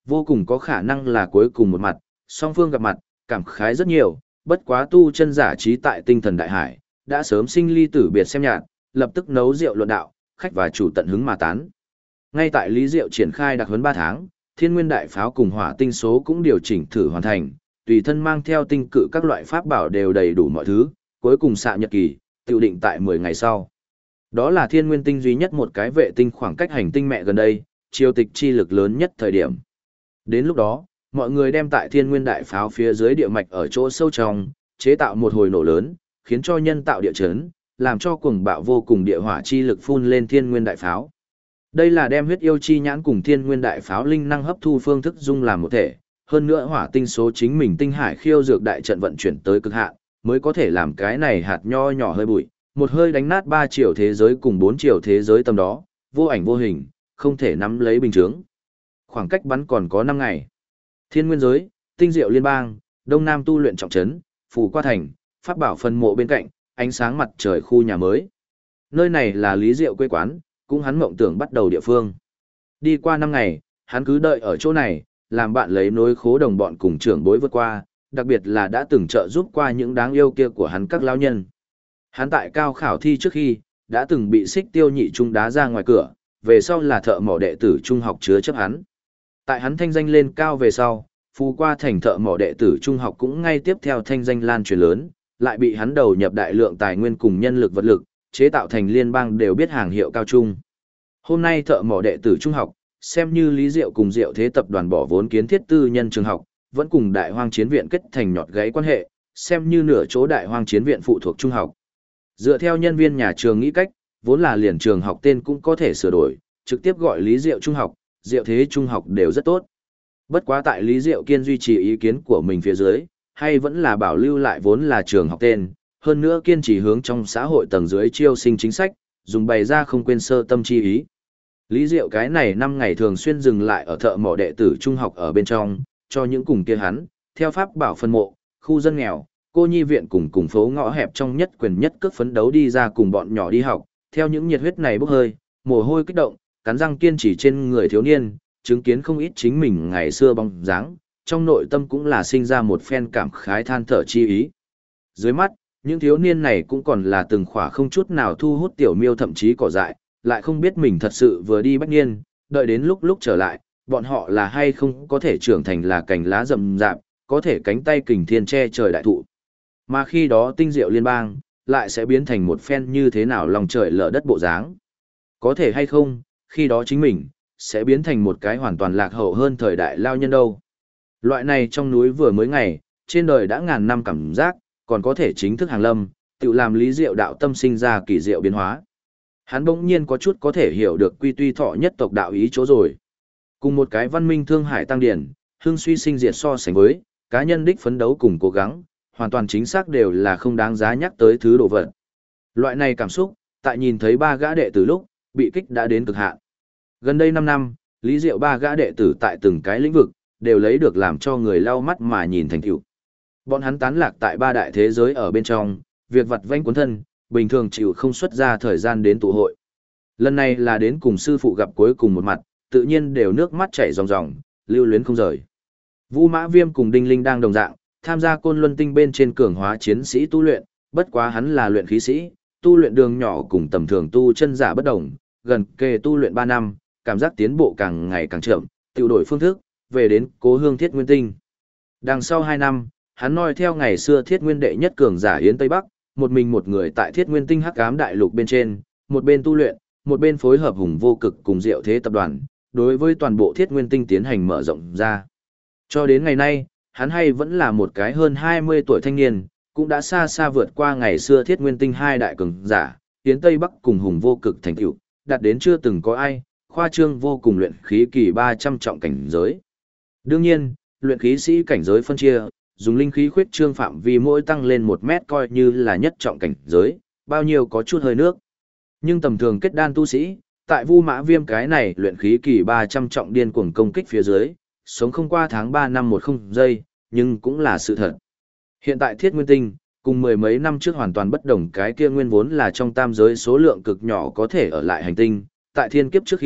Vô cùng có khả năng là cuối cùng một mặt, song phương gặp mặt, cảm khái rất nhiều, bất quá tu chân giả trí tại tinh thần đại hải, đã sớm sinh ly tử biệt xem nhạt, lập tức nấu rượu luận đạo, khách và chủ tận hứng mà tán. Ngay tại Lý Diệu triển khai đặc huấn 3 tháng, Thiên Nguyên đại pháo cùng hỏa tinh số cũng điều chỉnh thử hoàn thành, tùy thân mang theo tinh cự các loại pháp bảo đều đầy đủ mọi thứ, cuối cùng xạ nhật kỳ, tiêu định tại 10 ngày sau. Đó là Thiên Nguyên tinh duy nhất một cái vệ tinh khoảng cách hành tinh mẹ gần đây, chiêu tịch chi lực lớn nhất thời điểm. Đến lúc đó, mọi người đem tại Thiên Nguyên đại pháo phía dưới địa mạch ở chỗ sâu trong, chế tạo một hồi nổ lớn, khiến cho nhân tạo địa chấn, làm cho cuồng bạo vô cùng địa hỏa chi lực phun lên Thiên Nguyên đại pháo. Đây là đem huyết yêu chi nhãn cùng Thiên Nguyên đại pháo linh năng hấp thu phương thức dung làm một thể, hơn nữa hỏa tinh số chính mình tinh hải khiêu dược đại trận vận chuyển tới cực hạn, mới có thể làm cái này hạt nho nhỏ hơi bụi, một hơi đánh nát 3 triệu thế giới cùng 4 triệu thế giới tầm đó, vô ảnh vô hình, không thể nắm lấy bình chướng. Khoảng cách bắn còn có 5 ngày. Thiên Nguyên giới, Tinh Diệu Liên bang, Đông Nam tu luyện trọng trấn, Phù Qua thành, pháp bảo phân mộ bên cạnh, ánh sáng mặt trời khu nhà mới. Nơi này là Lý Diệu quê quán, cũng hắn mộng tưởng bắt đầu địa phương. Đi qua 5 ngày, hắn cứ đợi ở chỗ này, làm bạn lấy nối khố đồng bọn cùng trưởng bối vượt qua, đặc biệt là đã từng trợ giúp qua những đáng yêu kia của hắn các lão nhân. Hắn tại cao khảo thi trước khi, đã từng bị xích tiêu nhị trung đá ra ngoài cửa, về sau là thợ mỏ đệ tử trung học chứa chấp hắn. Tại hắn thanh danh lên cao về sau, Phù Qua thành thợ mỏ đệ tử trung học cũng ngay tiếp theo thanh danh lan truyền lớn, lại bị hắn đầu nhập đại lượng tài nguyên cùng nhân lực vật lực, chế tạo thành liên bang đều biết hàng hiệu cao trung. Hôm nay thợ mỏ đệ tử trung học, xem như Lý Diệu cùng Diệu Thế tập đoàn bỏ vốn kiến thiết tư nhân trường học, vẫn cùng Đại Hoang Chiến viện kết thành nhọt gáy quan hệ, xem như nửa chỗ Đại Hoang Chiến viện phụ thuộc trung học. Dựa theo nhân viên nhà trường nghĩ cách, vốn là liền trường học tên cũng có thể sửa đổi, trực tiếp gọi Lý Diệu trung học, Diệu Thế trung học đều rất tốt. Bất quá tại Lý Diệu kiên duy trì ý kiến của mình phía dưới, hay vẫn là bảo lưu lại vốn là trường học tên, hơn nữa kiên trì hướng trong xã hội tầng dưới chiêu sinh chính sách, dùng bày ra không quên sơ tâm chi ý. Lý Diệu cái này 5 ngày thường xuyên dừng lại ở thợ mỏ đệ tử trung học ở bên trong, cho những cùng kia hắn, theo pháp bảo phân mộ, khu dân nghèo, cô nhi viện cùng phố ngõ hẹp trong nhất quyền nhất cước phấn đấu đi ra cùng bọn nhỏ đi học, theo những nhiệt huyết này bốc hơi, mồ hôi kích động, cắn răng kiên trì trên người thiếu niên, chứng kiến không ít chính mình ngày xưa bóng dáng, trong nội tâm cũng là sinh ra một phen cảm khái than thở chi ý. Dưới mắt, những thiếu niên này cũng còn là từng khỏa không chút nào thu hút tiểu miêu thậm chí cỏ dại, lại không biết mình thật sự vừa đi bách niên, đợi đến lúc trở lại, bọn họ là hay không có thể trưởng thành là cành lá rậm rạp, có thể cánh tay kình thiên che trời đại thụ. Mà khi đó Tinh Diệu liên bang, lại sẽ biến thành một phen như thế nào lòng trời lở đất bộ dáng. Có thể hay không, khi đó chính mình, sẽ biến thành một cái hoàn toàn lạc hậu hơn thời đại lao nhân đâu. Loại này trong núi vừa mới ngày, trên đời đã ngàn năm cảm giác, còn có thể chính thức hàng lâm, tự làm Lý Diệu đạo tâm sinh ra kỳ diệu biến hóa. Hắn bỗng nhiên có chút có thể hiểu được quy tuy thọ nhất tộc đạo ý chỗ rồi. Cùng một cái văn minh thương hải tăng điển, hưng suy sinh diệt so sánh với, cá nhân đích phấn đấu cùng cố gắng, hoàn toàn chính xác đều là không đáng giá nhắc tới thứ đồ vật. Loại này cảm xúc, tại nhìn thấy 3 gã đệ tử lúc, bị kích đã đến cực hạn. Gần đây 5 năm, Lý Diệu 3 gã đệ tử tại từng cái lĩnh vực, đều lấy được làm cho người lau mắt mà nhìn thành tựu. Bọn hắn tán lạc tại 3 đại thế giới ở bên trong, việc vặt vãnh cuốn thân, bình thường chịu không xuất ra thời gian đến tụ hội. Lần này là đến cùng sư phụ gặp cuối cùng một mặt, tự nhiên đều nước mắt chảy ròng ròng, lưu luyến không rời. Vu Mã Viêm cùng Đinh Linh đang đồng dạng, tham gia Côn Luân Tinh bên trên cường hóa chiến sĩ tu luyện, bất quá hắn là luyện khí sĩ, tu luyện đường nhỏ cùng tầm thường tu chân giả bất đồng, gần kề tu luyện 3 năm, cảm giác tiến bộ càng ngày càng chậm, tự đổi phương thức, về đến cố hương Thiết Nguyên Tinh. Đằng sau 2 năm, hắn noi theo ngày xưa Thiết Nguyên đệ nhất cường giả Yến Tây Bắc, một mình một người tại Thiết Nguyên Tinh Hắc Ám Đại Lục bên trên, một bên tu luyện, một bên phối hợp Hùng Vô Cực cùng Diệu Thế tập đoàn, đối với toàn bộ Thiết Nguyên Tinh tiến hành mở rộng ra. Cho đến ngày nay, hắn hay vẫn là một cái hơn 20 tuổi thanh niên, cũng đã xa xa vượt qua ngày xưa Thiết Nguyên Tinh 2 đại cường giả, Yến Tây Bắc cùng Hùng Vô Cực thành tựu, đạt đến chưa từng có ai, khoa trương vô cùng luyện khí kỳ 300 trọng cảnh giới. Đương nhiên, luyện khí sĩ cảnh giới phân chia, dùng linh khí khuyết trương phạm vi mỗi tăng lên 1 mét coi như là nhất trọng cảnh giới, bao nhiêu có chút hơi nước. Nhưng tầm thường kết đan tu sĩ, tại Vu Mã Viêm cái này luyện khí kỳ 300 trọng điên cuồng công kích phía dưới, sống không qua tháng 3 năm 10 giây, nhưng cũng là sự thật. Hiện tại Thiết Nguyên Tinh, cùng mười mấy năm trước hoàn toàn bất đồng, cái kia nguyên vốn là trong tam giới số lượng cực nhỏ có thể ở lại hành tinh, tại thiên kiếp trước khi,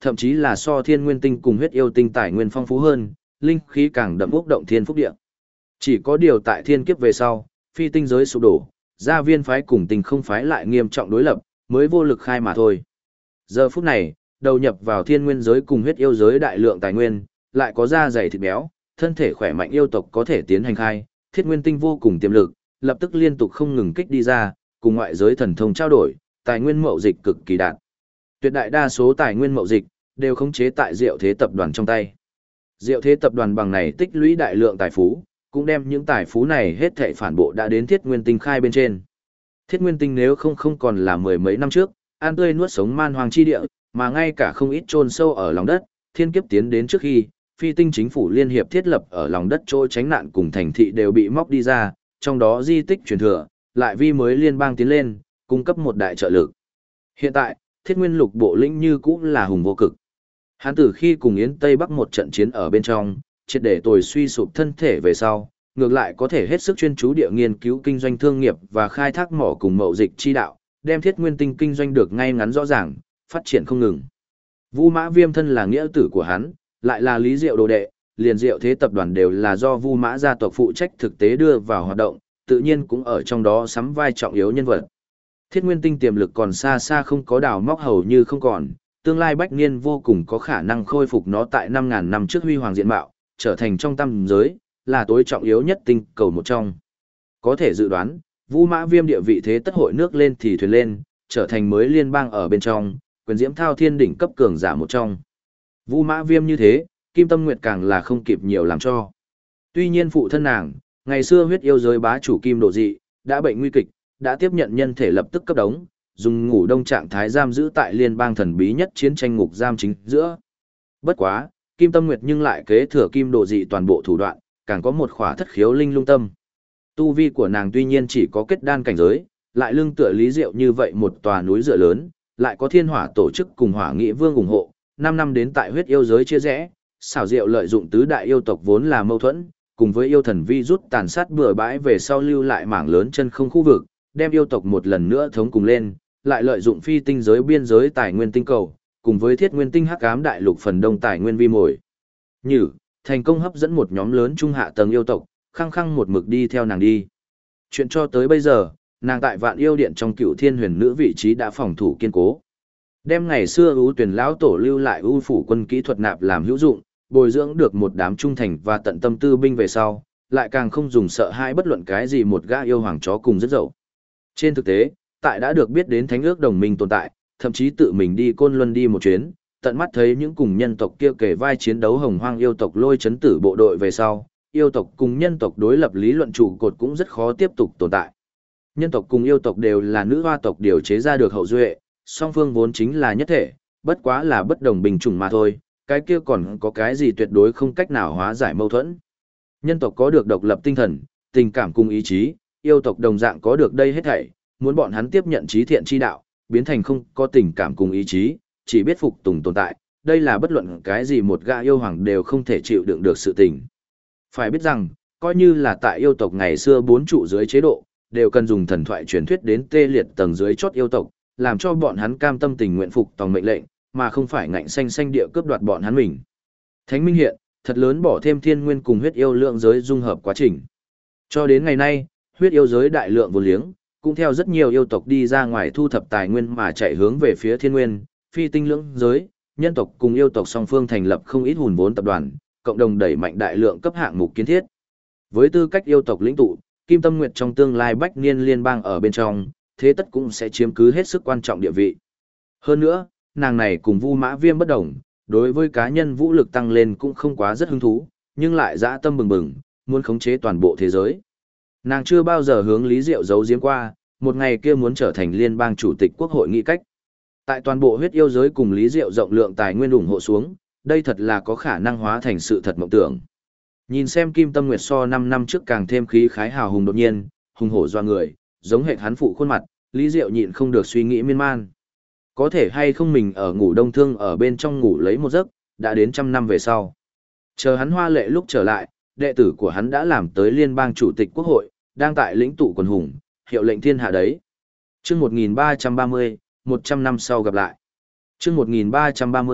thậm chí là so thiên nguyên tinh cùng huyết yêu tinh tài nguyên phong phú hơn, linh khí càng đậm ốc động thiên phúc địa. Chỉ có điều tại thiên kiếp về sau, phi tinh giới sụp đổ, gia viên phái cùng tinh không phái lại nghiêm trọng đối lập, mới vô lực khai mà thôi. Giờ phút này, đầu nhập vào thiên nguyên giới cùng huyết yêu giới đại lượng tài nguyên, lại có da dày thịt béo, thân thể khỏe mạnh yêu tộc có thể tiến hành khai, thiết nguyên tinh vô cùng tiềm lực, lập tức liên tục không ngừng kích đi ra, cùng ngoại giới thần thông trao đổi, tài nguyên mậu dịch cực kỳ đạt. Tuyệt đại đa số tài nguyên mậu dịch đều khống chế tại Diệu Thế tập đoàn trong tay. Diệu Thế tập đoàn bằng này tích lũy đại lượng tài phú, cũng đem những tài phú này hết thảy phản bộ đã đến Thiết Nguyên Tinh khai bên trên. Thiết Nguyên Tinh nếu không còn là mười mấy năm trước, an tươi nuốt sống man hoàng chi địa, mà ngay cả không ít chôn sâu ở lòng đất, thiên kiếp tiến đến trước khi, phi tinh chính phủ liên hiệp thiết lập ở lòng đất chỗ tránh nạn cùng thành thị đều bị móc đi ra, trong đó di tích truyền thừa, lại vi mới liên bang tiến lên, cung cấp một đại trợ lực. Hiện tại, Thiết Nguyên Lục bộ lĩnh như cũng là hùng vô cực. Hắn từ khi cùng Yến Tây Bắc một trận chiến ở bên trong, triệt để tồi suy sụp thân thể về sau, ngược lại có thể hết sức chuyên chú địa nghiên cứu kinh doanh thương nghiệp và khai thác mỏ cùng mậu dịch chi đạo, đem Thiết Nguyên Tinh kinh doanh được ngay ngắn rõ ràng, phát triển không ngừng. Vu Mã Viêm thân là nghĩa tử của hắn, lại là Lý Diệu đồ đệ, liền Diệu Thế tập đoàn đều là do Vu Mã gia tộc phụ trách thực tế đưa vào hoạt động, tự nhiên cũng ở trong đó sắm vai trọng yếu nhân vật. Thiết Nguyên Tinh tiềm lực còn xa xa không có đào móc hầu như không còn, tương lai bách niên vô cùng có khả năng khôi phục nó tại 5.000 năm trước huy hoàng diện mạo, trở thành trong tam giới, là tối trọng yếu nhất tinh cầu một trong. Có thể dự đoán, Vu Mã Viêm địa vị thế tất hội nước lên thì thuyền lên, trở thành mới liên bang ở bên trong, quyền diễm thao thiên đỉnh cấp cường giả một trong. Vu Mã Viêm như thế, Kim Tâm Nguyệt càng là không kịp nhiều làm cho. Tuy nhiên phụ thân nàng, ngày xưa huyết yêu giới bá chủ Kim Độ Dị, đã bệnh nguy kịch, đã tiếp nhận nhân thể lập tức cấp đống, dùng ngủ đông trạng thái giam giữ tại liên bang thần bí nhất chiến tranh ngục giam chính giữa. Bất quá, Kim Tâm Nguyệt nhưng lại kế thừa Kim Độ Dị toàn bộ thủ đoạn, càng có một khỏa thất khiếu linh lung tâm. Tu vi của nàng tuy nhiên chỉ có kết đan cảnh giới, lại lưng tựa Lý Diệu như vậy một tòa núi dựa lớn, lại có Thiên Hỏa tổ chức cùng Hỏa Nghị Vương ủng hộ, 5 năm đến tại huyết yêu giới chia rẽ, xảo diệu lợi dụng tứ đại yêu tộc vốn là mâu thuẫn, cùng với yêu thần vi rút tàn sát bừa bãi về sau lưu lại mảng lớn chân không khu vực, đem yêu tộc một lần nữa thống cùng lên, lại lợi dụng phi tinh giới biên giới tài nguyên tinh cầu, cùng với Thiết Nguyên Tinh hắc ám đại lục phần đông tài nguyên vi mồi. Như, thành công hấp dẫn một nhóm lớn trung hạ tầng yêu tộc, khăng khăng một mực đi theo nàng đi. Chuyện cho tới bây giờ, nàng tại Vạn Yêu Điện trong Cựu Thiên Huyền Nữ vị trí đã phòng thủ kiên cố. Đem ngày xưa ưu tuyển lão tổ lưu lại ưu phủ quân kỹ thuật nạp làm hữu dụng, bồi dưỡng được một đám trung thành và tận tâm tư binh về sau, lại càng không dùng sợ hãi bất luận cái gì một gã yêu hoàng chó cùng rất dậu. Trên thực tế, tại đã được biết đến thánh ước đồng minh tồn tại, thậm chí tự mình đi Côn Luân đi một chuyến, tận mắt thấy những cùng nhân tộc kia kể vai chiến đấu hồng hoang yêu tộc lôi chấn tử bộ đội về sau, yêu tộc cùng nhân tộc đối lập lý luận trụ cột cũng rất khó tiếp tục tồn tại. Nhân tộc cùng yêu tộc đều là nữ hoa tộc điều chế ra được hậu duệ, song phương vốn chính là nhất thể, bất quá là bất đồng bình chủng mà thôi, cái kia còn có cái gì tuyệt đối không cách nào hóa giải mâu thuẫn. Nhân tộc có được độc lập tinh thần, tình cảm cùng ý chí, yêu tộc đồng dạng có được đây hết thảy, muốn bọn hắn tiếp nhận trí thiện chi đạo, biến thành không có tình cảm cùng ý chí, chỉ biết phục tùng tồn tại, đây là bất luận cái gì một gã yêu hoàng đều không thể chịu đựng được sự tình. Phải biết rằng, coi như là tại yêu tộc ngày xưa 4 trụ dưới chế độ, đều cần dùng thần thoại truyền thuyết đến tê liệt tầng dưới chót yêu tộc, làm cho bọn hắn cam tâm tình nguyện phục tòng mệnh lệnh, mà không phải ngạnh xanh xanh địa cướp đoạt bọn hắn mình. Thánh Minh hiện, thật lớn bỏ thêm thiên nguyên cùng huyết yêu lượng giới dung hợp quá trình. Cho đến ngày nay, huyết yêu giới đại lượng vốn liếng, cũng theo rất nhiều yêu tộc đi ra ngoài thu thập tài nguyên mà chạy hướng về phía thiên nguyên, phi tinh lưỡng giới, nhân tộc cùng yêu tộc song phương thành lập không ít hùn vốn tập đoàn, cộng đồng đẩy mạnh đại lượng cấp hạng mục kiến thiết. Với tư cách yêu tộc lĩnh tụ, Kim Tâm Nguyệt trong tương lai bách niên liên bang ở bên trong, thế tất cũng sẽ chiếm cứ hết sức quan trọng địa vị. Hơn nữa, nàng này cùng Vu Mã Viêm bất đồng, đối với cá nhân vũ lực tăng lên cũng không quá rất hứng thú, nhưng lại dã tâm bừng bừng, muốn khống chế toàn bộ thế giới. Nàng chưa bao giờ hướng Lý Diệu giấu giếm qua, một ngày kia muốn trở thành liên bang chủ tịch quốc hội nghị cách. Tại toàn bộ huyết yêu giới cùng Lý Diệu rộng lượng tài nguyên ủng hộ xuống, đây thật là có khả năng hóa thành sự thật mộng tưởng. Nhìn xem Kim Tâm Nguyệt so 5 năm trước càng thêm khí khái hào hùng đột nhiên, hùng hổ doa người, giống hệt hắn phụ khuôn mặt, Lý Diệu nhịn không được suy nghĩ miên man. Có thể hay không mình ở ngủ đông thương ở bên trong ngủ lấy một giấc, đã đến 100 năm về sau. Chờ hắn hoa lệ lúc trở lại, đệ tử của hắn đã làm tới liên bang chủ tịch quốc hội, đang tại lĩnh tụ quần hùng, hiệu lệnh thiên hạ đấy. Chương 1330, 100 năm sau gặp lại. Chương 1330,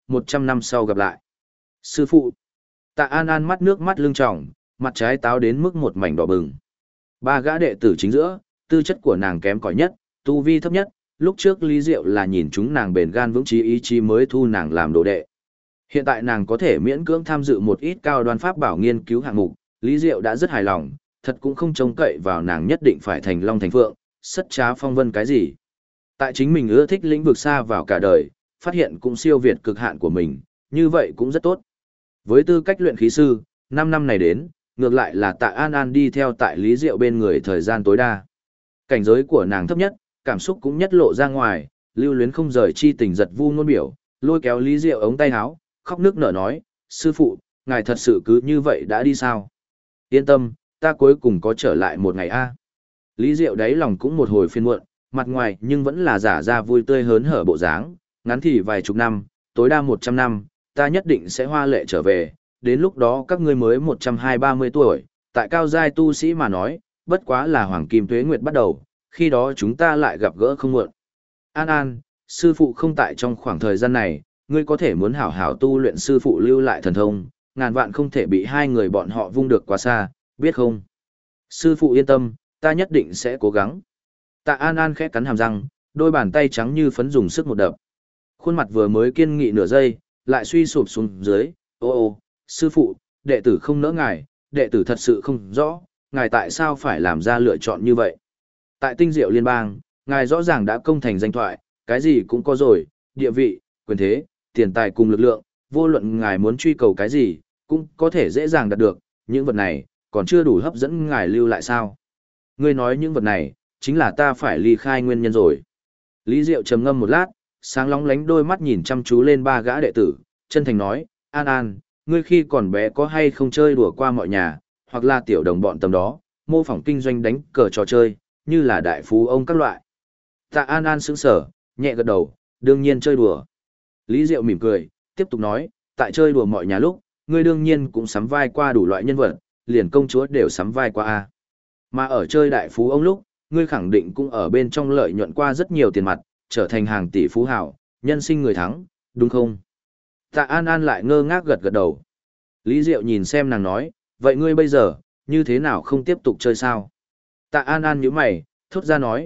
100 năm sau gặp lại. Sư phụ. Tạ An An mắt nước mắt lưng tròng, mặt trái táo đến mức một mảnh đỏ bừng. Ba gã đệ tử chính giữa, tư chất của nàng kém cỏi nhất, tu vi thấp nhất, lúc trước Lý Diệu là nhìn chúng nàng bền gan vững chí ý chí mới thu nàng làm đồ đệ. Hiện tại nàng có thể miễn cưỡng tham dự một ít cao đoan pháp bảo nghiên cứu hạng mục, Lý Diệu đã rất hài lòng, thật cũng không trông cậy vào nàng nhất định phải thành long thành phượng, sất trá phong vân cái gì. Tại chính mình ưa thích lĩnh vực xa vào cả đời, phát hiện cũng siêu việt cực hạn của mình, như vậy cũng rất tốt. Với tư cách luyện khí sư, 5 năm này đến, ngược lại là Tạ An An đi theo tại Lý Diệu bên người thời gian tối đa. Cảnh giới của nàng thấp nhất, cảm xúc cũng nhất lộ ra ngoài, lưu luyến không rời chi tình giật vu ngôn biểu, lôi kéo Lý Diệu ống tay áo, khóc nước nở nói, sư phụ, ngài thật sự cứ như vậy đã đi sao? Yên tâm, ta cuối cùng có trở lại một ngày a. Lý Diệu đáy lòng cũng một hồi phiền muộn, mặt ngoài nhưng vẫn là giả ra vui tươi hớn hở bộ dáng, ngắn thì vài chục năm, tối đa 100 năm, ta nhất định sẽ hoa lệ trở về, đến lúc đó các ngươi mới 120-130 tuổi, tại cao giai tu sĩ mà nói, bất quá là hoàng kim tuế nguyệt bắt đầu, khi đó chúng ta lại gặp gỡ không muộn. An An, sư phụ không tại trong khoảng thời gian này, ngươi có thể muốn hảo hảo tu luyện sư phụ lưu lại thần thông, ngàn vạn không thể bị hai người bọn họ vung được quá xa, biết không? Sư phụ yên tâm, ta nhất định sẽ cố gắng. Tạ An An khẽ cắn hàm răng, đôi bàn tay trắng như phấn dùng sức một đập. Khuôn mặt vừa mới kiên nghị nửa giây, lại suy sụp xuống dưới, ô, sư phụ, đệ tử không nỡ ngài, đệ tử thật sự không rõ, ngài tại sao phải làm ra lựa chọn như vậy. Tại Tinh Diệu Liên bang, ngài rõ ràng đã công thành danh thoại, cái gì cũng có rồi, địa vị, quyền thế, tiền tài cùng lực lượng, vô luận ngài muốn truy cầu cái gì, cũng có thể dễ dàng đạt được, những vật này, còn chưa đủ hấp dẫn ngài lưu lại sao. Ngươi nói những vật này, chính là ta phải ly khai nguyên nhân rồi. Lý Diệu trầm ngâm một lát, sáng lóng lánh đôi mắt nhìn chăm chú lên ba gã đệ tử, chân thành nói, An An, ngươi khi còn bé có hay không chơi đùa qua mọi nhà, hoặc là tiểu đồng bọn tầm đó, mô phỏng kinh doanh đánh cờ trò chơi, như là đại phú ông các loại. Tạ An An sững sở, nhẹ gật đầu, đương nhiên chơi đùa. Lý Diệu mỉm cười, tiếp tục nói, tại chơi đùa mọi nhà lúc, ngươi đương nhiên cũng sắm vai qua đủ loại nhân vật, liền công chúa đều sắm vai qua a. Mà ở chơi đại phú ông lúc, ngươi khẳng định cũng ở bên trong lợi nhuận qua rất nhiều tiền mặt, trở thành hàng tỷ phú hảo, nhân sinh người thắng, đúng không? Tạ An An lại ngơ ngác gật gật đầu. Lý Diệu nhìn xem nàng nói, vậy ngươi bây giờ, như thế nào không tiếp tục chơi sao? Tạ An An nhíu mày, thốt ra nói,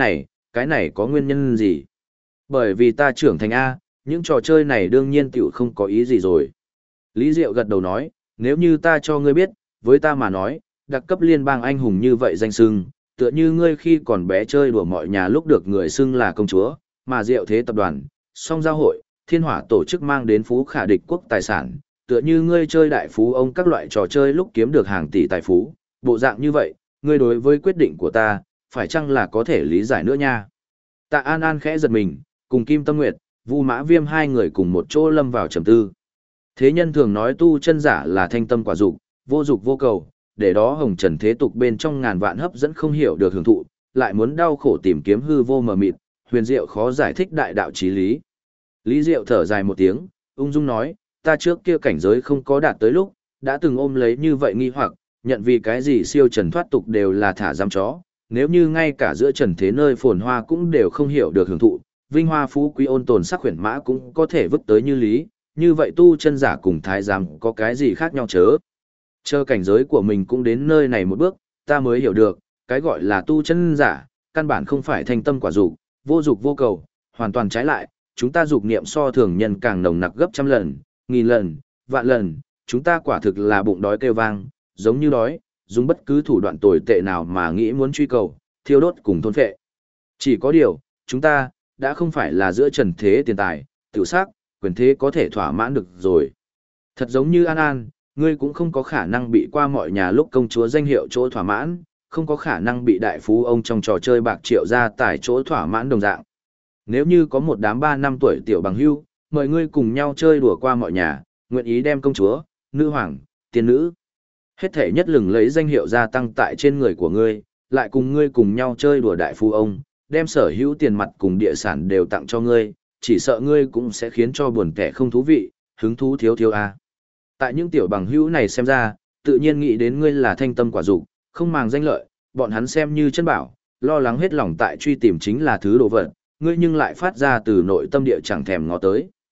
cái này có nguyên nhân gì? Bởi vì ta trưởng thành A, những trò chơi này đương nhiên tiểu không có ý gì rồi. Lý Diệu gật đầu nói, nếu như ta cho ngươi biết, với ta mà nói, đặc cấp liên bang anh hùng như vậy danh xưng, tựa như ngươi khi còn bé chơi đùa mọi nhà lúc được người xưng là công chúa, mà Diệu Thế tập đoàn, song giao hội, thiên hỏa tổ chức mang đến phú khả địch quốc tài sản, tựa như ngươi chơi đại phú ông các loại trò chơi lúc kiếm được hàng tỷ tài phú, bộ dạng như vậy, ngươi đối với quyết định của ta, phải chăng là có thể lý giải nữa nha. Tạ An An khẽ giật mình, cùng Kim Tâm Nguyệt, Vu Mã Viêm hai người cùng một chỗ lâm vào trầm tư. Thế nhân thường nói tu chân giả là thanh tâm quả dục vô cầu, để đó hồng trần thế tục bên trong ngàn vạn hấp dẫn không hiểu được hưởng thụ, lại muốn đau khổ tìm kiếm hư vô mờ mịt, huyền diệu khó giải thích đại đạo chí lý. Lý Diệu thở dài một tiếng, ung dung nói, ta trước kia cảnh giới không có đạt tới lúc, đã từng ôm lấy như vậy nghi hoặc, nhận vì cái gì siêu trần thoát tục đều là thả giam chó, nếu như ngay cả giữa trần thế nơi phồn hoa cũng đều không hiểu được hưởng thụ, vinh hoa phú quý ôn tồn sắc khuyển mã cũng có thể vứt tới như lý, như vậy tu chân giả cùng thái giám có cái gì khác nhau chớ. Chờ cảnh giới của mình cũng đến nơi này một bước, ta mới hiểu được, cái gọi là tu chân giả, căn bản không phải thanh tâm quả dục vô cầu, hoàn toàn trái lại, chúng ta dục niệm so thường nhân càng nồng nặc gấp trăm lần, nghìn lần, vạn lần, chúng ta quả thực là bụng đói kêu vang, giống như đói, dùng bất cứ thủ đoạn tồi tệ nào mà nghĩ muốn truy cầu, thiêu đốt cùng thôn phệ. Chỉ có điều, chúng ta, đã không phải là giữa trần thế tiền tài, tự sắc, quyền thế có thể thỏa mãn được rồi. Thật giống như An An, ngươi cũng không có khả năng bị qua mọi nhà lúc công chúa danh hiệu chỗ thỏa mãn, không có khả năng bị đại phú ông trong trò chơi bạc triệu ra tải chỗ thỏa mãn đồng dạng. Nếu như có một đám 3 năm tuổi tiểu bằng hưu, mời ngươi cùng nhau chơi đùa qua mọi nhà, nguyện ý đem công chúa, nữ hoàng, tiên nữ, hết thể nhất lừng lấy danh hiệu gia tăng tại trên người của ngươi, lại cùng ngươi cùng nhau chơi đùa đại phú ông, đem sở hữu tiền mặt cùng địa sản đều tặng cho ngươi, chỉ sợ ngươi cũng sẽ khiến cho buồn kẻ không thú vị, hứng thú thiếu a. Tại những tiểu bằng hữu này xem ra, tự nhiên nghĩ đến ngươi là thanh tâm quả dục, không màng danh lợi, bọn hắn xem như chân bảo, lo lắng hết lòng tại truy tìm chính là thứ đồ vật, ngươi nhưng lại phát ra từ nội tâm địa chẳng thèm ngó tới.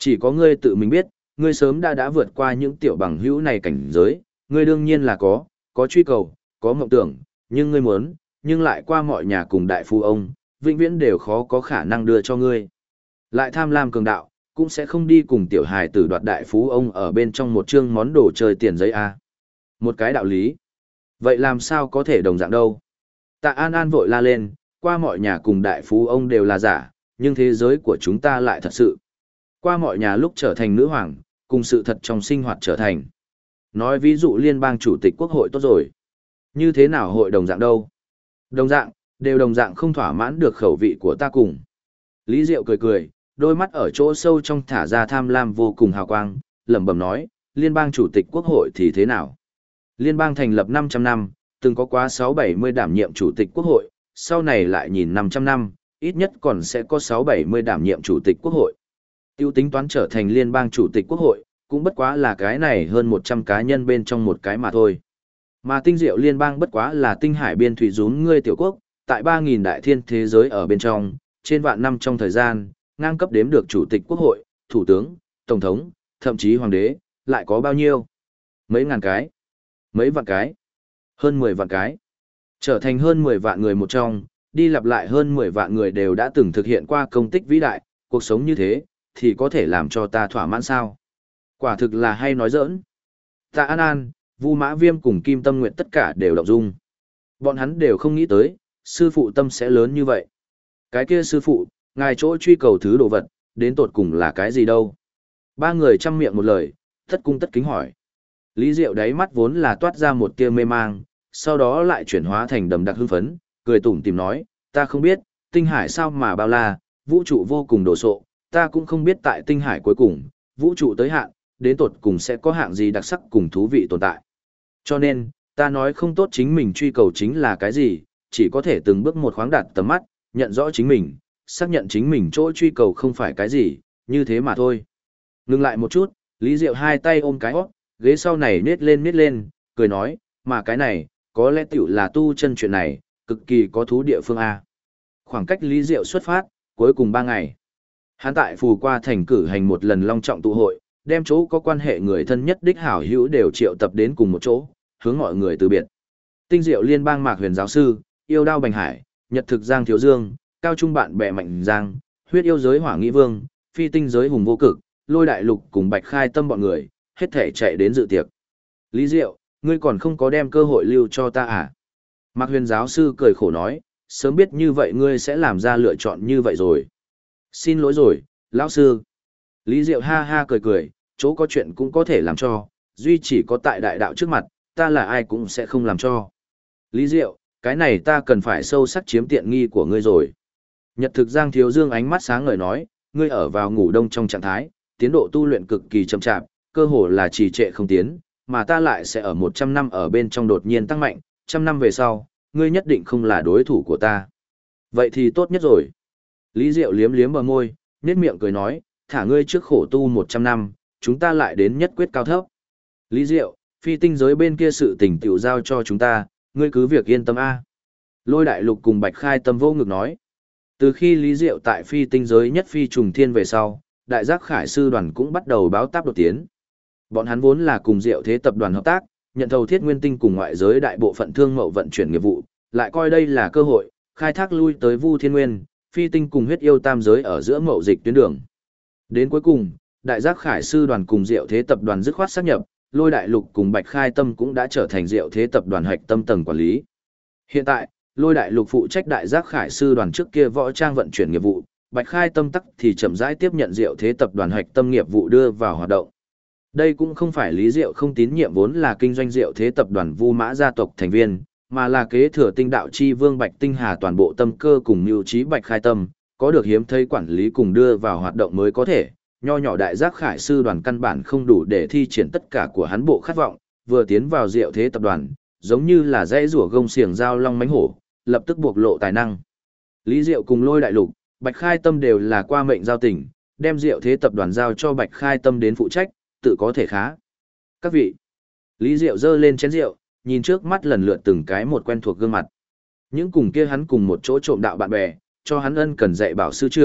Chỉ có ngươi tự mình biết, ngươi sớm đã vượt qua những tiểu bằng hữu này cảnh giới, ngươi đương nhiên là có truy cầu, có mộng tưởng, nhưng ngươi muốn, nhưng lại qua mọi nhà cùng đại phu ông, vĩnh viễn đều khó có khả năng đưa cho ngươi. Lại tham lam cường đạo, cũng sẽ không đi cùng tiểu hài tử đoạt đại phú ông ở bên trong một chương món đồ chơi tiền giấy A. Một cái đạo lý. Vậy làm sao có thể đồng dạng đâu? Tạ An An vội la lên, qua mọi nhà cùng đại phú ông đều là giả, nhưng thế giới của chúng ta lại thật sự. Qua mọi nhà lúc trở thành nữ hoàng, cùng sự thật trong sinh hoạt trở thành. Nói ví dụ liên bang chủ tịch quốc hội tốt rồi. Như thế nào hội đồng dạng đâu? Đồng dạng, đều đồng dạng không thỏa mãn được khẩu vị của ta cùng. Lý Diệu cười cười, đôi mắt ở chỗ sâu trong thả ra tham lam vô cùng hào quang, lẩm bẩm nói, liên bang chủ tịch quốc hội thì thế nào? Liên bang thành lập 500 năm, từng có quá 6-70 đảm nhiệm chủ tịch quốc hội, sau này lại nhìn 500 năm, ít nhất còn sẽ có 6-70 đảm nhiệm chủ tịch quốc hội. Tiêu tính toán trở thành liên bang chủ tịch quốc hội, cũng bất quá là cái này hơn 100 cá nhân bên trong một cái mà thôi. Mà tinh diệu liên bang bất quá là tinh hải biên thủy rún ngươi tiểu quốc, tại 3.000 đại thiên thế giới ở bên trong, trên vạn năm trong thời gian, ngang cấp đếm được chủ tịch quốc hội, thủ tướng, tổng thống, thậm chí hoàng đế, lại có bao nhiêu? Mấy ngàn cái? Mấy vạn cái? Hơn 10 vạn cái? Trở thành hơn 10 vạn người một trong, đi lặp lại hơn 10 vạn người đều đã từng thực hiện qua công tích vĩ đại, cuộc sống như thế, thì có thể làm cho ta thỏa mãn sao? Quả thực là hay nói giỡn. Tạ An An, Vu Mã Viêm cùng Kim Tâm Nguyện tất cả đều động dung. Bọn hắn đều không nghĩ tới, sư phụ tâm sẽ lớn như vậy. Cái kia sư phụ, ngài chỗ truy cầu thứ đồ vật, đến tột cùng là cái gì đâu? Ba người chăm miệng một lời, tất cung tất kính hỏi. Lý Diệu đáy mắt vốn là toát ra một tia mê mang, sau đó lại chuyển hóa thành đầm đặc hưng phấn, cười tủm tìm nói, ta không biết, tinh hải sao mà bao la, vũ trụ vô cùng đồ sộ, ta cũng không biết tại tinh hải cuối cùng, vũ trụ tới hạn, đến tột cùng sẽ có hạng gì đặc sắc cùng thú vị tồn tại. Cho nên, ta nói không tốt chính mình truy cầu chính là cái gì, chỉ có thể từng bước một khoáng đạt tầm mắt, nhận rõ chính mình, xác nhận chính mình chỗ truy cầu không phải cái gì, như thế mà thôi. Ngừng lại một chút, Lý Diệu hai tay ôm cái hót, ghế sau này nết lên, cười nói, mà cái này, có lẽ tiểu là tu chân chuyện này, cực kỳ có thú địa phương A. Khoảng cách Lý Diệu xuất phát, cuối cùng 3 ngày. Hắn tại Phù Qua thành cử hành một lần long trọng tụ hội, đem chỗ có quan hệ người thân nhất đích hảo hữu đều triệu tập đến cùng một chỗ, hướng mọi người từ biệt. Tinh diệu liên bang Mạc Huyền giáo sư, yêu đao Bành Hải, Nhật thực Giang Thiếu Dương, cao trung bạn bè Mạnh Giang, huyết yêu giới Hỏa Nghĩ Vương, phi tinh giới Hùng Vô Cực, Lôi Đại Lục cùng Bạch Khai Tâm bọn người, hết thể chạy đến dự tiệc. Lý Diệu, ngươi còn không có đem cơ hội lưu cho ta à? Mạc Huyền giáo sư cười khổ nói, sớm biết như vậy ngươi sẽ làm ra lựa chọn như vậy rồi. Xin lỗi rồi, lão sư. Lý Diệu ha ha cười, chỗ có chuyện cũng có thể làm cho, duy chỉ có tại đại đạo trước mặt, ta là ai cũng sẽ không làm cho. Lý Diệu, cái này ta cần phải sâu sắc chiếm tiện nghi của ngươi rồi. Nhật thực Giang Thiếu Dương ánh mắt sáng ngời nói, ngươi ở vào ngủ đông trong trạng thái, tiến độ tu luyện cực kỳ chậm chạp, cơ hồ là trì trệ không tiến, mà ta lại sẽ ở 100 năm ở bên trong đột nhiên tăng mạnh, 100 năm về sau, ngươi nhất định không là đối thủ của ta. Vậy thì tốt nhất rồi. Lý Diệu liếm bờ môi, nhếch miệng cười nói, thả ngươi trước khổ tu 100 năm, chúng ta lại đến nhất quyết cao thấp. Lý Diệu, phi tinh giới bên kia sự tình tiểu giao cho chúng ta, ngươi cứ việc yên tâm a. Lôi Đại Lục cùng Bạch Khai Tâm vô ngực nói. Từ khi Lý Diệu tại phi tinh giới nhất phi trùng thiên về sau, đại giác khải sư đoàn cũng bắt đầu báo táp đột tiến. Bọn hắn vốn là cùng Diệu Thế tập đoàn hợp tác, nhận thầu thiết nguyên tinh cùng ngoại giới đại bộ phận thương mậu vận chuyển nghiệp vụ, lại coi đây là cơ hội, khai thác lui tới Vu Thiên Nguyên, phi tinh cùng huyết yêu tam giới ở giữa mậu dịch tuyến đường. Đến cuối cùng, đại giác khải sư đoàn cùng Diệu Thế tập đoàn dứt khoát sát nhập, Lôi Đại Lục cùng Bạch Khai Tâm cũng đã trở thành Diệu Thế tập đoàn hạch tâm tầng quản lý. Hiện tại, Lôi Đại Lục phụ trách đại giác khải sư đoàn trước kia võ trang vận chuyển nghiệp vụ, Bạch Khai Tâm tắc thì chậm rãi tiếp nhận Diệu Thế tập đoàn hạch tâm nghiệp vụ đưa vào hoạt động. Đây cũng không phải Lý Diệu không tín nhiệm vốn là kinh doanh Diệu Thế tập đoàn Vu Mã gia tộc thành viên, mà là kế thừa tinh đạo chi vương Bạch Tinh Hà toàn bộ tâm cơ cùng mưu trí Bạch Khai Tâm, có được hiếm thấy quản lý cùng đưa vào hoạt động mới có thể. Nho nhỏ đại giác khải sư đoàn căn bản không đủ để thi triển tất cả của hắn bộ khát vọng, vừa tiến vào Diệu Thế tập đoàn, giống như là dãy rủa gông xiềng dao long mánh hổ, lập tức bộc lộ tài năng. Lý Diệu cùng Lôi Đại Lục, Bạch Khai Tâm đều là qua mệnh giao tình, đem Diệu Thế tập đoàn giao cho Bạch Khai Tâm đến phụ trách, tự có thể khá. Các vị, Lý Diệu giơ lên chén rượu, nhìn trước mắt lần lượt từng cái một quen thuộc gương mặt. Những cùng kia hắn cùng một chỗ trộm đạo bạn bè, cho hắn ân cần dạy bảo sư trưởng,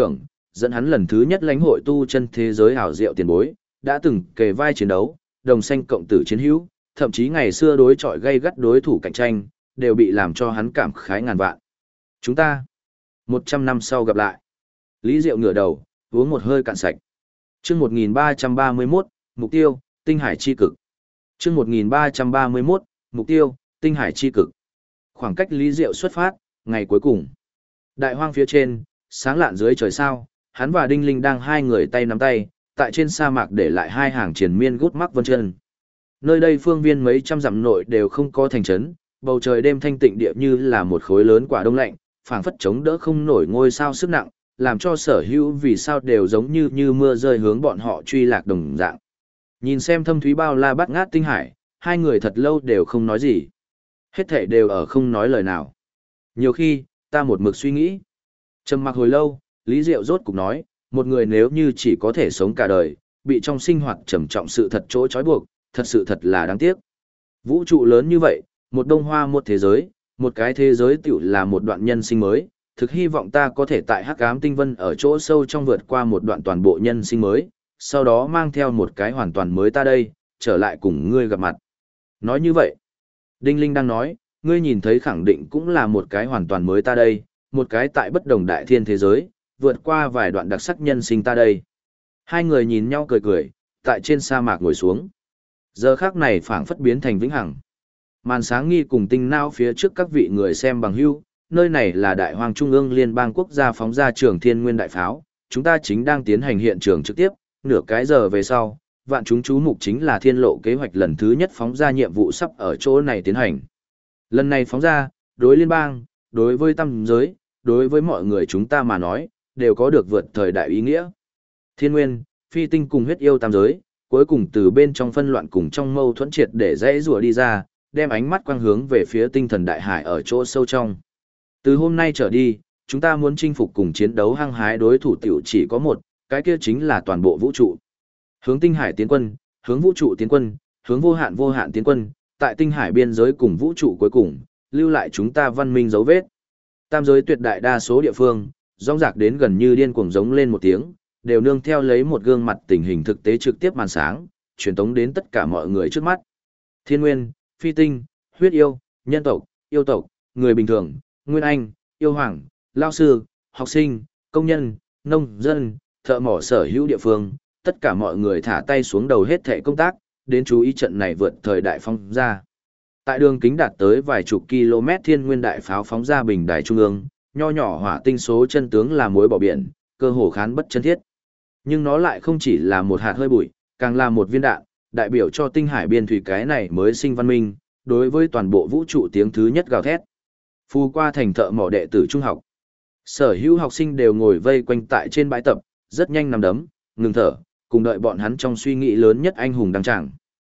dẫn hắn lần thứ nhất lãnh hội tu chân thế giới hảo diệu tiền bối, đã từng kề vai chiến đấu, đồng sanh cộng tử chiến hữu, thậm chí ngày xưa đối chọi gây gắt đối thủ cạnh tranh, đều bị làm cho hắn cảm khái ngàn vạn. Chúng ta, 100 năm sau gặp lại. Lý Diệu ngửa đầu, uống một hơi cạn sạch. Chương 1331, mục tiêu, tinh hải chi cực. Chương 1331, mục tiêu, tinh hải chi cực. Khoảng cách Lý Diệu xuất phát, ngày cuối cùng. Đại hoang phía trên, sáng lạn dưới trời sao, hắn và Đinh Linh đang hai người tay nắm tay, tại trên sa mạc để lại hai hàng triền miên gút mắc vân chân. Nơi đây phương viên mấy trăm dặm nội đều không có thành trấn, bầu trời đêm thanh tịnh địa như là một khối lớn quả đông lạnh, phảng phất chống đỡ không nổi ngôi sao sức nặng, làm cho sở hữu vì sao đều giống như mưa rơi hướng bọn họ truy lạc đồng dạng. Nhìn xem thâm thúy bao la bát ngát tinh hải, hai người thật lâu đều không nói gì. Hết thảy đều ở không nói lời nào. Nhiều khi, ta một mực suy nghĩ. Trầm mặc hồi lâu, Lý Diệu rốt cục nói, một người nếu như chỉ có thể sống cả đời, bị trong sinh hoạt trầm trọng sự thật chỗ trói buộc, thật sự thật là đáng tiếc. Vũ trụ lớn như vậy, một đông hoa một thế giới, một cái thế giới tiểu là một đoạn nhân sinh mới, thực hy vọng ta có thể tại Hắc Ám Tinh Vân ở chỗ sâu trong vượt qua một đoạn toàn bộ nhân sinh mới, sau đó mang theo một cái hoàn toàn mới ta đây, trở lại cùng ngươi gặp mặt. Nói như vậy, Đinh Linh đang nói, ngươi nhìn thấy khẳng định cũng là một cái hoàn toàn mới ta đây, một cái tại bất đồng đại thiên thế giới, vượt qua vài đoạn đặc sắc nhân sinh ta đây. Hai người nhìn nhau cười cười, tại trên sa mạc ngồi xuống. Giờ khắc này phảng phất biến thành vĩnh hằng. Màn sáng nghi cùng tinh não phía trước các vị người xem bằng hữu, nơi này là Đại Hoang Trung ương Liên bang quốc gia phóng ra trường Thiên Nguyên đại pháo, chúng ta chính đang tiến hành hiện trường trực tiếp, nửa cái giờ về sau, vạn chúng chú mục chính là Thiên Lộ kế hoạch lần thứ nhất phóng ra nhiệm vụ sắp ở chỗ này tiến hành. Lần này phóng ra, đối liên bang, đối với tam giới, đối với mọi người chúng ta mà nói, đều có được vượt thời đại ý nghĩa. Thiên Nguyên, phi tinh cùng huyết yêu tam giới, cuối cùng từ bên trong phân loạn cùng trong mâu thuẫn triệt để dãy rùa đi ra, đem ánh mắt quang hướng về phía tinh thần đại hải ở chỗ sâu trong. Từ hôm nay trở đi, chúng ta muốn chinh phục cùng chiến đấu hăng hái đối thủ tiểu chỉ có một, cái kia chính là toàn bộ vũ trụ. Hướng tinh hải tiến quân, hướng vũ trụ tiến quân, hướng vô hạn tiến quân, tại tinh hải biên giới cùng vũ trụ cuối cùng, lưu lại chúng ta văn minh dấu vết. Tam giới tuyệt đại đa số địa phương, rong rạc đến gần như điên cuồng giống lên một tiếng, đều nương theo lấy một gương mặt tình hình thực tế trực tiếp màn sáng, truyền tống đến tất cả mọi người trước mắt. Thiên Nguyên, phi tinh, huyết yêu, nhân tộc, yêu tộc, người bình thường, nguyên anh, yêu hoàng, lao sư, học sinh, công nhân, nông dân, thợ mỏ sở hữu địa phương, tất cả mọi người thả tay xuống đầu hết thệ công tác, đến chú ý trận này vượt thời đại phóng ra. Tại đường kính đạt tới vài chục km Thiên Nguyên đại pháo phóng ra bình đài trung ương, nho nhỏ hỏa tinh số chân tướng là muối bỏ biển, cơ hồ khán bất chân thiết. Nhưng nó lại không chỉ là một hạt hơi bụi, càng là một viên đạn, đại biểu cho tinh hải biên thủy cái này mới sinh văn minh, đối với toàn bộ vũ trụ tiếng thứ nhất gào thét. Phu qua thành thợ mỏ đệ tử trung học. Sở hữu học sinh đều ngồi vây quanh tại trên bãi tập, rất nhanh nằm đấm, ngừng thở, cùng đợi bọn hắn trong suy nghĩ lớn nhất anh hùng đăng tràng.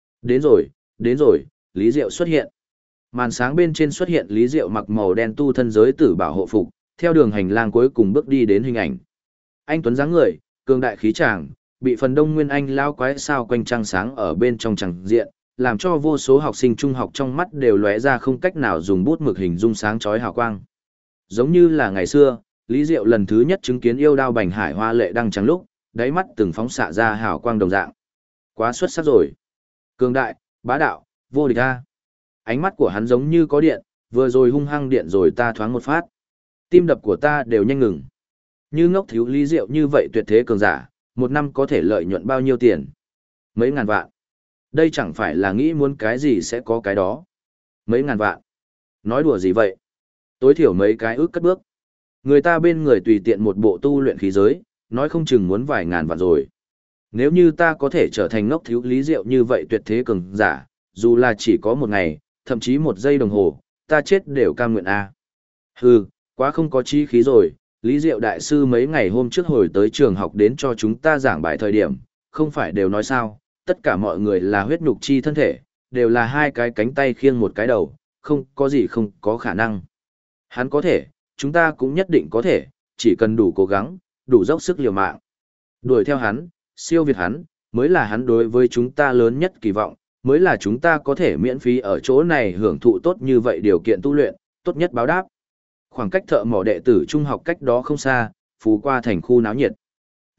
Đến rồi, Lý Diệu xuất hiện. Màn sáng bên trên xuất hiện Lý Diệu mặc màu đen tu thân giới tử bảo hộ phục, theo đường hành lang cuối cùng bước đi đến hình ảnh. Anh tuấn dáng người, cường đại khí tràng, bị phần đông nguyên anh lao quái sao quanh trăng sáng ở bên trong chẳng diện, làm cho vô số học sinh trung học trong mắt đều lóe ra không cách nào dùng bút mực hình dung sáng chói hào quang. Giống như là ngày xưa, Lý Diệu lần thứ nhất chứng kiến yêu đao bành hải hoa lệ đăng trắng lúc, đáy mắt từng phóng xạ ra hào quang đồng dạng. Quá xuất sắc rồi. Cường đại, bá đạo, vô địch a. Ánh mắt của hắn giống như có điện, vừa rồi hung hăng điện rồi ta thoáng một phát. Tim đập của ta đều nhanh ngừng. Như ngốc thiếu Lý Diệu như vậy tuyệt thế cường giả, một năm có thể lợi nhuận bao nhiêu tiền? Mấy ngàn vạn. Đây chẳng phải là nghĩ muốn cái gì sẽ có cái đó. Mấy ngàn vạn. Nói đùa gì vậy? Tối thiểu mấy cái ước cất bước. Người ta bên người tùy tiện một bộ tu luyện khí giới, nói không chừng muốn vài ngàn vạn rồi. Nếu như ta có thể trở thành ngốc thiếu Lý Diệu như vậy tuyệt thế cường giả, dù là chỉ có một ngày, thậm chí một giây đồng hồ, ta chết đều cam nguyện a. Hừ, quá không có chí khí rồi. Lý Diệu đại sư mấy ngày hôm trước hồi tới trường học đến cho chúng ta giảng bài thời điểm, không phải đều nói sao, tất cả mọi người là huyết nhục chi thân thể, đều là hai cái cánh tay khiêng một cái đầu, không có gì không có khả năng. Hắn có thể, chúng ta cũng nhất định có thể, chỉ cần đủ cố gắng, đủ dốc sức liều mạng. Đuổi theo hắn, siêu việt hắn, mới là hắn đối với chúng ta lớn nhất kỳ vọng, mới là chúng ta có thể miễn phí ở chỗ này hưởng thụ tốt như vậy điều kiện tu luyện, tốt nhất báo đáp. Khoảng cách thợ mỏ đệ tử trung học cách đó không xa, phú qua thành khu náo nhiệt.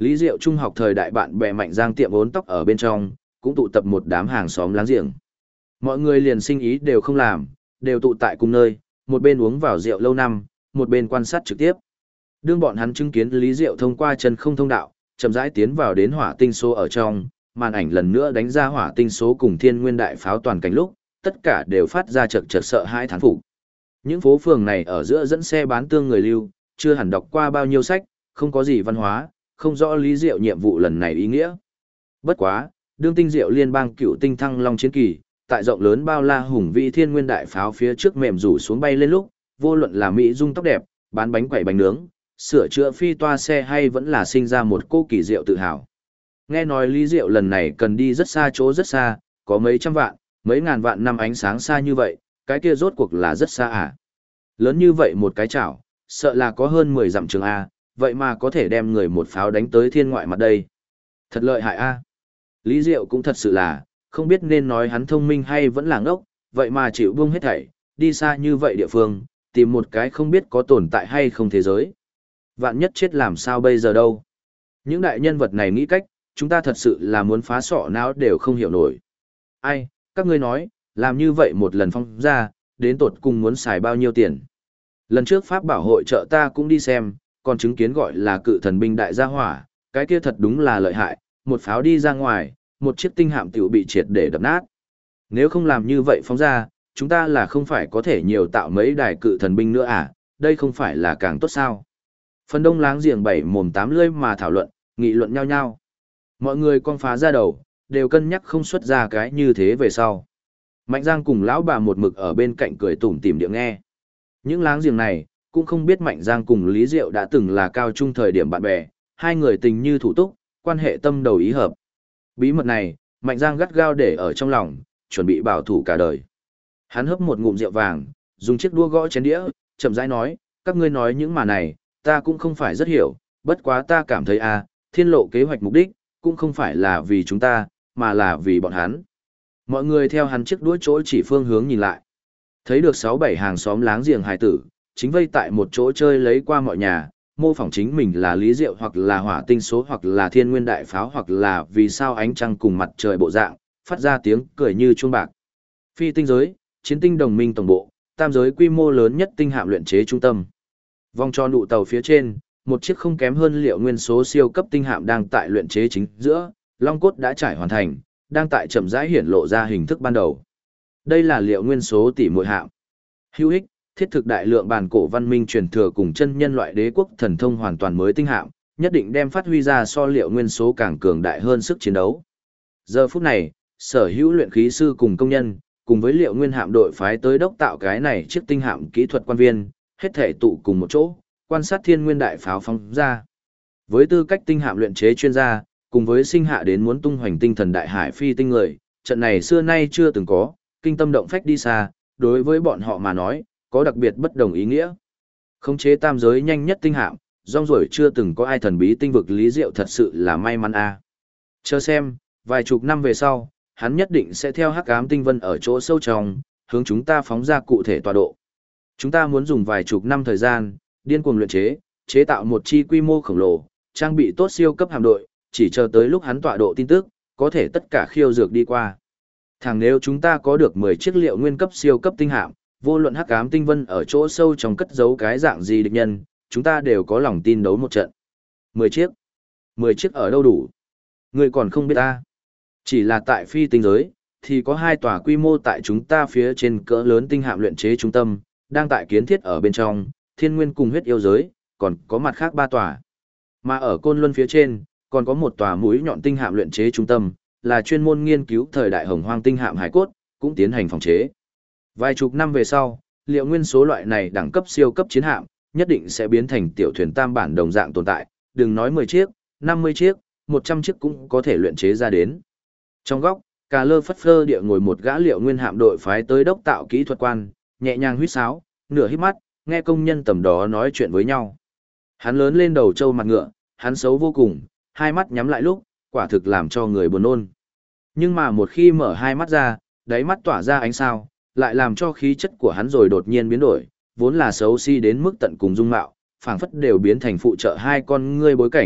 Lý Diệu trung học thời đại bạn bè Mạnh Giang tiệm bốn tóc ở bên trong, cũng tụ tập một đám hàng xóm láng giềng. Mọi người liền sinh ý đều không làm, đều tụ tại cùng nơi, một bên uống vào rượu lâu năm, một bên quan sát trực tiếp. Đương bọn hắn chứng kiến Lý Diệu thông qua chân không thông đạo, chậm rãi tiến vào đến hỏa tinh số ở trong, màn ảnh lần nữa đánh ra hỏa tinh số cùng thiên nguyên đại pháo toàn cảnh lúc, tất cả đều phát ra chật chật sợ hãi thán phục. Những phố phường này ở giữa dẫn xe bán tương người lưu, chưa hẳn đọc qua bao nhiêu sách, không có gì văn hóa, không rõ Lý Diệu nhiệm vụ lần này ý nghĩa. Bất quá, đương tinh diệu liên bang cựu tinh thăng long chiến kỳ, tại rộng lớn bao la hùng vĩ thiên nguyên đại pháo phía trước mềm rủ xuống bay lên lúc, vô luận là mỹ dung tóc đẹp, bán bánh quẩy bánh nướng, sửa chữa phi toa xe hay vẫn là sinh ra một cô kỳ diệu tự hào. Nghe nói Lý Diệu lần này cần đi rất xa chỗ rất xa, có mấy trăm vạn, mấy ngàn vạn năm ánh sáng xa như vậy, cái kia rốt cuộc là rất xa à. Lớn như vậy một cái chảo, sợ là có hơn 10 dặm trường A, vậy mà có thể đem người một pháo đánh tới thiên ngoại mặt đây. Thật lợi hại A. Lý Diệu cũng thật sự là, không biết nên nói hắn thông minh hay vẫn là ngốc, vậy mà chịu buông hết thảy, đi xa như vậy địa phương, tìm một cái không biết có tồn tại hay không thế giới. Vạn nhất chết làm sao bây giờ đâu. Những đại nhân vật này nghĩ cách, chúng ta thật sự là muốn phá sọ não đều không hiểu nổi. Ai, các ngươi nói, làm như vậy một lần phong ra, đến tột cùng muốn xài bao nhiêu tiền. Lần trước Pháp bảo hội trợ ta cũng đi xem, còn chứng kiến gọi là cự thần binh đại gia hỏa, cái kia thật đúng là lợi hại, một pháo đi ra ngoài, một chiếc tinh hạm tiểu bị triệt để đập nát. Nếu không làm như vậy phóng ra, chúng ta là không phải có thể nhiều tạo mấy đài cự thần binh nữa à, đây không phải là càng tốt sao. Phần đông láng giềng bảy mồm tám lưỡi mà thảo luận, nghị luận nhau nhau. Mọi người con phá ra đầu, đều cân nhắc không xuất ra cái như thế về sau. Mạnh Giang cùng lão bà một mực ở bên cạnh cười tủm tỉm địa nghe. Những láng giềng này, cũng không biết Mạnh Giang cùng Lý Diệu đã từng là cao trung thời điểm bạn bè, hai người tình như thủ túc, quan hệ tâm đầu ý hợp. Bí mật này, Mạnh Giang gắt gao để ở trong lòng, chuẩn bị bảo thủ cả đời. Hắn hấp một ngụm rượu vàng, dùng chiếc đũa gõ chén đĩa, chậm rãi nói, các ngươi nói những mà này, ta cũng không phải rất hiểu, bất quá ta cảm thấy thiên lộ kế hoạch mục đích, cũng không phải là vì chúng ta, mà là vì bọn hắn. Mọi người theo hắn chiếc đũa chỗ chỉ phương hướng nhìn lại. Thấy được 6-7 hàng xóm láng giềng hài tử, chính vây tại một chỗ chơi lấy qua mọi nhà, mô phỏng chính mình là Lý Diệu hoặc là hỏa tinh số hoặc là thiên nguyên đại pháo hoặc là vì sao ánh trăng cùng mặt trời bộ dạng, phát ra tiếng cười như chuông bạc. Phi tinh giới, chiến tinh đồng minh tổng bộ, tam giới quy mô lớn nhất tinh hạm luyện chế trung tâm. Vòng tròn nụ tàu phía trên, một chiếc không kém hơn liệu nguyên số siêu cấp tinh hạm đang tại luyện chế chính giữa, long cốt đã trải hoàn thành, đang tại chậm rãi hiển lộ ra hình thức ban đầu. Đây là liệu nguyên số tỷ muội hạm. Hữu ích, thiết thực đại lượng bản cổ văn minh truyền thừa cùng chân nhân loại đế quốc thần thông hoàn toàn mới tinh hạm, nhất định đem phát huy ra so liệu nguyên số càng cường đại hơn sức chiến đấu. Giờ phút này, sở hữu luyện khí sư cùng công nhân, cùng với liệu nguyên hạm đội phái tới đốc tạo cái này chiếc tinh hạm kỹ thuật quan viên, hết thể tụ cùng một chỗ, quan sát thiên nguyên đại pháo phóng ra. Với tư cách tinh hạm luyện chế chuyên gia, cùng với sinh hạ đến muốn tung hoành tinh thần đại hải phi tinh người, trận này xưa nay chưa từng có, kinh tâm động phách đi xa, đối với bọn họ mà nói, có đặc biệt bất đồng ý nghĩa. Khống chế tam giới nhanh nhất tinh hạm, rong ruổi chưa từng có ai thần bí tinh vực Lý Diệu thật sự là may mắn a. Chờ xem, vài chục năm về sau, hắn nhất định sẽ theo hắc ám tinh vân ở chỗ sâu trong, hướng chúng ta phóng ra cụ thể tọa độ. Chúng ta muốn dùng vài chục năm thời gian, điên cuồng luyện chế, chế tạo một chi quy mô khổng lồ, trang bị tốt siêu cấp hạm đội, chỉ chờ tới lúc hắn tọa độ tin tức, có thể tất cả khiêu dược đi qua. Thẳng nếu chúng ta có được 10 chiếc liệu nguyên cấp siêu cấp tinh hạm, vô luận hắc ám tinh vân ở chỗ sâu trong cất giấu cái dạng gì địch nhân, chúng ta đều có lòng tin đấu một trận. 10 chiếc. 10 chiếc ở đâu đủ? Người còn không biết ta. Chỉ là tại phi tinh giới, thì có 2 tòa quy mô tại chúng ta phía trên cỡ lớn tinh hạm luyện chế trung tâm, đang tại kiến thiết ở bên trong, thiên nguyên cùng huyết yêu giới, còn có mặt khác 3 tòa. Mà ở Côn Luân phía trên, còn có một tòa mũi nhọn tinh hạm luyện chế trung tâm, là chuyên môn nghiên cứu thời đại hồng hoang tinh hạm hải cốt, cũng tiến hành phòng chế. Vài chục năm về sau, liệu nguyên số loại này đẳng cấp siêu cấp chiến hạm, nhất định sẽ biến thành tiểu thuyền tam bản đồng dạng tồn tại, đừng nói 10 chiếc, 50 chiếc, 100 chiếc cũng có thể luyện chế ra đến. Trong góc, cà lơ phất phơ địa ngồi một gã liệu nguyên hạm đội phái tới đốc tạo kỹ thuật quan, nhẹ nhàng huýt sáo, nửa híp mắt, nghe công nhân tầm đó nói chuyện với nhau. Hắn lớn lên đầu trâu mặt ngựa, hắn xấu vô cùng, hai mắt nhắm lại lúc, quả thực làm cho người buồn nôn. Nhưng mà một khi mở hai mắt ra, đáy mắt tỏa ra ánh sao, lại làm cho khí chất của hắn rồi đột nhiên biến đổi, vốn là xấu xí đến mức tận cùng dung mạo, phảng phất đều biến thành phụ trợ hai con ngươi bối cảnh,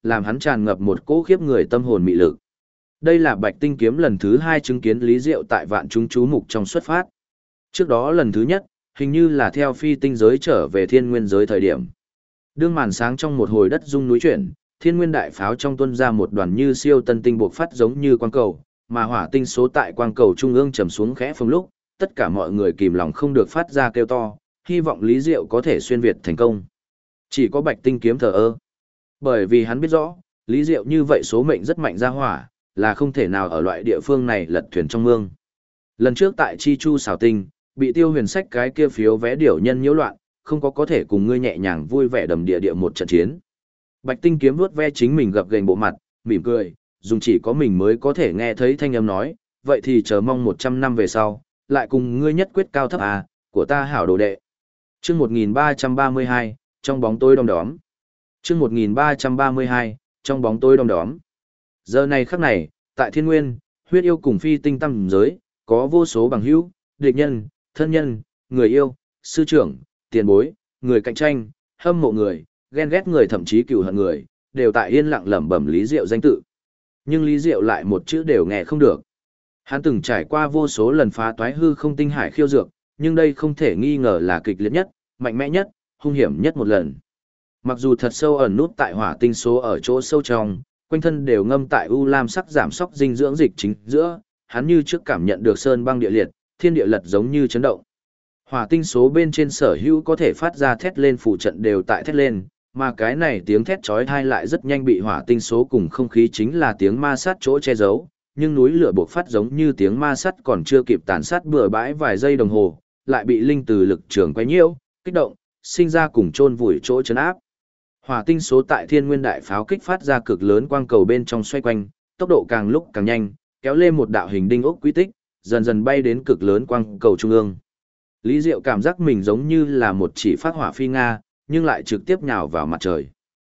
làm hắn tràn ngập một cỗ khiếp người tâm hồn mị lực. Đây là Bạch Tinh kiếm lần thứ 2 chứng kiến Lý Diệu tại vạn chúng chú mục trong xuất phát. Trước đó lần thứ nhất, hình như là theo phi tinh giới trở về thiên nguyên giới thời điểm. Đương màn sáng trong một hồi đất rung núi chuyển, thiên nguyên đại pháo trong tuân ra một đoàn như siêu tân tinh buộc phát giống như quang cầu, mà hỏa tinh số tại quang cầu trung ương trầm xuống khẽ phồng lúc, tất cả mọi người kìm lòng không được phát ra kêu to, hy vọng Lý Diệu có thể xuyên việt thành công. Chỉ có Bạch Tinh kiếm thờ ơ. Bởi vì hắn biết rõ, Lý Diệu như vậy số mệnh rất mạnh ra hỏa, là không thể nào ở loại địa phương này lật thuyền trong mương. Lần trước tại Chi Chu xảo tinh, bị Tiêu Huyền sách cái kia phiếu vé điểu nhân nhiễu loạn, không có thể cùng ngươi nhẹ nhàng vui vẻ đầm địa một trận chiến. Bạch Tinh kiếm vuốt ve chính mình gập ghềnh bộ mặt, mỉm cười, dùng chỉ có mình mới có thể nghe thấy thanh âm nói, vậy thì chờ mong 100 năm về sau, lại cùng ngươi nhất quyết cao thấp à, của ta hảo đồ đệ. Chương 1332, trong bóng tối đom đóm. Chương 1332, trong bóng tối đom đóm. Giờ này khắc này, tại Thiên Nguyên, huyết yêu cùng phi tinh tâm giới, có vô số bằng hữu, địch nhân, thân nhân, người yêu, sư trưởng, tiền bối, người cạnh tranh, hâm mộ người, ghen ghét người thậm chí cừu hận người, đều tại yên lặng lẩm bẩm Lý Diệu danh tự. Nhưng Lý Diệu lại một chữ đều nghe không được. Hắn từng trải qua vô số lần phá toái hư không tinh hải khiêu dược, nhưng đây không thể nghi ngờ là kịch liệt nhất, mạnh mẽ nhất, hung hiểm nhất một lần. Mặc dù thật sâu ẩn nút tại hỏa tinh số ở chỗ sâu trong, quanh thân đều ngâm tại u lam sắc giảm sóc dinh dưỡng dịch chính giữa, hắn như trước cảm nhận được sơn băng địa liệt, thiên địa lật giống như chấn động. Hỏa tinh số bên trên sở hữu có thể phát ra thét lên phụ trận đều tại thét lên, mà cái này tiếng thét chói tai lại rất nhanh bị hỏa tinh số cùng không khí chính là tiếng ma sát chỗ che giấu, nhưng núi lửa bộc phát giống như tiếng ma sát còn chưa kịp tàn sát bừa bãi vài giây đồng hồ, lại bị linh từ lực trường quấy nhiễu, kích động, sinh ra cùng chôn vùi chỗ chấn áp. Hỏa tinh số tại thiên nguyên đại pháo kích phát ra cực lớn quang cầu bên trong xoay quanh, tốc độ càng lúc càng nhanh, kéo lên một đạo hình đinh ốc quy tích, dần dần bay đến cực lớn quang cầu trung ương. Lý Diệu cảm giác mình giống như là một chỉ phát hỏa phi Nga, nhưng lại trực tiếp nhào vào mặt trời.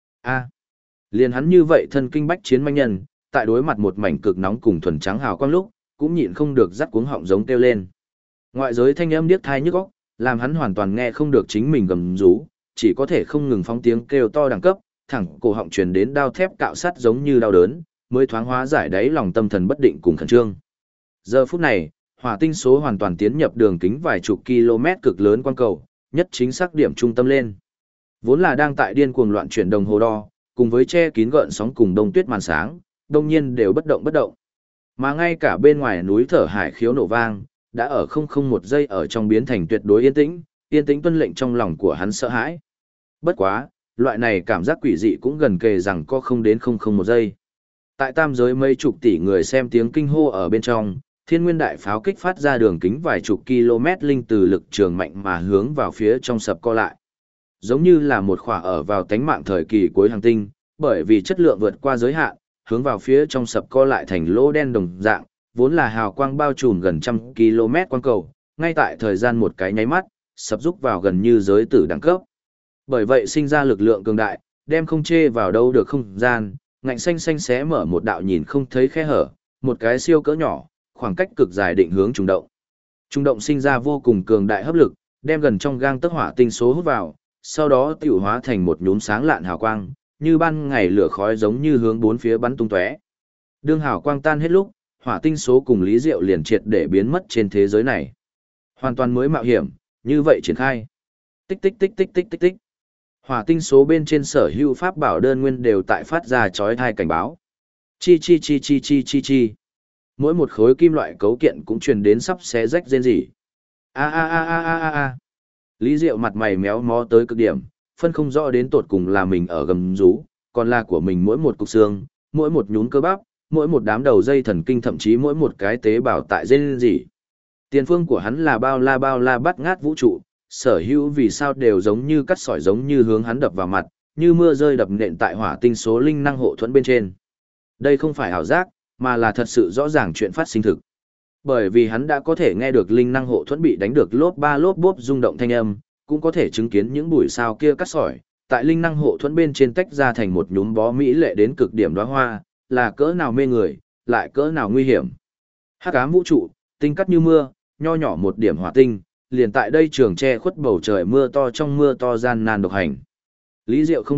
Liền hắn như vậy thân kinh bách chiến manh nhân, tại đối mặt một mảnh cực nóng cùng thuần trắng hào quang lúc, cũng nhịn không được dắt cuống họng giống kêu lên. Ngoại giới thanh âm điếc tai nhức óc, làm hắn hoàn toàn nghe không được chính mình gầm rú, chỉ có thể không ngừng phóng tiếng kêu to đẳng cấp, thẳng cổ họng truyền đến đao thép cạo sắt giống như đau đớn, mới thoáng hóa giải đáy lòng tâm thần bất định cùng khẩn trương. Giờ phút này, hỏa tinh số hoàn toàn tiến nhập đường kính vài chục km cực lớn quang cầu, nhất chính xác điểm trung tâm lên. Vốn là đang tại điên cuồng loạn chuyển đồng hồ đo, cùng với che kín gợn sóng cùng đông tuyết màn sáng, đông nhiên đều bất động. Mà ngay cả bên ngoài núi thở hải khiếu nổ vang, đã ở 001 giây ở trong biến thành tuyệt đối yên tĩnh tuân lệnh trong lòng của hắn sợ hãi. Bất quá, loại này cảm giác quỷ dị cũng gần kề rằng có không đến 001 giây. Tại tam giới mấy chục tỷ người xem tiếng kinh hô ở bên trong, thiên nguyên đại pháo kích phát ra đường kính vài chục km linh từ lực trường mạnh mà hướng vào phía trong sập co lại. Giống như là một khỏa ở vào tánh mạng thời kỳ cuối hành tinh, bởi vì chất lượng vượt qua giới hạn, hướng vào phía trong sập co lại thành lỗ đen đồng dạng, vốn là hào quang bao trùm gần 100 km quang cầu, ngay tại thời gian một cái nháy mắt, sập rúc vào gần như giới tử đẳng cấp. Bởi vậy sinh ra lực lượng cường đại, đem không chê vào đâu được không gian, ngạnh xanh xanh xé mở một đạo nhìn không thấy khe hở, một cái siêu cỡ nhỏ, khoảng cách cực dài định hướng trùng động. Trùng động sinh ra vô cùng cường đại hấp lực, đem gần trong gang tấc hỏa tinh số hút vào, sau đó tiểu hóa thành một nhúm sáng lạn hào quang, như ban ngày lửa khói giống như hướng bốn phía bắn tung tóe. Đương hào quang tan hết lúc, hỏa tinh số cùng Lý Diệu liền triệt để biến mất trên thế giới này. Hoàn toàn mới mạo hiểm, như vậy triển khai. Tích tích tích tích tích tích tích. Hỏa tinh số bên trên sở hữu pháp bảo đơn nguyên đều tại phát ra chói tai cảnh báo. Chi chi chi chi chi chi chi. Mỗi một khối kim loại cấu kiện cũng truyền đến sắp xé rách rên rỉ. A a a a a a a. Lý Diệu mặt mày méo mó tới cực điểm, phân không rõ đến tột cùng là mình ở gầm rú, còn là của mình mỗi một cục xương, mỗi một nhún cơ bắp, mỗi một đám đầu dây thần kinh thậm chí mỗi một cái tế bào tại rên rỉ. Tiền phương của hắn là bao la bắt ngát vũ trụ, sở hữu vì sao đều giống như cắt sỏi giống như hướng hắn đập vào mặt, như mưa rơi đập nện tại hỏa tinh số linh năng hộ thuẫn bên trên. Đây không phải ảo giác, mà là thật sự rõ ràng chuyện phát sinh thực. Bởi vì hắn đã có thể nghe được linh năng hộ thuẫn bị đánh được lốp ba lốp bốp rung động thanh âm, cũng có thể chứng kiến những bụi sao kia cắt sỏi, tại linh năng hộ thuẫn bên trên tách ra thành một nhúm bó mỹ lệ đến cực điểm đóa hoa, là cỡ nào mê người, lại cỡ nào nguy hiểm. Hắc ám vũ trụ, tinh cắt như mưa, nho nhỏ một điểm hỏa tinh, liền tại đây trường che khuất bầu trời mưa to trong mưa to gian nan độc hành. Lý Diệu không biết,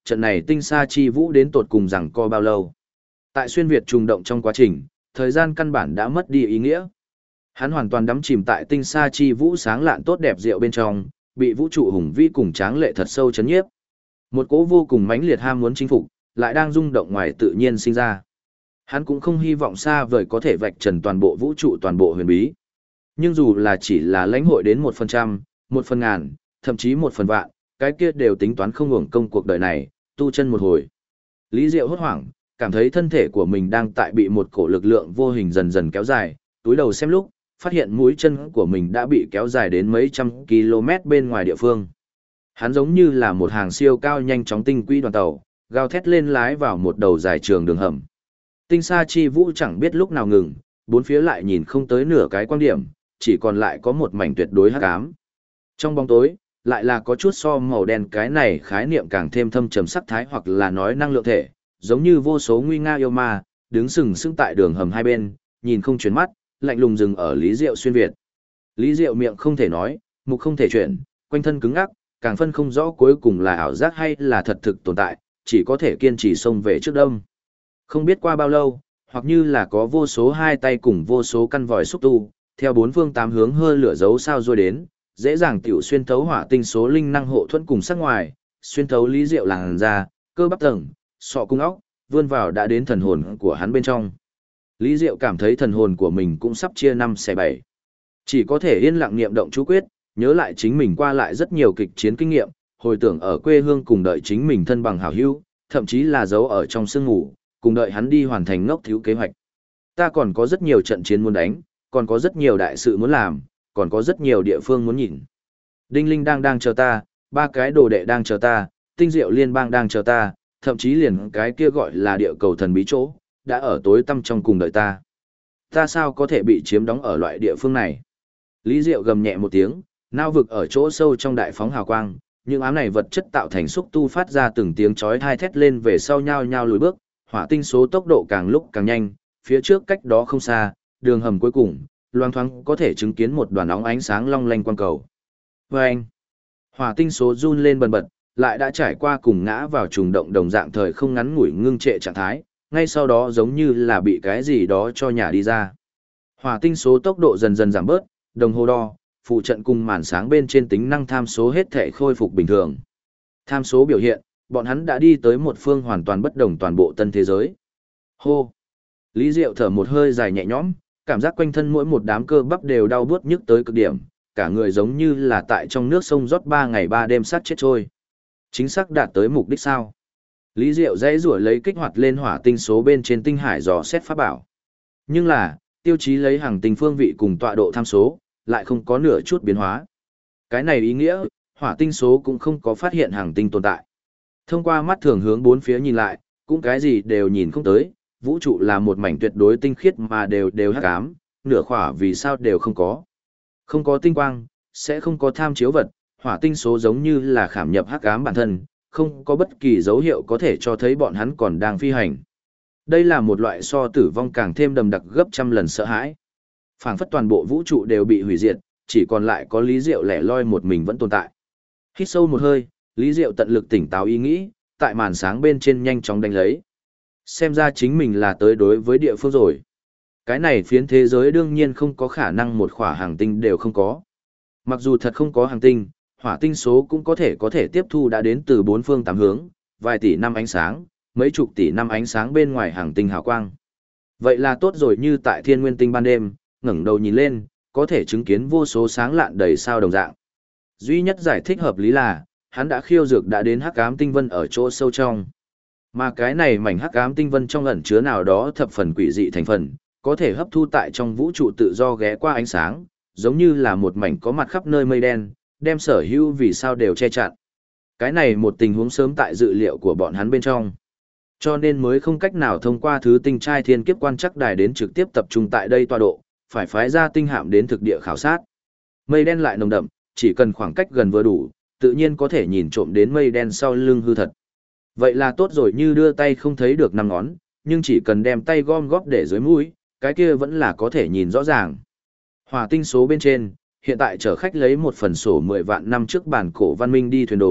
trận này tinh sa chi vũ đến tột cùng rằng co bao lâu. Tại xuyên Việt trùng động trong quá trình, thời gian căn bản đã mất đi ý nghĩa. Hắn hoàn toàn đắm chìm tại tinh sa chi vũ sáng lạn tốt đẹp diệu bên trong, bị vũ trụ hùng vĩ cùng tráng lệ thật sâu chấn nhiếp. Một cỗ vô cùng mãnh liệt ham muốn chinh phục, lại đang rung động ngoài tự nhiên sinh ra. Hắn cũng không hy vọng xa vời có thể vạch trần toàn bộ vũ trụ toàn bộ huyền bí. Nhưng dù là chỉ là lãnh hội đến 1%, 1/1000, thậm chí 1/1000, cái kia đều tính toán không hưởng công cuộc đời này, tu chân một hồi. Lý Diệu hốt hoảng, cảm thấy thân thể của mình đang tại bị một cổ lực lượng vô hình dần dần kéo dài, túi đầu xem lúc, phát hiện mũi chân của mình đã bị kéo dài đến mấy trăm km bên ngoài địa phương. Hắn giống như là một hàng siêu cao nhanh chóng tinh quỹ đoàn tàu, gào thét lên lái vào một đầu dài trường đường hầm. Tinh sa chi vũ chẳng biết lúc nào ngừng, bốn phía lại nhìn không tới nửa cái quan điểm, chỉ còn lại có một mảnh tuyệt đối hắc ám. Trong bóng tối, lại là có chút so màu đen, cái này khái niệm càng thêm thâm trầm sắc thái, hoặc là nói năng lượng thể, giống như vô số nguy nga yêu ma, đứng sừng sững tại đường hầm hai bên, nhìn không chuyển mắt, lạnh lùng dừng ở Lý Diệu xuyên Việt. Lý Diệu miệng không thể nói, mục không thể chuyển, quanh thân cứng ngắc, càng phân không rõ cuối cùng là ảo giác hay là thật thực tồn tại, chỉ có thể kiên trì xông về trước đông. Không biết qua bao lâu, hoặc như là có vô số hai tay cùng vô số căn vòi xúc tu, theo bốn phương tám hướng hơi lửa dấu sao rồi đến, dễ dàng tiểu xuyên thấu hỏa tinh số linh năng hộ thuẫn cùng sắc ngoài, xuyên thấu Lý Diệu làn da, cơ bắp tầng, sọ cung óc, vươn vào đã đến thần hồn của hắn bên trong. Lý Diệu cảm thấy thần hồn của mình cũng sắp chia 5/7. Chỉ có thể yên lặng niệm động chú quyết, nhớ lại chính mình qua lại rất nhiều kịch chiến kinh nghiệm, hồi tưởng ở quê hương cùng đợi chính mình thân bằng hảo hữu, thậm chí là giấu ở trong sương ngủ, cùng đợi hắn đi hoàn thành ngốc thiếu kế hoạch. Ta còn có rất nhiều trận chiến muốn đánh, còn có rất nhiều đại sự muốn làm, còn có rất nhiều địa phương muốn nhìn. Đinh Linh đang chờ ta, 3 cái đồ đệ đang chờ ta, Tinh Diệu Liên bang đang chờ ta, thậm chí liền cái kia gọi là địa cầu thần bí chỗ, đã ở tối tăm trong cùng đợi ta. Ta sao có thể bị chiếm đóng ở loại địa phương này? Lý Diệu gầm nhẹ một tiếng, nao vực ở chỗ sâu trong đại phóng hào quang, những ám này vật chất tạo thành xúc tu phát ra từng tiếng chói tai thét lên về sau nhao nhao lùi bước, hỏa tinh số tốc độ càng lúc càng nhanh, phía trước cách đó không xa, đường hầm cuối cùng, loang thoáng có thể chứng kiến một đoàn óng ánh sáng long lanh quang cầu. Vâng! Hỏa tinh số run lên bần bật, lại đã trải qua cùng ngã vào trùng động đồng dạng thời không ngắn ngủi ngưng trệ trạng thái, ngay sau đó giống như là bị cái gì đó cho nhả đi ra. Hỏa tinh số tốc độ dần dần giảm bớt, đồng hồ đo, phụ trận cùng màn sáng bên trên tính năng tham số hết thể khôi phục bình thường. Tham số biểu hiện, bọn hắn đã đi tới một phương hoàn toàn bất đồng toàn bộ tân thế giới. Hô! Lý Diệu thở một hơi dài nhẹ nhõm, cảm giác quanh thân mỗi một đám cơ bắp đều đau buốt nhức tới cực điểm, cả người giống như là tại trong nước sông rót 3 ngày 3 đêm sát chết trôi. Chính xác đạt tới mục đích sao? Lý Diệu dãy rủa lấy kích hoạt lên hỏa tinh số bên trên tinh hải dò xét pháp bảo. Nhưng là, tiêu chí lấy hàng tinh phương vị cùng tọa độ tham số, lại không có nửa chút biến hóa. Cái này ý nghĩa, hỏa tinh số cũng không có phát hiện hàng tinh tồn tại. Thông qua mắt thường hướng bốn phía nhìn lại, cũng cái gì đều nhìn không tới, vũ trụ là một mảnh tuyệt đối tinh khiết mà đều hắc ám, nửa khỏa vì sao đều không có. Không có tinh quang, sẽ không có tham chiếu vật, hỏa tinh số giống như là khảm nhập hắc ám bản thân, không có bất kỳ dấu hiệu có thể cho thấy bọn hắn còn đang phi hành. Đây là một loại so tử vong càng thêm đầm đặc gấp trăm lần sợ hãi. Phảng phất toàn bộ vũ trụ đều bị hủy diệt, chỉ còn lại có Lý Diệu lẻ loi một mình vẫn tồn tại. Hít sâu một hơi, Lý Diệu tận lực tỉnh táo ý nghĩ, tại màn sáng bên trên nhanh chóng đánh lấy. Xem ra chính mình là tới đối với địa phương rồi. Cái này phiến thế giới đương nhiên không có khả năng một khỏa hành tinh đều không có. Mặc dù thật không có hành tinh, hỏa tinh số cũng có thể tiếp thu đã đến từ 4 phương 8 hướng, vài tỷ năm ánh sáng, mấy chục tỷ năm ánh sáng bên ngoài hành tinh hào quang. Vậy là tốt rồi, như tại thiên nguyên tinh ban đêm, ngẩng đầu nhìn lên, có thể chứng kiến vô số sáng lạn đầy sao đồng dạng. Duy nhất giải thích hợp lý là, hắn đã khiêu dược đã đến hắc ám tinh vân ở chỗ sâu trong. Mà cái này mảnh hắc ám tinh vân trong ẩn chứa nào đó thập phần quỷ dị thành phần, có thể hấp thu tại trong vũ trụ tự do ghé qua ánh sáng, giống như là một mảnh có mặt khắp nơi mây đen, đem sở hữu vì sao đều che chặn. Cái này một tình huống sớm tại dự liệu của bọn hắn bên trong. Cho nên mới không cách nào thông qua thứ tinh trai thiên kiếp quan chắc đài đến trực tiếp tập trung tại đây tọa độ, phải phái ra tinh hạm đến thực địa khảo sát. Mây đen lại nồng đậm, chỉ cần khoảng cách gần vừa đủ, tự nhiên có thể nhìn trộm đến mây đen sau lưng hư thật. Vậy là tốt rồi, như đưa tay không thấy được 5 ngón, nhưng chỉ cần đem tay gom góp để dưới mũi, cái kia vẫn là có thể nhìn rõ ràng. Hỏa tinh số bên trên, hiện tại chở khách lấy một phần sổ 10 vạn năm trước bản cổ văn minh đi thuyền đồ,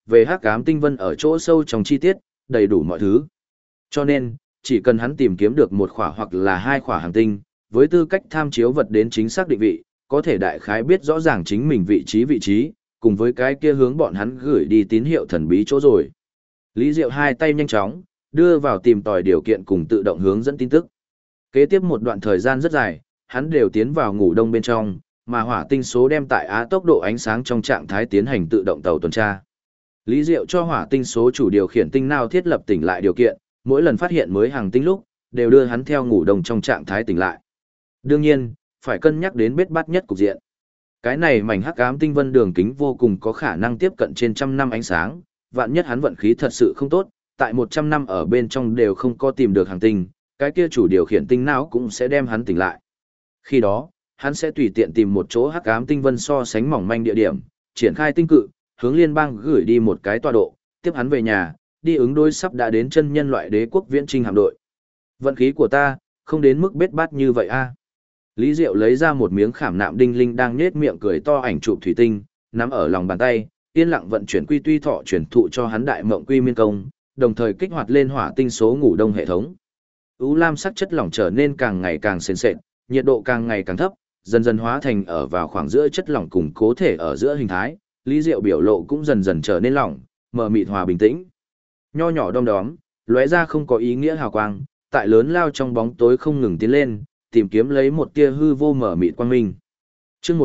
về hắc ám tinh vân ở chỗ sâu trong chi tiết, đầy đủ mọi thứ. Cho nên, chỉ cần hắn tìm kiếm được một khỏa hoặc là hai khỏa hành tinh, với tư cách tham chiếu vật đến chính xác định vị, có thể đại khái biết rõ ràng chính mình vị trí, cùng với cái kia hướng bọn hắn gửi đi tín hiệu thần bí chỗ rồi. Lý Diệu hai tay nhanh chóng, đưa vào tìm tòi điều kiện cùng tự động hướng dẫn tin tức. Kế tiếp một đoạn thời gian rất dài, hắn đều tiến vào ngủ đông bên trong, mà hỏa tinh số đem tại á tốc độ ánh sáng trong trạng thái tiến hành tự động tàu tuần tra. Lý Diệu cho hỏa tinh số chủ điều khiển tinh nào thiết lập tỉnh lại điều kiện, mỗi lần phát hiện mới hàng tinh lúc, đều đưa hắn theo ngủ đông trong trạng thái tỉnh lại. Đương nhiên, phải cân nhắc đến bết bát nhất cục diện. Cái này mảnh hắc ám tinh vân đường kính vô cùng có khả năng tiếp cận trên 100 năm ánh sáng, vạn nhất hắn vận khí thật sự không tốt, tại 100 năm ở bên trong đều không có tìm được hành tinh, cái kia chủ điều khiển tinh não cũng sẽ đem hắn tỉnh lại. Khi đó, hắn sẽ tùy tiện tìm một chỗ hắc ám tinh vân so sánh mỏng manh địa điểm, triển khai tinh cự, hướng liên bang gửi đi một cái tọa độ, tiếp hắn về nhà, đi ứng đối sắp đã đến chân nhân loại đế quốc viễn trinh hạm đội. Vận khí của ta, không đến mức bết bát như vậy a. Lý Diệu lấy ra một miếng khảm nạm đinh linh đang nhếch miệng cười to ảnh chụp thủy tinh, nắm ở lòng bàn tay, yên lặng vận chuyển quy tuy thọ chuyển thụ cho hắn đại mộng quy miên công, đồng thời kích hoạt lên hỏa tinh số ngủ đông hệ thống. U lam sắc chất lỏng trở nên càng ngày càng sền sệt, nhiệt độ càng ngày càng thấp, dần dần hóa thành ở vào khoảng giữa chất lỏng cùng cố thể ở giữa hình thái, Lý Diệu biểu lộ cũng dần dần trở nên lỏng, mờ mịt hòa bình tĩnh. Nho nhỏ đom đóm, lóe ra không có ý nghĩa hào quang, tại lớn lao trong bóng tối không ngừng tiến lên, tìm kiếm lấy một tia hư vô mở mịt quang minh. Chương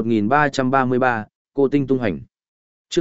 1333, cô tinh tung hành. Chương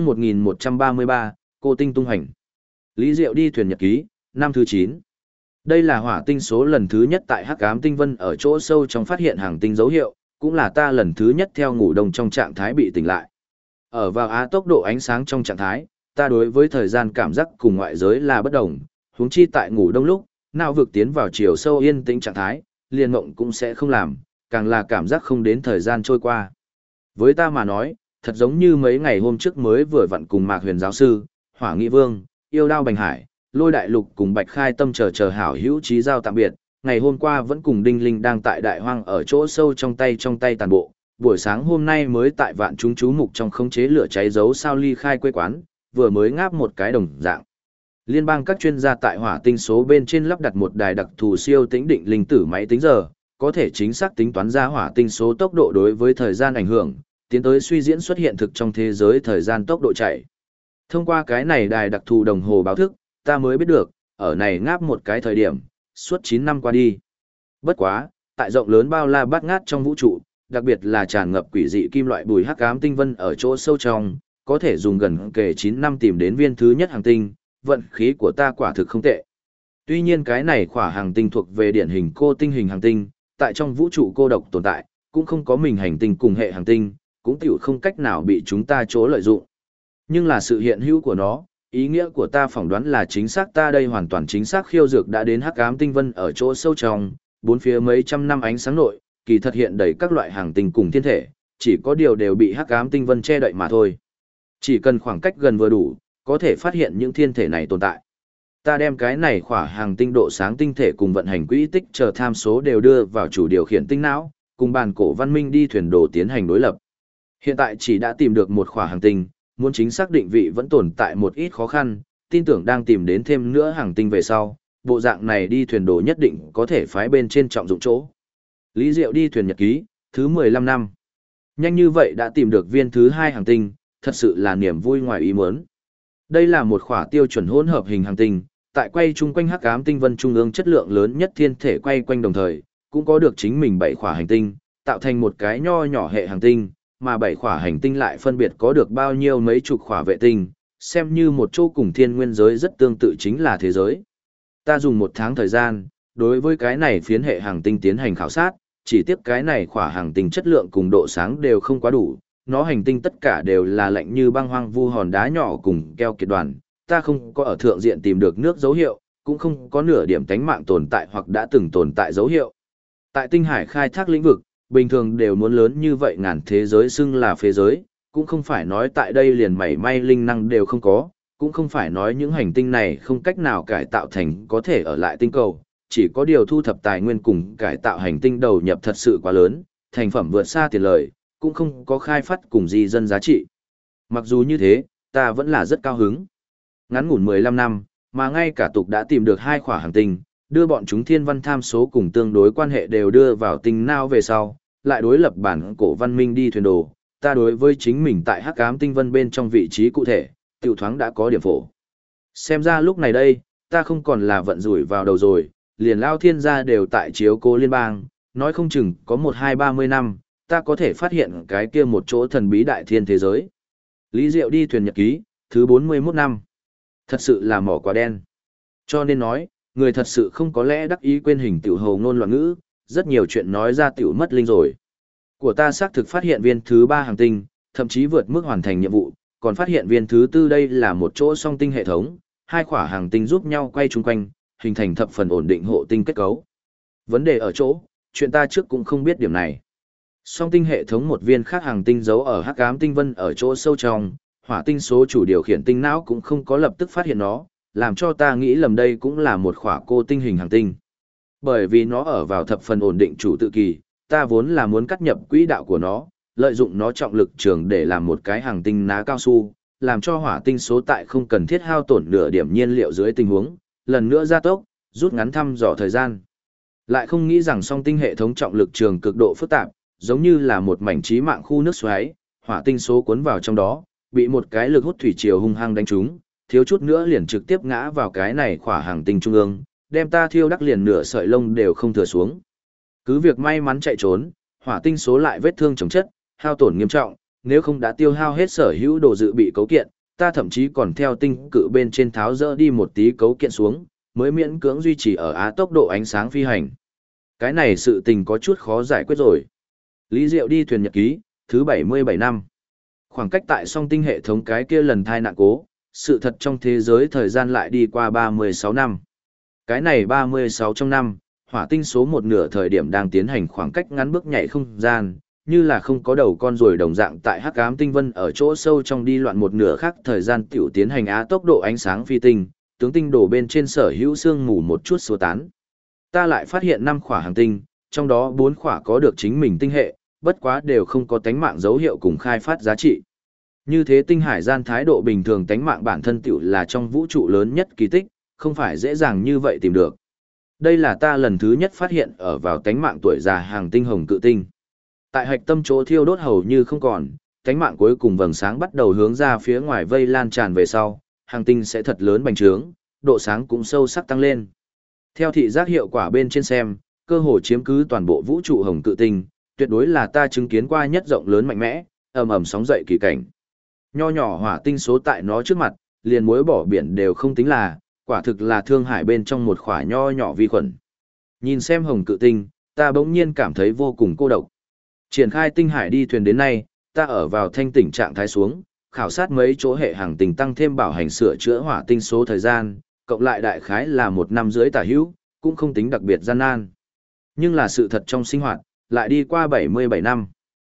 1133, cô tinh tung hành. Lý Diệu đi thuyền nhật ký, năm thứ 9. Đây là hỏa tinh số lần thứ nhất tại Hắc Ám Tinh Vân ở chỗ sâu trong phát hiện hàng tinh dấu hiệu, cũng là ta lần thứ nhất theo ngủ đông trong trạng thái bị tỉnh lại. Ở vào á tốc độ ánh sáng trong trạng thái, ta đối với thời gian cảm giác cùng ngoại giới là bất đồng, huống chi tại ngủ đông lúc, não vực tiến vào chiều sâu yên tĩnh trạng thái, liền mộng cũng sẽ không làm, càng là cảm giác không đến thời gian trôi qua. Với ta mà nói, thật giống như mấy ngày hôm trước mới vừa vặn cùng Mạc Huyền giáo sư, Hỏa Nghị Vương, Yêu Đao Bành Hải, Lôi Đại Lục cùng Bạch Khai Tâm chờ hảo hữu chí giao tạm biệt, ngày hôm qua vẫn cùng Đinh Linh đang tại Đại Hoang ở chỗ sâu trong tay tàn bộ, buổi sáng hôm nay mới tại vạn chúng chú mục trong khống chế lửa cháy dấu sao ly khai quê quán, vừa mới ngáp một cái đồng dạng. Liên bang các chuyên gia tại hỏa tinh số bên trên lắp đặt một đài đặc thù siêu tĩnh định linh tử máy tính giờ, có thể chính xác tính toán ra hỏa tinh số tốc độ đối với thời gian ảnh hưởng, tiến tới suy diễn xuất hiện thực trong thế giới thời gian tốc độ chạy. Thông qua cái này đài đặc thù đồng hồ báo thức, ta mới biết được, ở này ngáp một cái thời điểm, suốt 9 năm qua đi. Bất quá, tại rộng lớn bao la bát ngát trong vũ trụ, đặc biệt là tràn ngập quỷ dị kim loại bùi hắc ám tinh vân ở chỗ sâu trong, có thể dùng gần kề 9 năm tìm đến viên thứ nhất hành tinh, vận khí của ta quả thực không tệ. Tuy nhiên cái này khỏa hành tinh thuộc về điển hình cô tinh hình hành tinh, tại trong vũ trụ cô độc tồn tại, cũng không có mình hành tinh cùng hệ hành tinh, cũng tiểu không cách nào bị chúng ta chỗ lợi dụng. Nhưng là sự hiện hữu của nó, ý nghĩa của ta phỏng đoán là chính xác, ta đây hoàn toàn chính xác khiêu dược đã đến hắc ám tinh vân ở chỗ sâu trong, bốn phía mấy trăm năm ánh sáng nội, kỳ thật hiện đầy các loại hành tinh cùng thiên thể, chỉ có điều đều bị hắc ám tinh vân che đậy mà thôi. Chỉ cần khoảng cách gần vừa đủ, có thể phát hiện những thiên thể này tồn tại. Ta đem cái này khỏa hàng tinh độ sáng tinh thể cùng vận hành quỹ tích chờ tham số đều đưa vào chủ điều khiển tinh não, cùng bàn cổ văn minh đi thuyền đồ tiến hành đối lập. Hiện tại chỉ đã tìm được một khỏa hàng tinh, muốn chính xác định vị vẫn tồn tại một ít khó khăn, tin tưởng đang tìm đến thêm nữa hàng tinh về sau, bộ dạng này đi thuyền đồ nhất định có thể phái bên trên trọng dụng chỗ. Lý Diệu đi thuyền nhật ký, thứ 15 năm. Nhanh như vậy đã tìm được viên thứ 2 hàng tinh, thật sự là niềm vui ngoài ý muốn. Đây là một khỏa tiêu chuẩn hỗn hợp hình hành tinh, tại quay chung quanh hắc ám tinh vân trung ương chất lượng lớn nhất thiên thể quay quanh đồng thời, cũng có được chính mình 7 khỏa hành tinh, tạo thành một cái nho nhỏ hệ hành tinh, mà 7 khỏa hành tinh lại phân biệt có được bao nhiêu mấy chục khỏa vệ tinh, xem như một chỗ cùng thiên nguyên giới rất tương tự chính là thế giới. Ta dùng 1 tháng thời gian, đối với cái này phiến hệ hành tinh tiến hành khảo sát, chỉ tiếp cái này khỏa hành tinh chất lượng cùng độ sáng đều không quá đủ, nó hành tinh tất cả đều là lạnh như băng hoang vu hòn đá nhỏ cùng keo kiệt đoàn, ta không có ở thượng diện tìm được nước dấu hiệu, cũng không có nửa điểm tánh mạng tồn tại hoặc đã từng tồn tại dấu hiệu. Tại tinh hải khai thác lĩnh vực, bình thường đều muốn lớn như vậy ngàn thế giới xưng là phế giới, cũng không phải nói tại đây liền mảy may linh năng đều không có, cũng không phải nói những hành tinh này không cách nào cải tạo thành có thể ở lại tinh cầu, chỉ có điều thu thập tài nguyên cùng cải tạo hành tinh đầu nhập thật sự quá lớn, thành phẩm vượt xa tiền lời, cũng không có khai phát cùng di dân giá trị. Mặc dù như thế, ta vẫn là rất cao hứng. Ngắn ngủn 15 năm, mà ngay cả tục đã tìm được hai khỏa hành tinh, đưa bọn chúng thiên văn tham số cùng tương đối quan hệ đều đưa vào tinh não về sau, lại đối lập bản cổ văn minh đi thuyền đồ, ta đối với chính mình tại hắc ám tinh vân bên trong vị trí cụ thể, tiểu thoáng đã có điểm phổ. Xem ra lúc này đây, ta không còn là vận rủi vào đầu rồi, liền lao thiên gia đều tại chiếu cố liên bang, nói không chừng có 1-2-30 năm, ta có thể phát hiện cái kia một chỗ thần bí đại thiên thế giới. Lý Diệu đi thuyền nhật ký, thứ 41 năm. Thật sự là mỏ quả đen. Cho nên nói, người thật sự không có lẽ đắc ý quên hình tiểu hầu ngôn loạn ngữ, rất nhiều chuyện nói ra tiểu mất linh rồi. Của ta xác thực phát hiện viên thứ 3 hành tinh, thậm chí vượt mức hoàn thành nhiệm vụ, còn phát hiện viên thứ 4 đây là một chỗ song tinh hệ thống, hai khỏa hành tinh giúp nhau quay chung quanh, hình thành thập phần ổn định hộ tinh kết cấu. Vấn đề ở chỗ, chuyện ta trước cũng không biết điểm này. Song tinh hệ thống một viên khác hành tinh giấu ở hắc ám tinh vân ở chỗ sâu trong, hỏa tinh số chủ điều khiển tinh não cũng không có lập tức phát hiện nó, làm cho ta nghĩ lầm đây cũng là một khỏa cô tinh hình hành tinh. Bởi vì nó ở vào thập phần ổn định chủ tự kỳ, ta vốn là muốn cắt nhập quỹ đạo của nó, lợi dụng nó trọng lực trường để làm một cái hành tinh ná cao su, làm cho hỏa tinh số tại không cần thiết hao tổn nửa điểm nhiên liệu dưới tình huống, lần nữa gia tốc, rút ngắn thăm dò thời gian. Lại không nghĩ rằng song tinh hệ thống trọng lực trường cực độ phức tạp, giống như là một mảnh trí mạng khu nước xoáy, hỏa tinh số cuốn vào trong đó, bị một cái lực hút thủy triều hung hăng đánh trúng, thiếu chút nữa liền trực tiếp ngã vào cái này khỏa hành tinh trung ương, đem ta thiêu đắc liền nửa sợi lông đều không thừa xuống. Cứ việc may mắn chạy trốn, hỏa tinh số lại vết thương chồng chất, hao tổn nghiêm trọng, nếu không đã tiêu hao hết sở hữu đồ dự bị cấu kiện, ta thậm chí còn theo tinh cự bên trên tháo dỡ đi một tí cấu kiện xuống, mới miễn cưỡng duy trì ở á tốc độ ánh sáng phi hành. Cái này sự tình có chút khó giải quyết rồi. Lý Diệu đi thuyền nhật ký, thứ 77 năm. Khoảng cách tại song tinh hệ thống cái kia lần thai nạn cố, sự thật trong thế giới thời gian lại đi qua 36 năm. Cái này 36 trong năm, hỏa tinh số một nửa thời điểm đang tiến hành khoảng cách ngắn bước nhảy không gian, như là không có đầu con ruồi đồng dạng tại hắc ám tinh vân ở chỗ sâu trong đi loạn một nửa khác thời gian tiểu tiến hành á tốc độ ánh sáng phi tinh, tướng tinh đổ bên trên sở hữu sương mù một chút xua tán. Ta lại phát hiện 5 khỏa hành tinh, trong đó 4 khỏa có được chính mình tinh hệ, bất quá đều không có tánh mạng dấu hiệu cùng khai phát giá trị. Như thế tinh hải gian thái độ bình thường tánh mạng bản thân tiểu là trong vũ trụ lớn nhất kỳ tích, không phải dễ dàng như vậy tìm được. Đây là ta lần thứ nhất phát hiện ở vào tánh mạng tuổi già hàng tinh hồng cự tinh. Tại hạch tâm chỗ thiêu đốt hầu như không còn, tánh mạng cuối cùng vầng sáng bắt đầu hướng ra phía ngoài vây lan tràn về sau, hàng tinh sẽ thật lớn bành trướng, độ sáng cũng sâu sắc tăng lên. Theo thị giác hiệu quả bên trên xem, cơ hồ chiếm cứ toàn bộ vũ trụ hồng cự tinh, tuyệt đối là ta chứng kiến qua nhất rộng lớn mạnh mẽ, ầm ầm sóng dậy kỳ cảnh. Nho nhỏ hỏa tinh số tại nó trước mặt, liền muối bỏ biển đều không tính là, quả thực là thương hải bên trong một khỏa nho nhỏ vi khuẩn. Nhìn xem hồng cự tinh, ta bỗng nhiên cảm thấy vô cùng cô độc. Triển khai tinh hải đi thuyền đến nay, ta ở vào thanh tỉnh trạng thái xuống, khảo sát mấy chỗ hệ hàng tinh tăng thêm bảo hành sửa chữa hỏa tinh số thời gian, cộng lại đại khái là 1 năm dưới tả hữu, cũng không tính đặc biệt gian nan. Nhưng là sự thật trong sinh hoạt, lại đi qua 77 năm.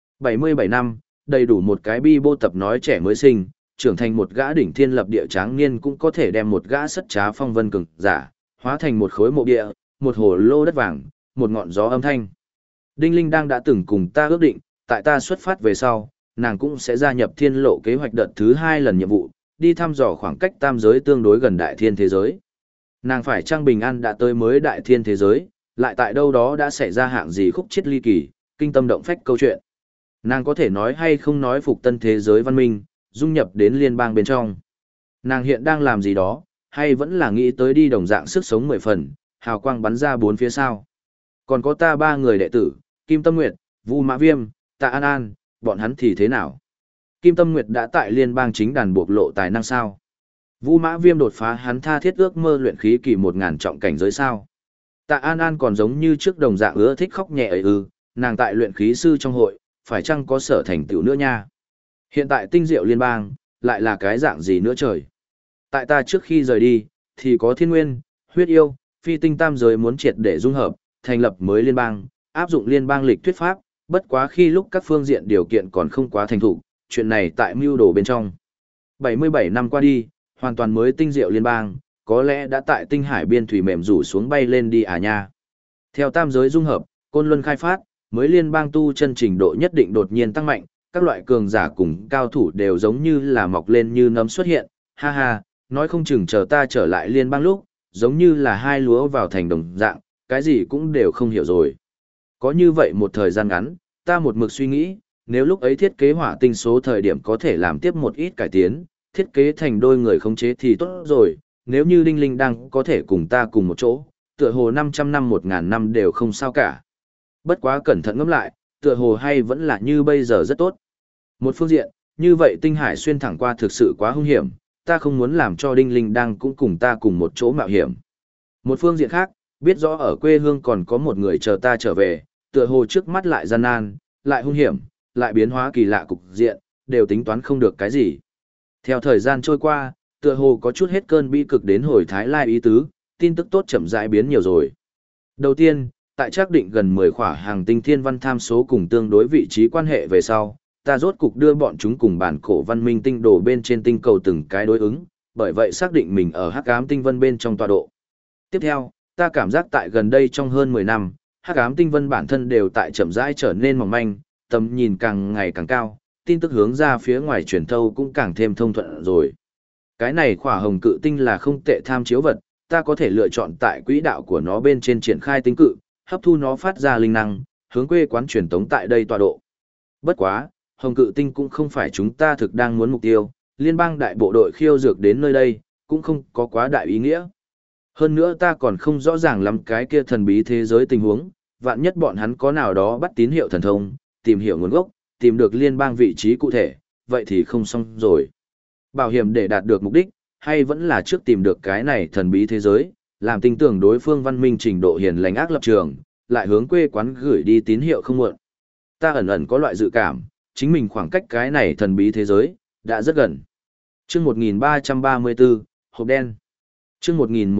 77 năm, đầy đủ một cái bi bô tập nói trẻ mới sinh, trưởng thành một gã đỉnh thiên lập địa tráng niên cũng có thể đem một gã sất trá phong vân cường giả, hóa thành một khối mộ địa, một hồ lô đất vàng, một ngọn gió âm thanh. Đinh Linh đang đã từng cùng ta ước định, tại ta xuất phát về sau, nàng cũng sẽ gia nhập thiên lộ kế hoạch đợt thứ 2 lần nhiệm vụ, đi thăm dò khoảng cách tam giới tương đối gần đại thiên thế giới. Nàng phải trang bình an đã tới mới đại thiên thế giới, lại tại đâu đó đã xảy ra hạng gì khúc chết ly kỳ, kinh tâm động phách câu chuyện. Nàng có thể nói hay không nói phục tân thế giới văn minh, dung nhập đến liên bang bên trong. Nàng hiện đang làm gì đó, hay vẫn là nghĩ tới đi đồng dạng sức sống 10 phần, hào quang bắn ra 4 phía sau. Còn có ta 3 người đệ tử, Kim Tâm Nguyệt, Vu Mã Viêm, Tạ An An, bọn hắn thì thế nào? Kim Tâm Nguyệt đã tại liên bang chính đàn bộc lộ tài năng sao? Vu Mã Viêm đột phá hắn tha thiết ước mơ luyện khí kỳ 1000 trọng cảnh giới sao? Tạ An An còn giống như trước đồng dạng ưa thích khóc nhẹ ấy ư, nàng tại luyện khí sư trong hội, phải chăng có sở thành tựu nữa nha? Hiện tại tinh diệu liên bang, lại là cái dạng gì nữa trời? Tại ta trước khi rời đi, thì có thiên nguyên, huyết yêu, phi tinh tam giới muốn triệt để dung hợp, thành lập mới liên bang, áp dụng liên bang lịch thuyết pháp, bất quá khi lúc các phương diện điều kiện còn không quá thành thục, chuyện này tại mưu đồ bên trong. 77 năm qua đi, hoàn toàn mới tinh diệu liên bang, có lẽ đã tại tinh hải biên thủy mềm rủ xuống bay lên đi à nha. Theo tam giới dung hợp, côn luân khai phát, mới liên bang tu chân trình độ nhất định đột nhiên tăng mạnh, các loại cường giả cùng cao thủ đều giống như là mọc lên như nấm xuất hiện, ha ha, Nói không chừng chờ ta trở lại liên bang lúc, giống như là hai lúa vào thành đồng dạng, cái gì cũng đều không hiểu rồi. Có như vậy một thời gian ngắn, ta một mực suy nghĩ, nếu lúc ấy thiết kế hỏa tinh số thời điểm có thể làm tiếp một ít cải tiến, thiết kế thành đôi người khống chế thì tốt rồi, nếu như Đinh Linh đang có thể cùng ta cùng một chỗ, tựa hồ 500 năm 1000 năm đều không sao cả. Bất quá cẩn thận ngẫm lại, tựa hồ hay vẫn là như bây giờ rất tốt. Một phương diện, như vậy tinh hải xuyên thẳng qua thực sự quá hung hiểm, ta không muốn làm cho Đinh Linh đang cũng cùng ta cùng một chỗ mạo hiểm. Một phương diện khác, biết rõ ở quê hương còn có một người chờ ta trở về, tựa hồ trước mắt lại gian nan, lại hung hiểm, lại biến hóa kỳ lạ cục diện, đều tính toán không được cái gì. Theo thời gian trôi qua, tựa hồ có chút hết cơn bi cực đến hồi Thái Lai ý tứ, tin tức tốt chậm rãi biến nhiều rồi. Đầu tiên, tại xác định gần 10 khỏa hàng tinh thiên văn tham số cùng tương đối vị trí quan hệ về sau, ta rốt cục đưa bọn chúng cùng bản cổ văn minh tinh đồ bên trên tinh cầu từng cái đối ứng, bởi vậy xác định mình ở hắc ám tinh vân bên trong tọa độ. Tiếp theo, ta cảm giác tại gần đây trong hơn 10 năm, hắc ám tinh vân bản thân đều tại chậm rãi trở nên mỏng manh, tầm nhìn càng ngày càng cao, tin tức hướng ra phía ngoài truyền thâu cũng càng thêm thông thuận rồi. Cái này khỏa hồng cự tinh là không tệ tham chiếu vật, ta có thể lựa chọn tại quỹ đạo của nó bên trên triển khai tinh cự, hấp thu nó phát ra linh năng, hướng quê quán truyền tống tại đây tọa độ. Bất quá, hồng cự tinh cũng không phải chúng ta thực đang muốn mục tiêu, liên bang đại bộ đội khiêu dược đến nơi đây, cũng không có quá đại ý nghĩa. Hơn nữa ta còn không rõ ràng lắm cái kia thần bí thế giới tình huống, vạn nhất bọn hắn có nào đó bắt tín hiệu thần thông, tìm hiểu nguồn gốc, tìm được liên bang vị trí cụ thể, vậy thì không xong rồi. Bảo hiểm để đạt được mục đích, hay vẫn là trước tìm được cái này thần bí thế giới, làm tin tưởng đối phương văn minh trình độ hiền lành ác lập trường, lại hướng quê quán gửi đi tín hiệu không muộn. Ta ẩn ẩn có loại dự cảm, chính mình khoảng cách cái này thần bí thế giới, đã rất gần. Chương 1334, hộp đen. Chương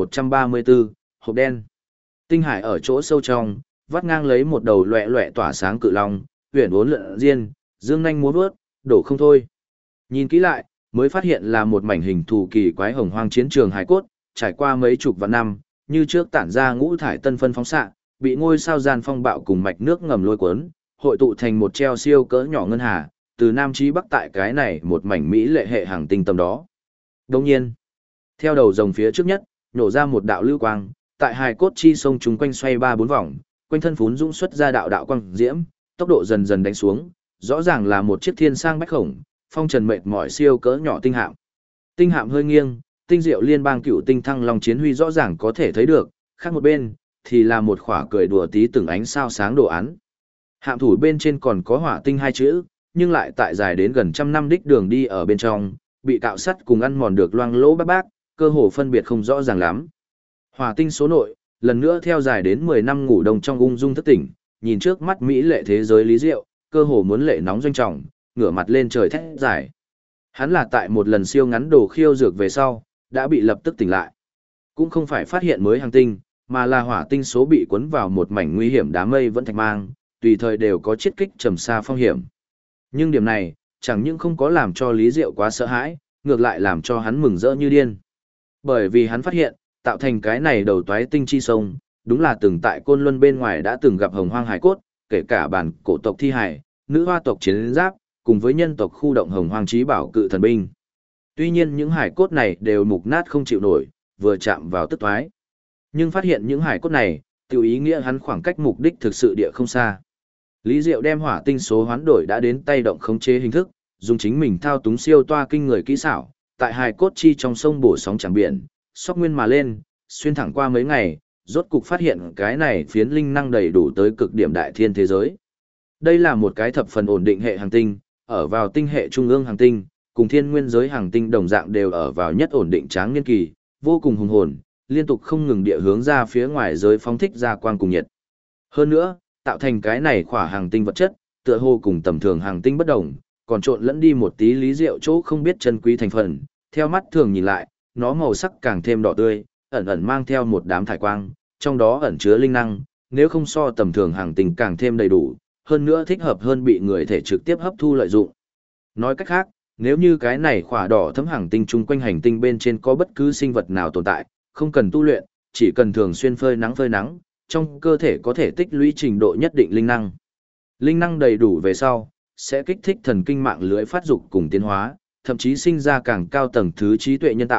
1134, hộp đen. Tinh hải ở chỗ sâu trong, vắt ngang lấy một đầu loẹ loẹ tỏa sáng cự long, huyền uốn lượn diên, dương nhanh múa vớt, đổ không thôi. Nhìn kỹ lại, mới phát hiện là một mảnh hình thù kỳ quái hồng hoang chiến trường hải cốt, trải qua mấy chục vạn năm, như trước tản ra ngũ thải tân phân phóng xạ, bị ngôi sao gian phong bạo cùng mạch nước ngầm lôi cuốn, hội tụ thành một treo siêu cỡ nhỏ ngân hà, từ nam chí bắc tại cái này một mảnh mỹ lệ hệ hàng tinh tầm đó. Đồng nhiên, theo đầu rồng phía trước nhất, nổ ra một đạo lưu quang, tại hài cốt chi sông chúng quanh xoay 3-4 vòng, quanh thân phún dũng xuất ra đạo đạo quang diễm, tốc độ dần dần đánh xuống, rõ ràng là một chiếc thiên sang bách khổng, phong trần mệt mỏi siêu cỡ nhỏ tinh hạm. Tinh hạm hơi nghiêng, tinh diệu liên bang cựu tinh thăng long chiến huy rõ ràng có thể thấy được, khác một bên thì là một khỏa cười đùa tí từng ánh sao sáng đồ án. Hạm thủ bên trên còn có hỏa tinh hai chữ, nhưng lại tại dài đến gần trăm năm đích đường đi ở bên trong, bị cạo sắt cùng ăn mòn được loang lỗ bác bác, cơ hồ phân biệt không rõ ràng lắm. Hỏa tinh số nội, lần nữa theo dài đến 10 năm ngủ đông trong ung dung thức tỉnh, nhìn trước mắt mỹ lệ thế giới lý diệu, cơ hồ muốn lệ nóng doanh trọng, ngửa mặt lên trời thét giải. Hắn là tại một lần siêu ngắn đồ khiêu dược về sau, đã bị lập tức tỉnh lại. Cũng không phải phát hiện mới hành tinh, mà là hỏa tinh số bị cuốn vào một mảnh nguy hiểm đám mây vẫn thạch mang, tùy thời đều có chiết kích trầm xa phong hiểm. Nhưng điểm này, chẳng những không có làm cho Lý Diệu quá sợ hãi, ngược lại làm cho hắn mừng rỡ như điên. Bởi vì hắn phát hiện, tạo thành cái này đầu toái tinh chi sông, đúng là từng tại Côn Luân bên ngoài đã từng gặp hồng hoang hải cốt, kể cả bản cổ tộc thi hải, nữ hoa tộc chiến giáp, cùng với nhân tộc khu động hồng hoang trí bảo cự thần binh. Tuy nhiên những hải cốt này đều mục nát không chịu nổi, vừa chạm vào tức thoái. Nhưng phát hiện những hải cốt này, tiểu ý nghĩa hắn khoảng cách mục đích thực sự địa không xa. Lý Diệu đem hỏa tinh số hoán đổi đã đến tay động khống chế hình thức, dùng chính mình thao túng siêu toa kinh người kỹ xảo, tại hải cốt chi trong sông bổ sóng chẳng biển, sóc nguyên mà lên, xuyên thẳng qua mấy ngày, rốt cục phát hiện cái này phiến linh năng đầy đủ tới cực điểm đại thiên thế giới. Đây là một cái thập phần ổn định hệ hành tinh, ở vào tinh hệ trung ương hành tinh, cùng thiên nguyên giới hành tinh đồng dạng đều ở vào nhất ổn định tráng niên kỳ, vô cùng hùng hồn, liên tục không ngừng địa hướng ra phía ngoài giới phóng thích ra quang cùng nhiệt. Hơn nữa, tạo thành cái này khỏa hành tinh vật chất, tựa hồ cùng tầm thường hành tinh bất đồng, còn trộn lẫn đi một tí lý diệu chỗ không biết chân quý thành phần, theo mắt thường nhìn lại, nó màu sắc càng thêm đỏ tươi, ẩn ẩn mang theo một đám thải quang, trong đó ẩn chứa linh năng, nếu không so tầm thường hành tinh càng thêm đầy đủ, hơn nữa thích hợp hơn bị người thể trực tiếp hấp thu lợi dụng. Nói cách khác, nếu như cái này khỏa đỏ thấm hành tinh chung quanh hành tinh bên trên có bất cứ sinh vật nào tồn tại, không cần tu luyện, chỉ cần thường xuyên phơi nắng, trong cơ thể có thể tích lũy trình độ nhất định linh năng. Linh năng đầy đủ về sau, sẽ kích thích thần kinh mạng lưới phát dục cùng tiến hóa, thậm chí sinh ra càng cao tầng thứ trí tuệ nhân tạo,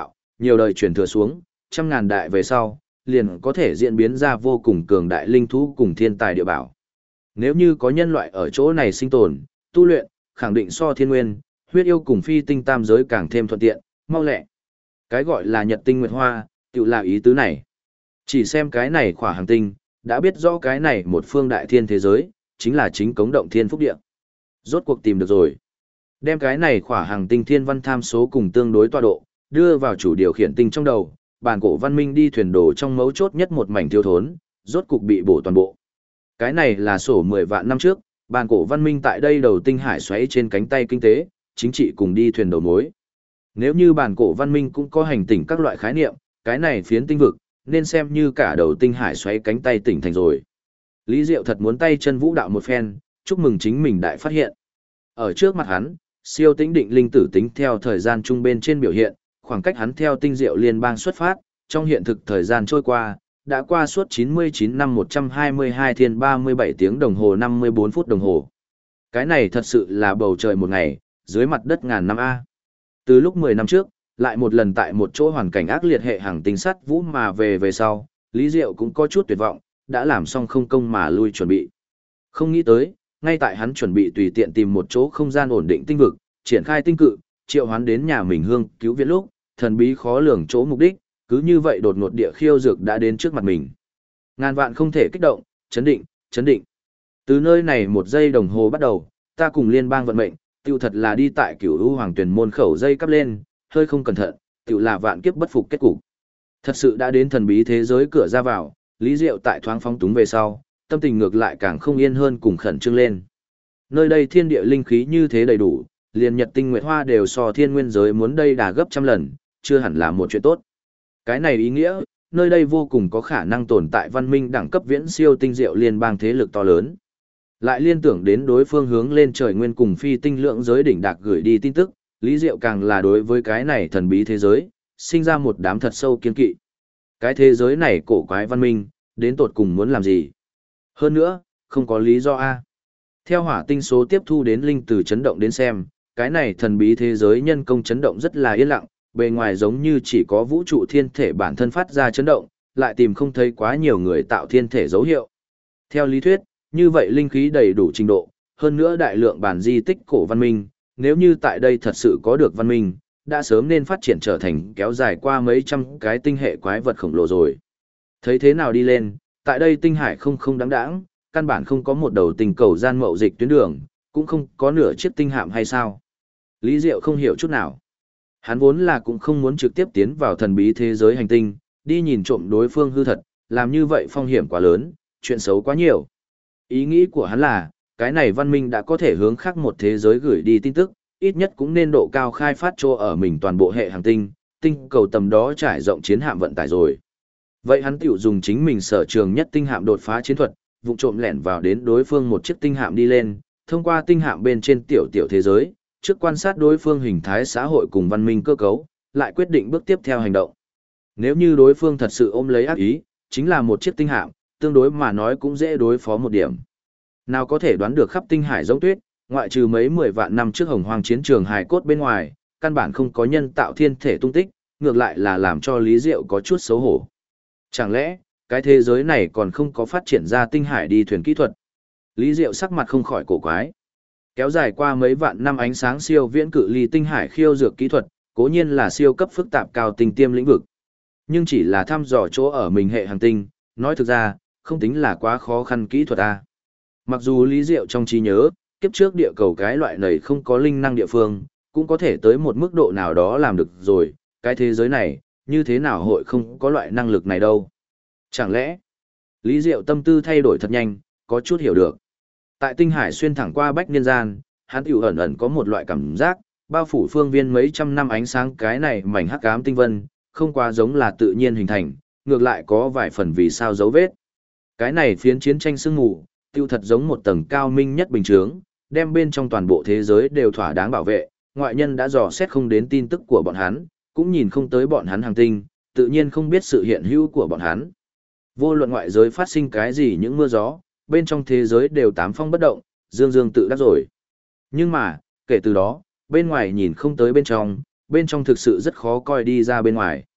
nhiều đời truyền thừa xuống, trăm ngàn đại về sau, liền có thể diễn biến ra vô cùng cường đại linh thú cùng thiên tài địa bảo. Nếu như có nhân loại ở chỗ này sinh tồn, tu luyện, khẳng định so thiên nguyên, huyết yêu cùng phi tinh tam giới càng thêm thuận tiện, mau lẹ. Cái gọi là nhật tinh nguyệt hoa, tự là ý tứ này. Chỉ xem cái này khỏa hành tinh, đã biết rõ cái này một phương đại thiên thế giới, chính là chính cống động thiên phúc địa. Rốt cuộc tìm được rồi. Đem cái này khỏa hành tinh thiên văn tham số cùng tương đối tọa độ, đưa vào chủ điều khiển tinh trong đầu, bản cổ văn minh đi thuyền đồ trong mấu chốt nhất một mảnh thiếu thốn, rốt cục bị bổ toàn bộ. Cái này là sổ 10 vạn năm trước, bản cổ văn minh tại đây đầu tinh hải xoáy trên cánh tay kinh tế, chính trị cùng đi thuyền đầu mối. Nếu như bản cổ văn minh cũng có hành tinh các loại khái niệm, cái này phiến tinh vực, nên xem như cả đầu tinh hải xoáy cánh tay tỉnh thành rồi. Lý Diệu thật muốn tay chân vũ đạo một phen, chúc mừng chính mình đại phát hiện. Ở trước mặt hắn, siêu tĩnh định linh tử tính theo thời gian trung bên trên biểu hiện, khoảng cách hắn theo tinh diệu liên bang xuất phát, trong hiện thực thời gian trôi qua, đã qua suốt 99 năm 122 thiên 37 tiếng đồng hồ 54 phút đồng hồ. Cái này thật sự là bầu trời một ngày, dưới mặt đất ngàn năm A. Từ lúc 10 năm trước, lại một lần tại một chỗ hoàn cảnh ác liệt hệ hàng tinh sắt vũ mà về sau, Lý Diệu cũng có chút tuyệt vọng, đã làm xong không công mà lui chuẩn bị. Không nghĩ tới, ngay tại hắn chuẩn bị tùy tiện tìm một chỗ không gian ổn định tinh vực, triển khai tinh cự, triệu hoán đến nhà mình hương cứu viện lúc, thần bí khó lường chỗ mục đích, cứ như vậy đột ngột địa khiêu dược đã đến trước mặt mình. Ngàn vạn không thể kích động, chấn định, chấn định. Từ nơi này một giây đồng hồ bắt đầu, ta cùng liên bang vận mệnh, tiêu thật là đi tại cửu u hoàng tuyển môn khẩu dây cắp lên, hơi không cẩn thận, tiêu là vạn kiếp bất phục kết cục. Thật sự đã đến thần bí thế giới cửa ra vào, Lý Diệu tại thoáng phóng túng về sau, tâm tình ngược lại càng không yên hơn cùng khẩn trương lên. Nơi đây thiên địa linh khí như thế đầy đủ, liền nhật tinh nguyệt hoa đều so thiên nguyên giới muốn đây đà gấp trăm lần, chưa hẳn là một chuyện tốt. Cái này ý nghĩa, nơi đây vô cùng có khả năng tồn tại văn minh đẳng cấp viễn siêu tinh diệu liên bang thế lực to lớn. Lại liên tưởng đến đối phương hướng lên trời nguyên cùng phi tinh lượng giới đỉnh đạc gửi đi tin tức, Lý Diệu càng là đối với cái này thần bí thế giới, sinh ra một đám thật sâu kiên kỵ. Cái thế giới này cổ quái văn minh, đến tột cùng muốn làm gì? Hơn nữa, không có lý do A. Theo hỏa tinh số tiếp thu đến linh từ chấn động đến xem, cái này thần bí thế giới nhân công chấn động rất là yên lặng, bề ngoài giống như chỉ có vũ trụ thiên thể bản thân phát ra chấn động, lại tìm không thấy quá nhiều người tạo thiên thể dấu hiệu. Theo lý thuyết, như vậy linh khí đầy đủ trình độ, hơn nữa đại lượng bản di tích cổ văn minh, nếu như tại đây thật sự có được văn minh, đã sớm nên phát triển trở thành kéo dài qua mấy trăm cái tinh hệ quái vật khổng lồ rồi. Thấy thế nào đi lên, tại đây tinh hải không đáng đáng, căn bản không có một đầu tình cầu gian mậu dịch tuyến đường, cũng không có nửa chiếc tinh hạm hay sao. Lý Diệu không hiểu chút nào. Hắn vốn là cũng không muốn trực tiếp tiến vào thần bí thế giới hành tinh, đi nhìn trộm đối phương hư thật, làm như vậy phong hiểm quá lớn, chuyện xấu quá nhiều. Ý nghĩ của hắn là, cái này văn minh đã có thể hướng khác một thế giới gửi đi tin tức, ít nhất cũng nên độ cao khai phát cho ở mình toàn bộ hệ hành tinh, tinh cầu tầm đó trải rộng chiến hạm vận tải rồi. Vậy hắn tiểu dùng chính mình sở trường nhất tinh hạm đột phá chiến thuật, vụ trộm lẻn vào đến đối phương một chiếc tinh hạm đi lên, thông qua tinh hạm bên trên tiểu thế giới, trước quan sát đối phương hình thái xã hội cùng văn minh cơ cấu, lại quyết định bước tiếp theo hành động. Nếu như đối phương thật sự ôm lấy ác ý, chính là một chiếc tinh hạm, tương đối mà nói cũng dễ đối phó một điểm. Nào có thể đoán được khắp tinh hải giống tuyết, ngoại trừ mấy 10 vạn năm trước hồng hoang chiến trường hài cốt bên ngoài, căn bản không có nhân tạo thiên thể tung tích, ngược lại là làm cho Lý Diệu có chút xấu hổ. Chẳng lẽ, cái thế giới này còn không có phát triển ra tinh hải đi thuyền kỹ thuật? Lý Diệu sắc mặt không khỏi cổ quái. Kéo dài qua mấy vạn năm ánh sáng siêu viễn cự ly tinh hải khiêu dược kỹ thuật, cố nhiên là siêu cấp phức tạp cao tinh tiêm lĩnh vực. Nhưng chỉ là thăm dò chỗ ở mình hệ hành tinh, nói thực ra, không tính là quá khó khăn kỹ thuật a. Mặc dù Lý Diệu trong trí nhớ, kiếp trước địa cầu cái loại này không có linh năng địa phương, cũng có thể tới một mức độ nào đó làm được rồi, cái thế giới này, như thế nào hội không có loại năng lực này đâu. Chẳng lẽ, Lý Diệu tâm tư thay đổi thật nhanh, có chút hiểu được. Tại tinh hải xuyên thẳng qua bách niên gian, hắn tiểu ẩn ẩn có một loại cảm giác, bao phủ phương viên mấy trăm năm ánh sáng cái này mảnh hắc ám tinh vân, không quá giống là tự nhiên hình thành, ngược lại có vài phần vì sao dấu vết. Cái này phiến chiến tranh sương mù, tiêu thật giống một tầng cao minh nhất bình chướng, đem bên trong toàn bộ thế giới đều thỏa đáng bảo vệ, ngoại nhân đã dò xét không đến tin tức của bọn hắn, cũng nhìn không tới bọn hắn hành tinh, tự nhiên không biết sự hiện hữu của bọn hắn. Vô luận ngoại giới phát sinh cái gì những mưa gió, bên trong thế giới đều tám phong bất động, dương dương tự đắc rồi. Nhưng mà, kể từ đó, bên ngoài nhìn không tới bên trong thực sự rất khó coi đi ra bên ngoài.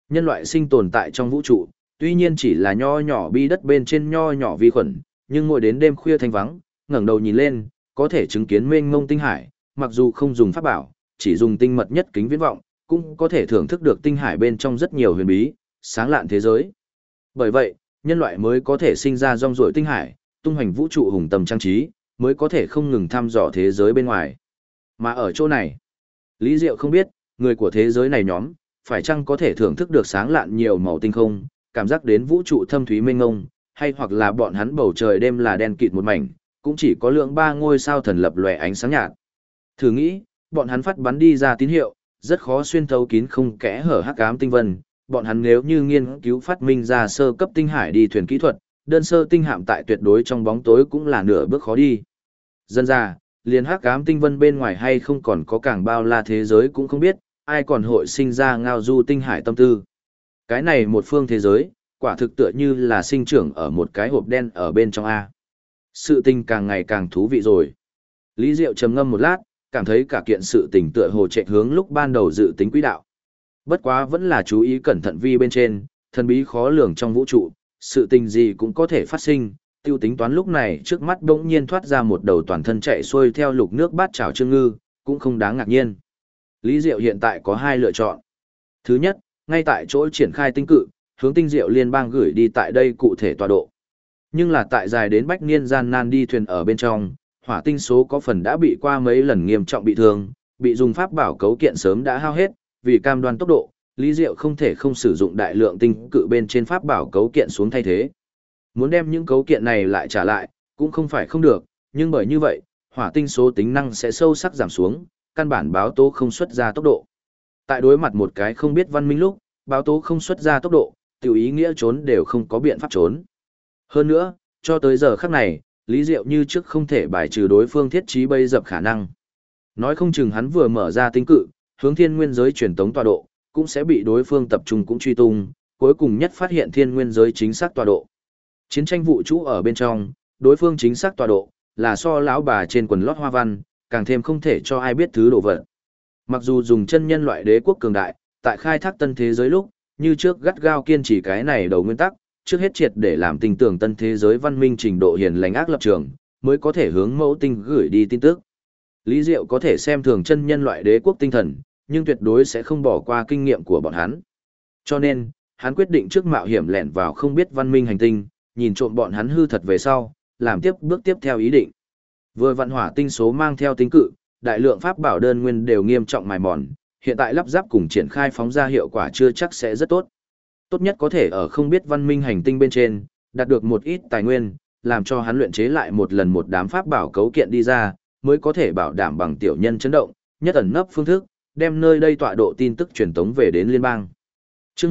Nhân loại sinh tồn tại trong vũ trụ, tuy nhiên chỉ là nho nhỏ bi đất bên trên nho nhỏ vi khuẩn, nhưng mỗi đến đêm khuya thanh vắng, ngẩng đầu nhìn lên, có thể chứng kiến mênh mông tinh hải, mặc dù không dùng pháp bảo, chỉ dùng tinh mật nhất kính viễn vọng, cũng có thể thưởng thức được tinh hải bên trong rất nhiều huyền bí, sáng lạn thế giới. Bởi vậy, nhân loại mới có thể sinh ra rong ruổi tinh hải, tung hoành vũ trụ hùng tầm trang trí, mới có thể không ngừng thăm dò thế giới bên ngoài. Mà ở chỗ này, Lý Diệu không biết, người của thế giới này nhóm, phải chăng có thể thưởng thức được sáng lạn nhiều màu tinh không, cảm giác đến vũ trụ thâm thúy mênh mông, hay hoặc là bọn hắn bầu trời đêm là đen kịt một mảnh, cũng chỉ có lượng 3 ngôi sao thần lập lòe ánh sáng nhạt. Thử nghĩ, bọn hắn phát bắn đi ra tín hiệu, rất khó xuyên thấu kín không kẽ hở hắc ám tinh vân, bọn hắn nếu như nghiên cứu phát minh ra sơ cấp tinh hải đi thuyền kỹ thuật, đơn sơ tinh hạm tại tuyệt đối trong bóng tối cũng là nửa bước khó đi. Dân ra, liền hắc ám tinh vân bên ngoài hay không còn có càng bao la thế giới cũng không biết, ai còn hội sinh ra ngao du tinh hải tâm tư. Cái này một phương thế giới, quả thực tựa như là sinh trưởng ở một cái hộp đen ở bên trong A. Sự tình càng ngày càng thú vị rồi. Lý Diệu trầm ngâm một lát, cảm thấy cả kiện sự tình tựa hồ chạy hướng lúc ban đầu dự tính quỹ đạo. Bất quá vẫn là chú ý cẩn thận vi bên trên, thần bí khó lường trong vũ trụ, sự tình gì cũng có thể phát sinh, tiêu tính toán lúc này trước mắt bỗng nhiên thoát ra một đầu toàn thân chạy xuôi theo lục nước bát chảo trương ngư, cũng không đáng ngạc nhiên. Lý Diệu hiện tại có hai lựa chọn. Thứ nhất, ngay tại chỗ triển khai tinh cự, hướng tinh diệu liên bang gửi đi tại đây cụ thể tọa độ. Nhưng là tại dài đến bách niên gian nan đi thuyền ở bên trong, hỏa tinh số có phần đã bị qua mấy lần nghiêm trọng bị thương, bị dùng pháp bảo cấu kiện sớm đã hao hết, vì cam đoan tốc độ, Lý Diệu không thể không sử dụng đại lượng tinh cự bên trên pháp bảo cấu kiện xuống thay thế. Muốn đem những cấu kiện này lại trả lại, cũng không phải không được, nhưng bởi như vậy, hỏa tinh số tính năng sẽ sâu sắc giảm xuống, căn bản báo tố không xuất ra tốc độ. Tại đối mặt một cái không biết văn minh lúc, báo tố không xuất ra tốc độ, tiểu ý nghĩa trốn đều không có biện pháp trốn. Hơn nữa, cho tới giờ khắc này, Lý Diệu như trước không thể bài trừ đối phương thiết trí bây dập khả năng. Nói không chừng hắn vừa mở ra tinh cự, hướng thiên nguyên giới truyền tống tọa độ, cũng sẽ bị đối phương tập trung cũng truy tung, cuối cùng nhất phát hiện thiên nguyên giới chính xác tọa độ. Chiến tranh vũ trụ ở bên trong, đối phương chính xác tọa độ, là so lão bà trên quần lót hoa văn, càng thêm không thể cho ai biết thứ đồ vật. Mặc dù dùng chân nhân loại đế quốc cường đại, tại khai thác tân thế giới lúc, như trước gắt gao kiên trì cái này đầu nguyên tắc, trước hết triệt để làm tình tưởng tân thế giới văn minh trình độ hiền lành ác lập trường, mới có thể hướng mẫu tinh gửi đi tin tức. Lý Diệu có thể xem thường chân nhân loại đế quốc tinh thần, nhưng tuyệt đối sẽ không bỏ qua kinh nghiệm của bọn hắn. Cho nên, hắn quyết định trước mạo hiểm lẻn vào không biết văn minh hành tinh, nhìn trộm bọn hắn hư thật về sau, làm tiếp bước tiếp theo ý định. Vừa vận hỏa tinh số mang theo tinh cự, đại lượng pháp bảo đơn nguyên đều nghiêm trọng mài mòn, hiện tại lắp ráp cùng triển khai phóng ra hiệu quả chưa chắc sẽ rất tốt. Tốt nhất có thể ở không biết văn minh hành tinh bên trên, đạt được một ít tài nguyên, làm cho hắn luyện chế lại một lần một đám pháp bảo cấu kiện đi ra, mới có thể bảo đảm bằng tiểu nhân chấn động, nhất ẩn nấp phương thức, đem nơi đây tọa độ tin tức truyền tống về đến liên bang. Chương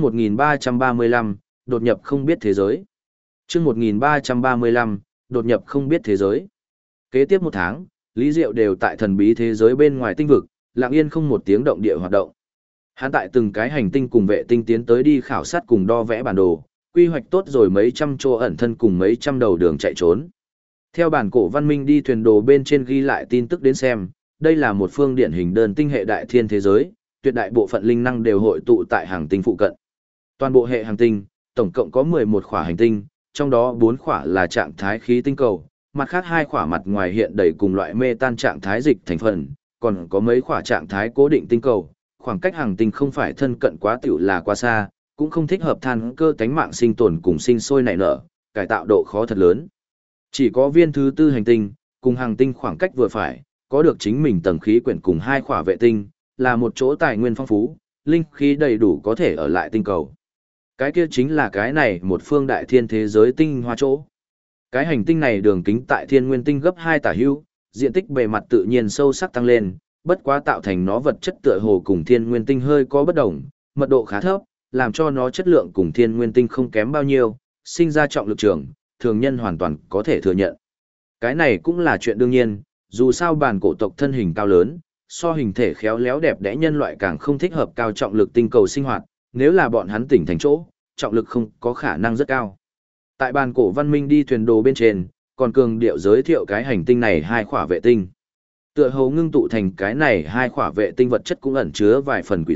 1335, đột nhập không biết thế giới. Chương 1335, đột nhập không biết thế giới. Kế tiếp một tháng, Lý Diệu đều tại thần bí thế giới bên ngoài tinh vực, lặng yên không một tiếng động địa hoạt động. Hắn tại từng cái hành tinh cùng vệ tinh tiến tới đi khảo sát cùng đo vẽ bản đồ, quy hoạch tốt rồi mấy trăm chỗ ẩn thân cùng mấy trăm đầu đường chạy trốn. Theo bản cổ văn minh đi thuyền đồ bên trên ghi lại tin tức đến xem, đây là một phương điển hình đơn tinh hệ đại thiên thế giới, tuyệt đại bộ phận linh năng đều hội tụ tại hành tinh phụ cận. Toàn bộ hệ hành tinh, tổng cộng có 11 khỏa hành tinh, trong đó 4 khỏa là trạng thái khí tinh cầu, mặt khác 2 khỏa mặt ngoài hiện đầy cùng loại mê tan trạng thái dịch thành phần, còn có mấy khỏa trạng thái cố định tinh cầu, khoảng cách hành tinh không phải thân cận quá tiểu là quá xa, cũng không thích hợp than cơ tánh mạng sinh tồn cùng sinh sôi nảy nở, cải tạo độ khó thật lớn. Chỉ có viên thứ tư hành tinh, cùng hành tinh khoảng cách vừa phải, có được chính mình tầng khí quyển cùng 2 khỏa vệ tinh, là một chỗ tài nguyên phong phú, linh khí đầy đủ có thể ở lại tinh cầu. Cái kia chính là cái này một phương đại thiên thế giới tinh hoa chỗ. Cái hành tinh này đường kính tại thiên nguyên tinh gấp 2 tả hữu, diện tích bề mặt tự nhiên sâu sắc tăng lên, bất quá tạo thành nó vật chất tựa hồ cùng thiên nguyên tinh hơi có bất đồng, mật độ khá thấp, làm cho nó chất lượng cùng thiên nguyên tinh không kém bao nhiêu, sinh ra trọng lực trường, thường nhân hoàn toàn có thể thừa nhận. Cái này cũng là chuyện đương nhiên, dù sao bản cổ tộc thân hình cao lớn, so hình thể khéo léo đẹp đẽ nhân loại càng không thích hợp cao trọng lực tinh cầu sinh hoạt, nếu là bọn hắn tỉnh thành chỗ, trọng lực không có khả năng rất cao. Tại bản cổ văn minh đi thuyền đồ bên trên, còn cường điệu giới thiệu cái hành tinh này 2 khỏa vệ tinh. Tựa hồ ngưng tụ thành cái này 2 khỏa vệ tinh vật chất cũng ẩn chứa vài phần quỷ dị,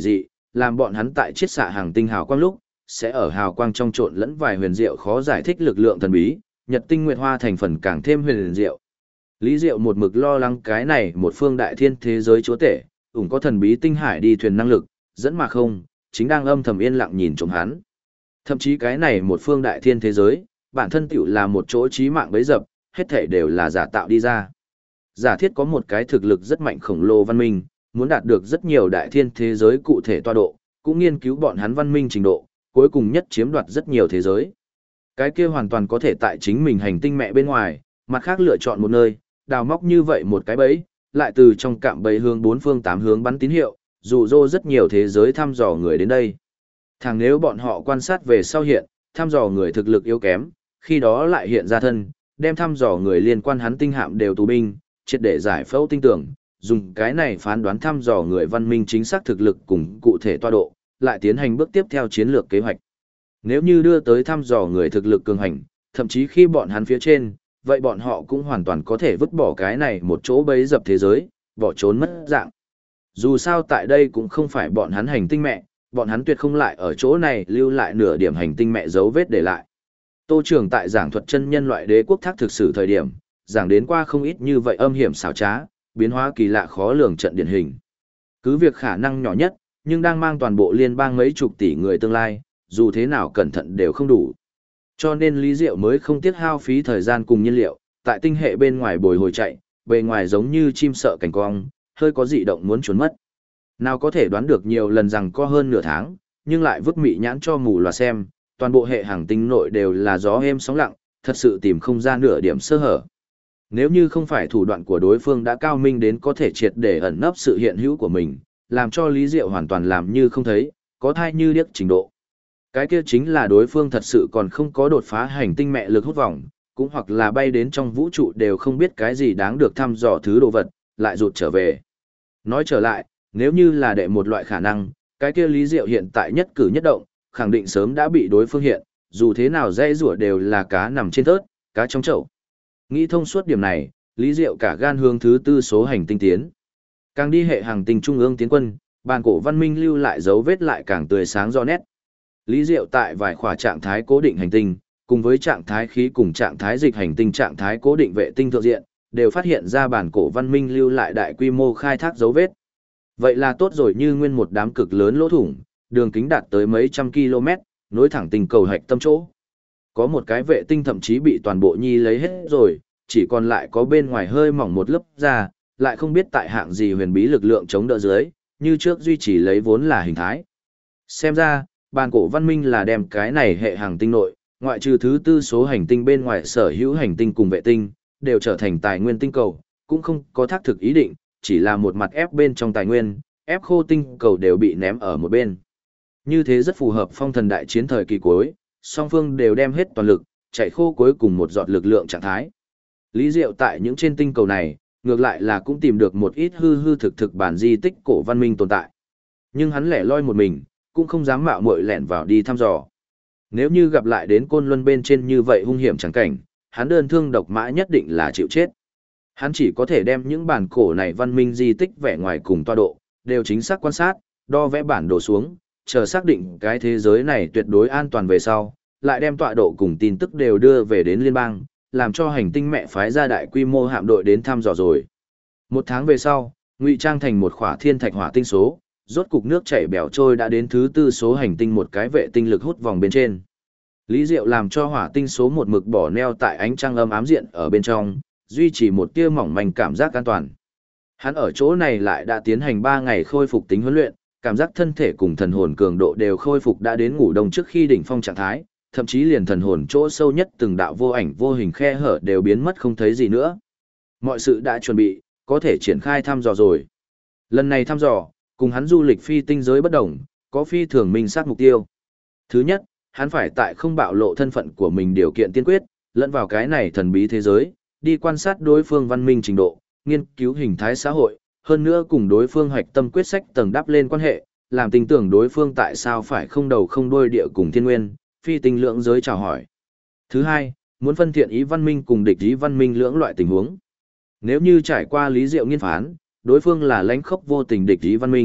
làm bọn hắn tại chiết xạ hàng tinh hào quang lúc, sẽ ở hào quang trong trộn lẫn vài huyền diệu khó giải thích lực lượng thần bí, nhật tinh nguyệt hoa thành phần càng thêm huyền diệu. Lý Diệu một mực lo lắng cái này một phương đại thiên thế giới chúa tể, ủng có thần bí tinh hải đi thuyền năng lực, dẫn mà không, chính đang âm thầm yên lặng nhìn trộm hắn. Thậm chí cái này một phương đại thiên thế giới, bản thân tiểu là một chỗ chí mạng bấy dập, hết thảy đều là giả tạo đi ra. Giả thiết có một cái thực lực rất mạnh khổng lồ văn minh, muốn đạt được rất nhiều đại thiên thế giới cụ thể tọa độ, cũng nghiên cứu bọn hắn văn minh trình độ, cuối cùng nhất chiếm đoạt rất nhiều thế giới. Cái kia hoàn toàn có thể tại chính mình hành tinh mẹ bên ngoài, mặt khác lựa chọn một nơi, đào móc như vậy một cái bẫy, lại từ trong cạm bẫy hướng bốn phương tám hướng bắn tín hiệu, dụ dỗ rất nhiều thế giới thăm dò người đến đây. Thằng nếu bọn họ quan sát về sau hiện, thăm dò người thực lực yếu kém, khi đó lại hiện ra thân, đem thăm dò người liên quan hắn tinh hạm đều tù binh, triệt để giải phẫu tinh tưởng, dùng cái này phán đoán thăm dò người văn minh chính xác thực lực cùng cụ thể tọa độ, lại tiến hành bước tiếp theo chiến lược kế hoạch. Nếu như đưa tới thăm dò người thực lực cường hành, thậm chí khi bọn hắn phía trên, vậy bọn họ cũng hoàn toàn có thể vứt bỏ cái này một chỗ bấy dập thế giới, bỏ trốn mất dạng. Dù sao tại đây cũng không phải bọn hắn hành tinh mẹ, bọn hắn tuyệt không lại ở chỗ này lưu lại nửa điểm hành tinh mẹ dấu vết để lại. Tô Trường tại giảng thuật chân nhân loại đế quốc thác thực sự thời điểm, giảng đến qua không ít như vậy âm hiểm xảo trá, biến hóa kỳ lạ khó lường trận điển hình. Cứ việc khả năng nhỏ nhất, nhưng đang mang toàn bộ liên bang mấy chục tỷ người tương lai, dù thế nào cẩn thận đều không đủ. Cho nên Lý Diệu mới không tiếc hao phí thời gian cùng nhiên liệu, tại tinh hệ bên ngoài bồi hồi chạy, bề ngoài giống như chim sợ cảnh cong, hơi có dị động muốn trốn mất. Nào có thể đoán được nhiều lần rằng có hơn nửa tháng, nhưng lại vứt mị nhãn cho mù loà xem, toàn bộ hệ hành tinh nội đều là gió êm sóng lặng, thật sự tìm không ra nửa điểm sơ hở. Nếu như không phải thủ đoạn của đối phương đã cao minh đến có thể triệt để ẩn nấp sự hiện hữu của mình, làm cho Lý Diệu hoàn toàn làm như không thấy, có thai như điếc trình độ. Cái kia chính là đối phương thật sự còn không có đột phá hành tinh mẹ lực hút vòng, cũng hoặc là bay đến trong vũ trụ đều không biết cái gì đáng được thăm dò thứ đồ vật, lại rụt trở về. Nói trở lại, nếu như là đệ một loại khả năng, cái kia Lý Diệu hiện tại nhất cử nhất động, khẳng định sớm đã bị đối phương hiện, dù thế nào dây rủa đều là cá nằm trên thớt, cá trong chậu. Nghĩ thông suốt điểm này, Lý Diệu cả gan hướng thứ tư số hành tinh tiến. Càng đi hệ hành tinh trung ương tiến quân, bàn cổ văn minh lưu lại dấu vết lại càng tươi sáng rõ nét. Lý Diệu tại vài khỏa trạng thái cố định hành tinh, cùng với trạng thái khí cùng trạng thái dịch hành tinh trạng thái cố định vệ tinh thượng diện, đều phát hiện ra bản cổ văn minh lưu lại đại quy mô khai thác dấu vết. Vậy là tốt rồi, như nguyên một đám cực lớn lỗ thủng, đường kính đạt tới mấy trăm km, nối thẳng tinh cầu hạch tâm chỗ. Có một cái vệ tinh thậm chí bị toàn bộ nhi lấy hết rồi, chỉ còn lại có bên ngoài hơi mỏng một lớp da, lại không biết tại hạng gì huyền bí lực lượng chống đỡ dưới, như trước duy trì lấy vốn là hình thái. Xem ra, bàn cổ văn minh là đem cái này hệ hành tinh nội, ngoại trừ thứ tư số hành tinh bên ngoài sở hữu hành tinh cùng vệ tinh, đều trở thành tài nguyên tinh cầu, cũng không có thác thực ý định, chỉ là một mặt ép bên trong tài nguyên, ép khô tinh cầu đều bị ném ở một bên. Như thế rất phù hợp phong thần đại chiến thời kỳ cuối, song phương đều đem hết toàn lực, chạy khô cuối cùng một giọt lực lượng trạng thái. Lý Diệu tại những trên tinh cầu này, ngược lại là cũng tìm được một ít hư hư thực thực bản di tích cổ văn minh tồn tại. Nhưng hắn lẻ loi một mình, cũng không dám mạo muội lẻn vào đi thăm dò. Nếu như gặp lại đến Côn Luân bên trên như vậy hung hiểm chẳng cảnh, hắn đơn thương độc mã nhất định là chịu chết. Hắn chỉ có thể đem những bản cổ này văn minh di tích vẽ ngoài cùng tọa độ, đều chính xác quan sát, đo vẽ bản đồ xuống, chờ xác định cái thế giới này tuyệt đối an toàn về sau, lại đem tọa độ cùng tin tức đều đưa về đến liên bang, làm cho hành tinh mẹ phái ra đại quy mô hạm đội đến thăm dò rồi. Một tháng về sau, ngụy trang thành một khỏa thiên thạch hỏa tinh số, rốt cục nước chảy bèo trôi đã đến thứ tư số hành tinh một cái vệ tinh lực hút vòng bên trên. Lý Diệu làm cho hỏa tinh số một mực bỏ neo tại ánh trăng âm ám diện ở bên trong, duy trì một tia mỏng manh cảm giác an toàn. Hắn ở chỗ này lại đã tiến hành 3 ngày khôi phục tính huấn luyện, cảm giác thân thể cùng thần hồn cường độ đều khôi phục đã đến ngủ đông trước khi đỉnh phong trạng thái, thậm chí liền thần hồn chỗ sâu nhất từng đạo vô ảnh vô hình khe hở đều biến mất không thấy gì nữa. Mọi sự đã chuẩn bị, có thể triển khai thăm dò rồi. Lần này thăm dò, cùng hắn du lịch phi tinh giới bất đồng, có phi thường minh xác mục tiêu. Thứ nhất, hắn phải tại không bạo lộ thân phận của mình điều kiện tiên quyết, lẫn vào cái này thần bí thế giới, đi quan sát đối phương văn minh trình độ, nghiên cứu hình thái xã hội, hơn nữa cùng đối phương hoạch tâm quyết sách tầng đắp lên quan hệ, làm tin tưởng đối phương tại sao phải không đầu không đuôi địa cùng thiên nguyên, phi tinh lượng giới chào hỏi. Thứ hai, muốn phân thiện ý văn minh cùng địch ý văn minh lưỡng loại tình huống. Nếu như trải qua lý diệu nghiên phán, đối phương là lãnh khốc vô tình địch ý văn minh,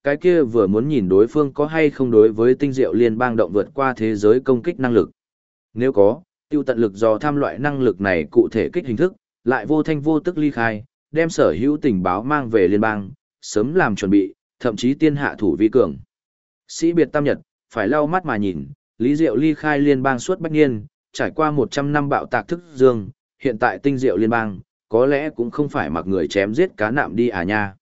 cái kia vừa muốn nhìn đối phương có hay không đối với tinh diệu liên bang động vượt qua thế giới công kích năng lực. Nếu có, tiêu tận lực dò tham loại năng lực này cụ thể kích hình thức, lại vô thanh vô tức ly khai, đem sở hữu tình báo mang về liên bang, sớm làm chuẩn bị, thậm chí tiên hạ thủ vi cường. Sĩ biệt tam nhật, phải lau mắt mà nhìn, Lý Diệu ly khai liên bang suốt bách niên, trải qua 100 năm bạo tạc thức dương, hiện tại tinh diệu liên bang, có lẽ cũng không phải mặc người chém giết cá nạm đi à nha.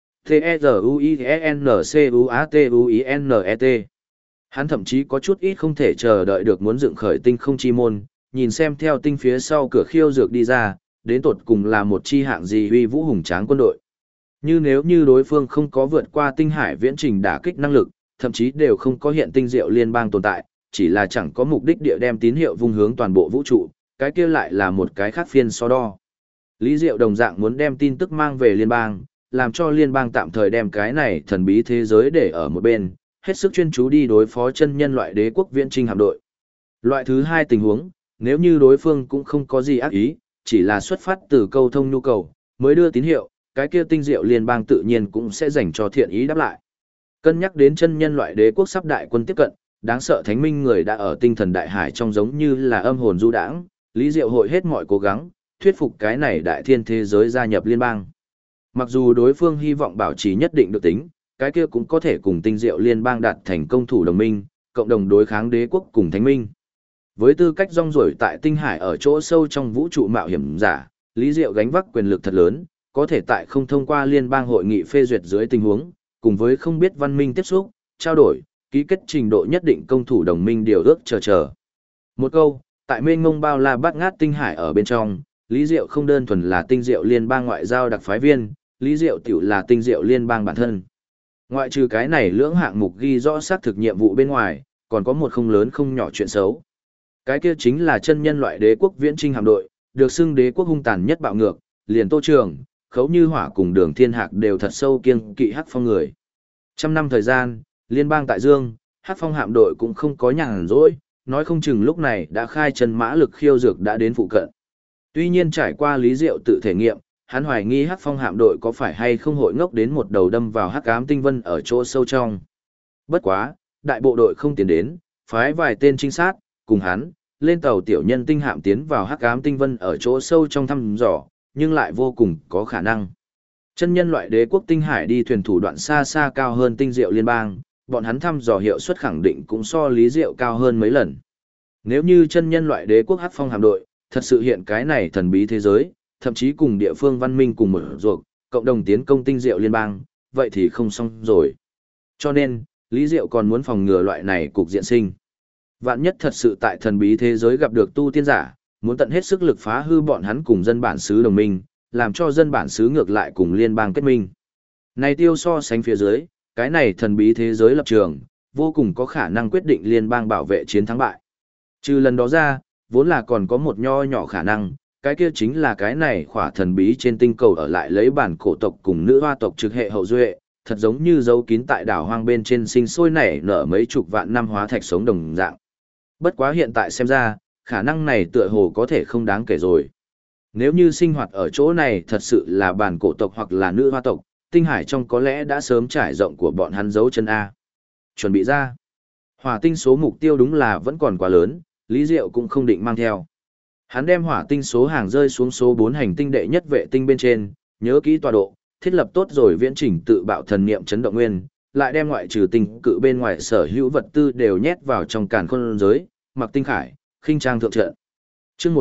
T-E-Z-U-I-N-C-U-A-T-U-I-N-E-T. Hắn thậm chí có chút ít không thể chờ đợi được muốn dựng khởi tinh không chi môn, nhìn xem theo tinh phía sau cửa khiêu dược đi ra, đến tột cùng là một chi hạng gì uy vũ hùng tráng quân đội. Như nếu như đối phương không có vượt qua tinh hải viễn trình đả kích năng lực, thậm chí đều không có hiện tinh diệu liên bang tồn tại, chỉ là chẳng có mục đích địa đem tín hiệu vung hướng toàn bộ vũ trụ, cái kia lại là một cái khác phiên so đo. Lý Diệu đồng dạng muốn đem tin tức mang về liên bang, làm cho liên bang tạm thời đem cái này thần bí thế giới để ở một bên, hết sức chuyên chú đi đối phó chân nhân loại đế quốc viễn trinh hạm đội. Loại thứ hai tình huống, nếu như đối phương cũng không có gì ác ý, chỉ là xuất phát từ câu thông nhu cầu, mới đưa tín hiệu, cái kia tinh diệu liên bang tự nhiên cũng sẽ dành cho thiện ý đáp lại. Cân nhắc đến chân nhân loại đế quốc sắp đại quân tiếp cận, đáng sợ thánh minh người đã ở tinh thần đại hải trong giống như là âm hồn du đãng, Lý Diệu hội hết mọi cố gắng, thuyết phục cái này đại thiên thế giới gia nhập liên bang. Mặc dù đối phương hy vọng bảo trì nhất định được tính, cái kia cũng có thể cùng tinh diệu liên bang đạt thành công thủ đồng minh, cộng đồng đối kháng đế quốc cùng thánh minh. Với tư cách rong ruổi tại tinh hải ở chỗ sâu trong vũ trụ mạo hiểm giả, Lý Diệu gánh vác quyền lực thật lớn, có thể tại không thông qua liên bang hội nghị phê duyệt dưới tình huống, cùng với không biết văn minh tiếp xúc, trao đổi, ký kết trình độ nhất định công thủ đồng minh điều ước chờ. Một câu, tại mênh mông bao la bát ngát tinh hải ở bên trong, Lý Diệu không đơn thuần là tinh diệu liên bang ngoại giao đặc phái viên, Lý Diệu tiểu là tinh diệu liên bang bản thân. Ngoại trừ cái này lưỡng hạng mục ghi rõ xác thực nhiệm vụ bên ngoài, còn có một không lớn không nhỏ chuyện xấu. Cái kia chính là chân nhân loại đế quốc viễn trinh hạm đội, được xưng đế quốc hung tàn nhất bạo ngược, liền Tô Trường, Khấu Như Hỏa cùng Đường Thiên Hạc đều thật sâu kiêng kỵ Hắc Phong người. Trăm năm thời gian, liên bang tại Dương, Hắc Phong hạm đội cũng không có nhàn rỗi, nói không chừng lúc này đã khai chân mã lực khiêu dược đã đến phụ cận. Tuy nhiên trải qua Lý Diệu tự thể nghiệm, hắn hoài nghi Hắc Phong hạm đội có phải hay không hội ngốc đến một đầu đâm vào Hắc Ám Tinh Vân ở chỗ sâu trong. Bất quá, đại bộ đội không tiến đến, phái vài tên trinh sát, cùng hắn, lên tàu tiểu nhân tinh hạm tiến vào Hắc Ám Tinh Vân ở chỗ sâu trong thăm dò, nhưng lại vô cùng có khả năng. Chân nhân loại đế quốc tinh hải đi thuyền thủ đoạn xa xa cao hơn tinh diệu liên bang, bọn hắn thăm dò hiệu suất khẳng định cũng so Lý Diệu cao hơn mấy lần. Nếu như chân nhân loại đế quốc Hắc Phong hạm đội, thật sự hiện cái này thần bí thế giới, thậm chí cùng địa phương văn minh cùng một ruột, cộng đồng tiến công tinh diệu liên bang, vậy thì không xong rồi. Cho nên, Lý Diệu còn muốn phòng ngừa loại này cục diện sinh. Vạn nhất thật sự tại thần bí thế giới gặp được tu tiên giả, muốn tận hết sức lực phá hư bọn hắn cùng dân bản xứ đồng minh, làm cho dân bản xứ ngược lại cùng liên bang kết minh. Này tiêu so sánh phía dưới, cái này thần bí thế giới lập trường, vô cùng có khả năng quyết định liên bang bảo vệ chiến thắng bại. Trừ lần đó ra, vốn là còn có một nho nhỏ khả năng, cái kia chính là cái này khỏa thần bí trên tinh cầu ở lại lấy bản cổ tộc cùng nữ hoa tộc trực hệ hậu duệ, thật giống như dấu kín tại đảo hoang bên trên sinh sôi nảy nở mấy chục vạn năm hóa thạch sống đồng dạng. Bất quá hiện tại xem ra, khả năng này tựa hồ có thể không đáng kể rồi. Nếu như sinh hoạt ở chỗ này thật sự là bản cổ tộc hoặc là nữ hoa tộc, tinh hải trong có lẽ đã sớm trải rộng của bọn hắn dấu chân A. Chuẩn bị ra. Hỏa tinh số mục tiêu đúng là vẫn còn quá lớn, Lý Diệu cũng không định mang theo. Hắn đem hỏa tinh số hàng rơi xuống số 4 hành tinh đệ nhất vệ tinh bên trên, nhớ kỹ tọa độ, thiết lập tốt rồi viễn trình tự bạo thần niệm chấn động nguyên, lại đem ngoại trừ tinh cự bên ngoài sở hữu vật tư đều nhét vào trong càn khôn giới, mặc tinh khải, khinh trang thượng trận. Chương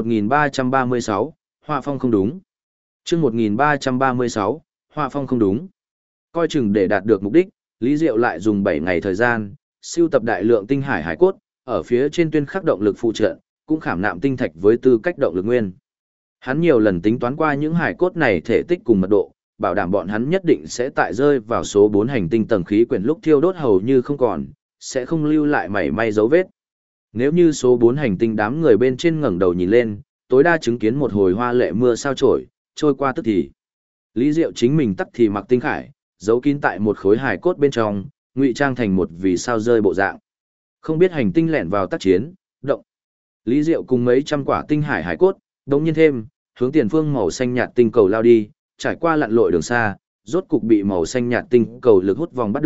1336, họa phong không đúng. Chương 1336, họa phong không đúng. Coi chừng để đạt được mục đích, Lý Diệu lại dùng 7 ngày thời gian, siêu tập đại lượng tinh hải hải cốt, ở phía trên tuyên khắc động lực phụ trợ, cũng khảm nạm tinh thạch với tư cách động lực nguyên. Hắn nhiều lần tính toán qua những hải cốt này thể tích cùng mật độ, bảo đảm bọn hắn nhất định sẽ tại rơi vào số 4 hành tinh tầng khí quyển lúc thiêu đốt hầu như không còn, sẽ không lưu lại mảy may dấu vết. Nếu như số 4 hành tinh đám người bên trên ngẩng đầu nhìn lên, tối đa chứng kiến một hồi hoa lệ mưa sao trổi, trôi qua tức thì. Lý Diệu chính mình tắc thì mặc tinh khải, giấu kín tại một khối hải cốt bên trong, ngụy trang thành một vì sao rơi bộ dạng. Không biết hành tinh lẻn vào tác chiến, động. Lý Diệu cùng mấy trăm quả tinh hải hải cốt, đống nhiên thêm, hướng tiền phương màu xanh nhạt tinh cầu lao đi, trải qua lặn lội đường xa, rốt cục bị màu xanh nhạt tinh cầu lực hút vòng bắt được,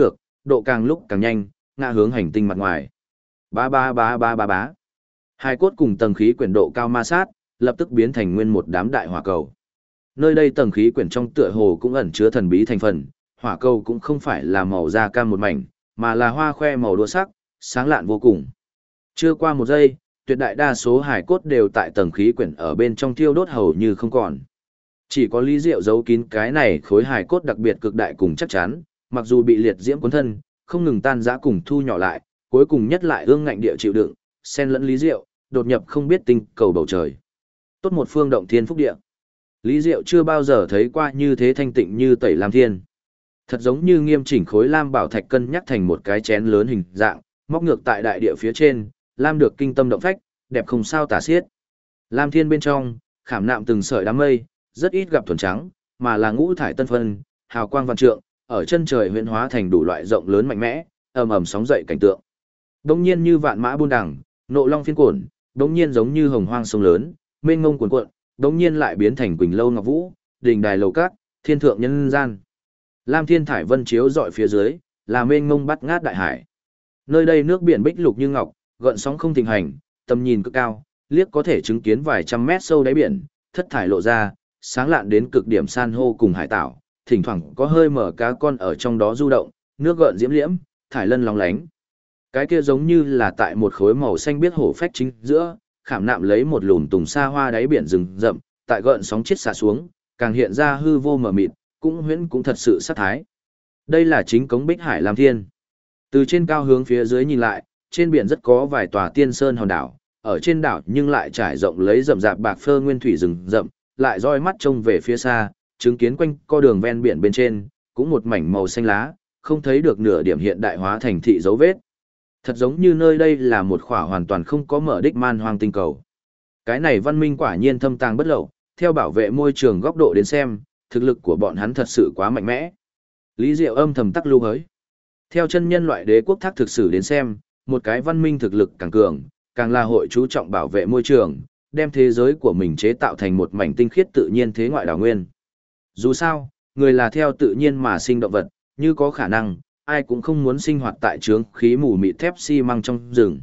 độ càng lúc càng nhanh, ngã hướng hành tinh mặt ngoài. Ba ba ba ba ba bá. Hai cốt cùng tầng khí quyển độ cao ma sát, lập tức biến thành nguyên một đám đại hỏa cầu. Nơi đây tầng khí quyển trong tựa hồ cũng ẩn chứa thần bí thành phần, hỏa cầu cũng không phải là màu da cam một mảnh, mà là hoa khoe màu đua sắc, sáng lạn vô cùng. Chưa qua một giây, tuyệt đại đa số hải cốt đều tại tầng khí quyển ở bên trong thiêu đốt hầu như không còn. Chỉ có Lý Diệu giấu kín cái này khối hải cốt đặc biệt cực đại cùng chắc chắn, mặc dù bị liệt diễm cuốn thân, không ngừng tan rã cùng thu nhỏ lại, cuối cùng nhất lại ương ngạnh địa chịu đựng, xen lẫn Lý Diệu, đột nhập không biết tinh cầu bầu trời. Tốt một phương động thiên phúc địa. Lý Diệu chưa bao giờ thấy qua như thế thanh tịnh như tẩy lam thiên. Thật giống như nghiêm chỉnh khối lam bảo thạch cân nhắc thành một cái chén lớn hình dạng, móc ngược tại đại địa phía trên, lam được kinh tâm động phách, đẹp không sao tả xiết. Lam thiên bên trong, khảm nạm từng sợi đám mây, rất ít gặp thuần trắng, mà là ngũ thải tân phân, hào quang vạn trượng, ở chân trời huyễn hóa thành đủ loại rộng lớn mạnh mẽ, ầm ầm sóng dậy cảnh tượng. Đống nhiên như vạn mã buôn đằng, nộ long phiên cuộn, đống nhiên giống như hồng hoang sông lớn, mênh mông cuồn cuộn, đống nhiên lại biến thành quỳnh lâu ngọc vũ, đình đài lầu cát, thiên thượng nhân gian. Lam thiên thải vân chiếu dọi phía dưới, là mênh mông bắt ngát đại hải. Nơi đây nước biển bích lục như ngọc, gợn sóng không thịnh hành, tầm nhìn cực cao, liếc có thể chứng kiến vài trăm mét sâu đáy biển, thất thải lộ ra, sáng lạn đến cực điểm san hô cùng hải tảo, thỉnh thoảng có hơi mở cá con ở trong đó du động, nước gợn diễm liễm, thải lân lóng lánh. Cái kia giống như là tại một khối màu xanh biếc hổ phách chính giữa, khảm nạm lấy một lùn tùng xa hoa đáy biển rừng rậm, tại gợn sóng chiết xạ xuống, càng hiện ra hư vô mờ mịt, cũng huyễn cũng thật sự sát thái. Đây là chính cống Bích Hải Lam Thiên. Từ trên cao hướng phía dưới nhìn lại, trên biển rất có vài tòa tiên sơn hòn đảo, ở trên đảo nhưng lại trải rộng lấy rậm rạp bạc phơ nguyên thủy rừng rậm, lại roi mắt trông về phía xa, chứng kiến quanh co đường ven biển bên trên, cũng một mảnh màu xanh lá, không thấy được nửa điểm hiện đại hóa thành thị dấu vết. Thật giống như nơi đây là một khỏa hoàn toàn không có mở đích man hoang tinh cầu. Cái này văn minh quả nhiên thâm tàng bất lậu, theo bảo vệ môi trường góc độ đến xem, thực lực của bọn hắn thật sự quá mạnh mẽ. Lý Diệu âm thầm tắc lưu hới. Theo chân nhân loại đế quốc thác thực sử đến xem, một cái văn minh thực lực càng cường, càng là hội chú trọng bảo vệ môi trường, đem thế giới của mình chế tạo thành một mảnh tinh khiết tự nhiên thế ngoại đảo nguyên. Dù sao, người là theo tự nhiên mà sinh động vật, như có khả năng, ai cũng không muốn sinh hoạt tại trướng khí mù mịt thép xi măng trong rừng.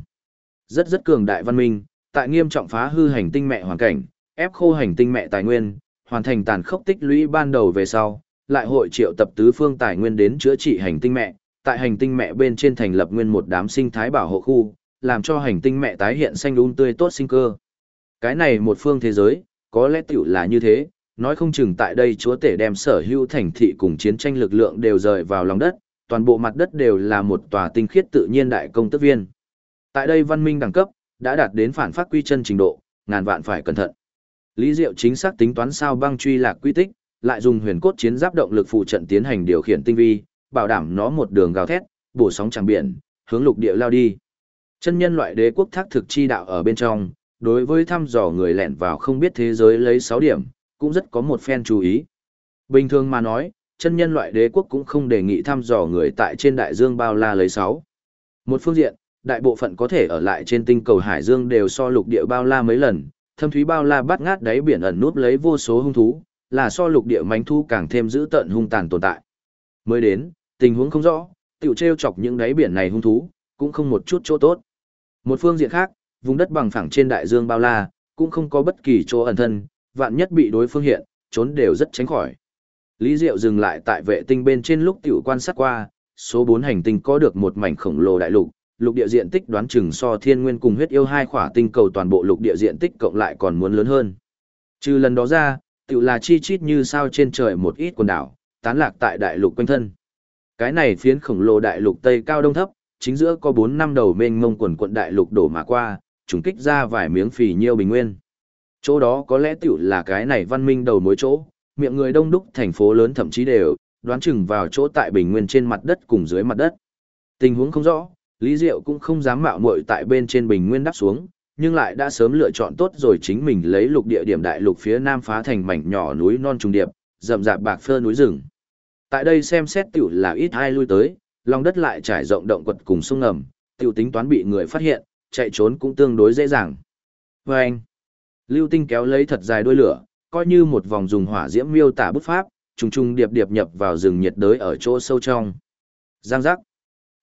Rất cường đại văn minh, tại nghiêm trọng phá hư hành tinh mẹ hoàn cảnh, ép khô hành tinh mẹ tài nguyên, hoàn thành tàn khốc tích lũy ban đầu về sau, lại hội triệu tập tứ phương tài nguyên đến chữa trị hành tinh mẹ, tại hành tinh mẹ bên trên thành lập nguyên một đám sinh thái bảo hộ khu, làm cho hành tinh mẹ tái hiện xanh tươi tốt sinh cơ. Cái này một phương thế giới, có lẽ tiểu là như thế, nói không chừng tại đây chúa tể đem sở hữu thành thị cùng chiến tranh lực lượng đều rời vào lòng đất, toàn bộ mặt đất đều là một tòa tinh khiết tự nhiên đại công tước viên. Tại đây văn minh đẳng cấp, đã đạt đến phản phát quy chân trình độ, ngàn vạn phải cẩn thận. Lý Diệu chính xác tính toán sao băng truy lạc quy tích, lại dùng huyền cốt chiến giáp động lực phụ trận tiến hành điều khiển tinh vi, bảo đảm nó một đường gào thét, bổ sóng chẳng biển, hướng lục địa lao đi. Chân nhân loại đế quốc thác thực chi đạo ở bên trong, đối với thăm dò người lẻn vào không biết thế giới lấy 6 điểm, cũng rất có một phen chú ý. Bình thường mà nói, chân nhân loại đế quốc cũng không đề nghị thăm dò người tại trên đại dương bao la lấy 6. Một phương diện, đại bộ phận có thể ở lại trên tinh cầu hải dương đều so lục địa bao la mấy lần, thâm thúy bao la bát ngát đáy biển ẩn núp lấy vô số hung thú, là so lục địa mánh thu càng thêm dữ tợn hung tàn tồn tại. Mới đến, tình huống không rõ, tiểu trêu chọc những đáy biển này hung thú, cũng không một chút chỗ tốt. Một phương diện khác, vùng đất bằng phẳng trên đại dương bao la, cũng không có bất kỳ chỗ ẩn thân, vạn nhất bị đối phương hiện, trốn đều rất tránh khỏi. Lý Diệu dừng lại tại vệ tinh bên trên lúc tiểu quan sát qua, số 4 hành tinh có được một mảnh khổng lồ đại lục, lục địa diện tích đoán chừng so Thiên Nguyên cùng Huyết Yêu hai khỏa tinh cầu toàn bộ lục địa diện tích cộng lại còn muốn lớn hơn. Trừ lần đó ra, tiểu là chi chít như sao trên trời một ít quần đảo, tán lạc tại đại lục quanh thân. Cái này phiến khổng lồ đại lục Tây cao đông thấp, chính giữa có 4 năm đầu mênh mông quần quận đại lục đổ mà qua, trùng kích ra vài miếng phì nhiêu bình nguyên. Chỗ đó có lẽ tiểu là cái này văn minh đầu mối chỗ, miệng người đông đúc thành phố lớn thậm chí đều, đoán chừng vào chỗ tại bình nguyên trên mặt đất cùng dưới mặt đất. Tình huống không rõ, Lý Diệu cũng không dám mạo muội tại bên trên bình nguyên đáp xuống, nhưng lại đã sớm lựa chọn tốt rồi chính mình lấy lục địa điểm đại lục phía nam phá thành mảnh nhỏ núi non trùng điệp, rậm rạp bạc phơ núi rừng. Tại đây xem xét tiểu là ít ai lui tới, lòng đất lại trải rộng động quật cùng sông ngầm, tiểu tính toán bị người phát hiện, chạy trốn cũng tương đối dễ dàng. Và anh, lưu tinh kéo lấy thật dài đuôi lửa, coi như một vòng dùng hỏa diễm miêu tả bút pháp, trùng trùng điệp điệp nhập vào rừng nhiệt đới ở chỗ sâu trong. Giang giác.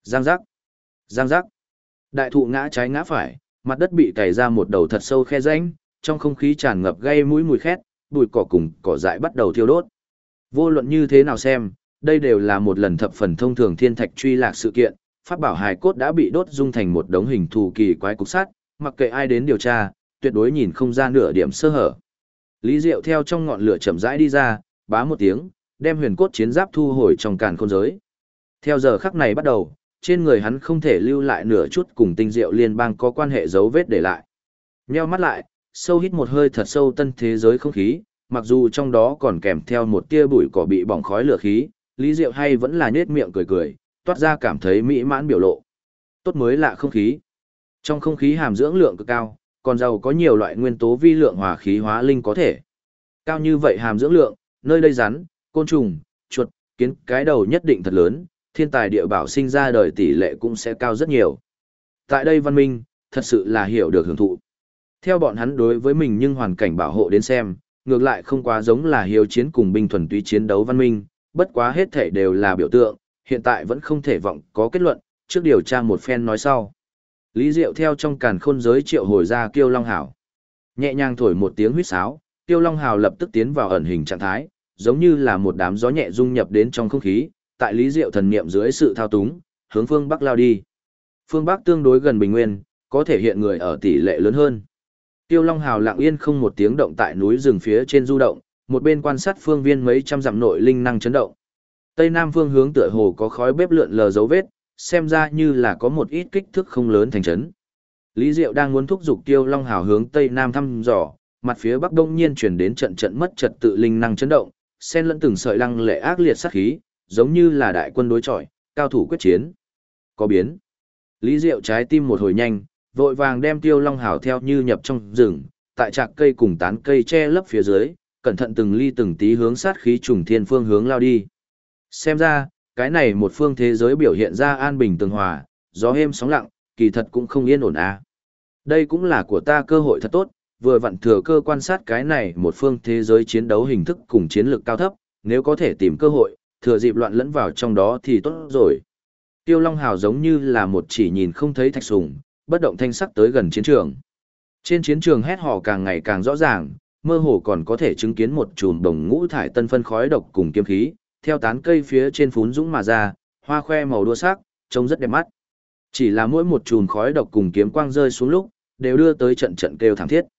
Giang giác, giang giác. Đại thụ ngã trái ngã phải, mặt đất bị cày ra một đầu thật sâu khe rãnh, trong không khí tràn ngập gây mũi mùi khét, bụi cỏ cùng cỏ dại bắt đầu thiêu đốt. Vô luận như thế nào xem, đây đều là một lần thập phần thông thường thiên thạch truy lạc sự kiện, pháp bảo hài cốt đã bị đốt dung thành một đống hình thù kỳ quái cục sắt, mặc kệ ai đến điều tra, tuyệt đối nhìn không ra nửa điểm sơ hở. Lý Diệu theo trong ngọn lửa chậm rãi đi ra, bá một tiếng, đem huyền cốt chiến giáp thu hồi trong càn khôn giới. Theo giờ khắc này bắt đầu, trên người hắn không thể lưu lại nửa chút cùng tinh diệu liên bang có quan hệ dấu vết để lại. Nheo mắt lại, sâu hít một hơi thật sâu tân thế giới không khí, mặc dù trong đó còn kèm theo một tia bụi cỏ bị bỏng khói lửa khí, Lý Diệu hay vẫn là nhếch miệng cười cười, toát ra cảm thấy mỹ mãn biểu lộ. Tốt mới lạ không khí. Trong không khí hàm dưỡng lượng cực cao, còn giàu có nhiều loại nguyên tố vi lượng hòa khí hóa linh có thể. Cao như vậy hàm dưỡng lượng, nơi đây rắn, côn trùng, chuột, kiến cái đầu nhất định thật lớn, thiên tài địa bảo sinh ra đời tỷ lệ cũng sẽ cao rất nhiều. Tại đây văn minh, thật sự là hiểu được hưởng thụ. Theo bọn hắn đối với mình nhưng hoàn cảnh bảo hộ đến xem, ngược lại không quá giống là hiếu chiến cùng binh thuần túy chiến đấu văn minh, bất quá hết thể đều là biểu tượng, hiện tại vẫn không thể vọng có kết luận, trước điều tra một phen nói sau. Lý Diệu theo trong càn khôn giới triệu hồi ra Kiêu Long Hào. Nhẹ nhàng thổi một tiếng huýt sáo, Kiêu Long Hào lập tức tiến vào ẩn hình trạng thái, giống như là một đám gió nhẹ dung nhập đến trong không khí, tại Lý Diệu thần niệm dưới sự thao túng, hướng phương Bắc lao đi. Phương Bắc tương đối gần bình nguyên, có thể hiện người ở tỷ lệ lớn hơn. Kiêu Long Hào lặng yên không một tiếng động tại núi rừng phía trên du động, một bên quan sát phương viên mấy trăm dặm nội linh năng chấn động. Tây Nam phương hướng tựa hồ có khói bếp lượn lờ dấu vết, xem ra như là có một ít kích thước không lớn thành trấn. Lý Diệu đang muốn thúc giục Kiêu Long Hào hướng Tây Nam thăm dò, mặt phía Bắc đông nhiên chuyển đến trận trận mất trật tự linh năng chấn động, xen lẫn từng sợi lăng lệ ác liệt sát khí, giống như là đại quân đối chọi, cao thủ quyết chiến. Có biến. Lý Diệu trái tim một hồi nhanh, vội vàng đem Kiêu Long Hào theo như nhập trong rừng, tại trạc cây cùng tán cây che lấp phía dưới, cẩn thận từng ly từng tí hướng sát khí trùng thiên phương hướng lao đi. Xem ra, cái này một phương thế giới biểu hiện ra an bình tường hòa, gió êm sóng lặng, kỳ thật cũng không yên ổn à. Đây cũng là của ta cơ hội thật tốt, vừa vặn thừa cơ quan sát cái này một phương thế giới chiến đấu hình thức cùng chiến lược cao thấp, nếu có thể tìm cơ hội, thừa dịp loạn lẫn vào trong đó thì tốt rồi. Tiêu Long Hào giống như là một chỉ nhìn không thấy thạch sùng, bất động thanh sắc tới gần chiến trường. Trên chiến trường hét hò càng ngày càng rõ ràng, mơ hồ còn có thể chứng kiến một chùm đồng ngũ thải tân phân khói độc cùng kiếm khí, theo tán cây phía trên phún dũng mà ra, hoa khoe màu đua sắc, trông rất đẹp mắt. Chỉ là mỗi một chùm khói độc cùng kiếm quang rơi xuống lúc, đều đưa tới trận trận kêu thảm thiết.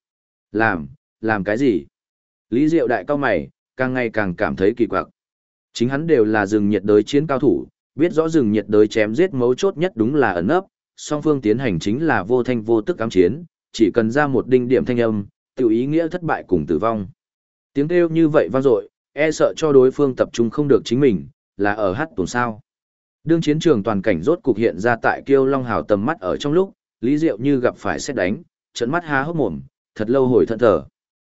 Làm cái gì? Lý Diệu đại cao mày, càng ngày càng cảm thấy kỳ quặc. Chính hắn đều là rừng nhiệt đới chiến cao thủ, biết rõ rừng nhiệt đới chém giết mấu chốt nhất đúng là ẩn nấp, song phương tiến hành chính là vô thanh vô tức ám chiến, chỉ cần ra một đinh điểm thanh âm, tiểu ý nghĩa thất bại cùng tử vong. Tiếng kêu như vậy vang dội, e sợ cho đối phương tập trung không được chính mình, là ở hát tuồng sao. Đương chiến trường toàn cảnh rốt cục hiện ra tại Kiêu Long Hào tầm mắt ở trong lúc, Lý Diệu như gặp phải sét đánh, trợn mắt há hốc mồm, thật lâu hồi thẫn thờ.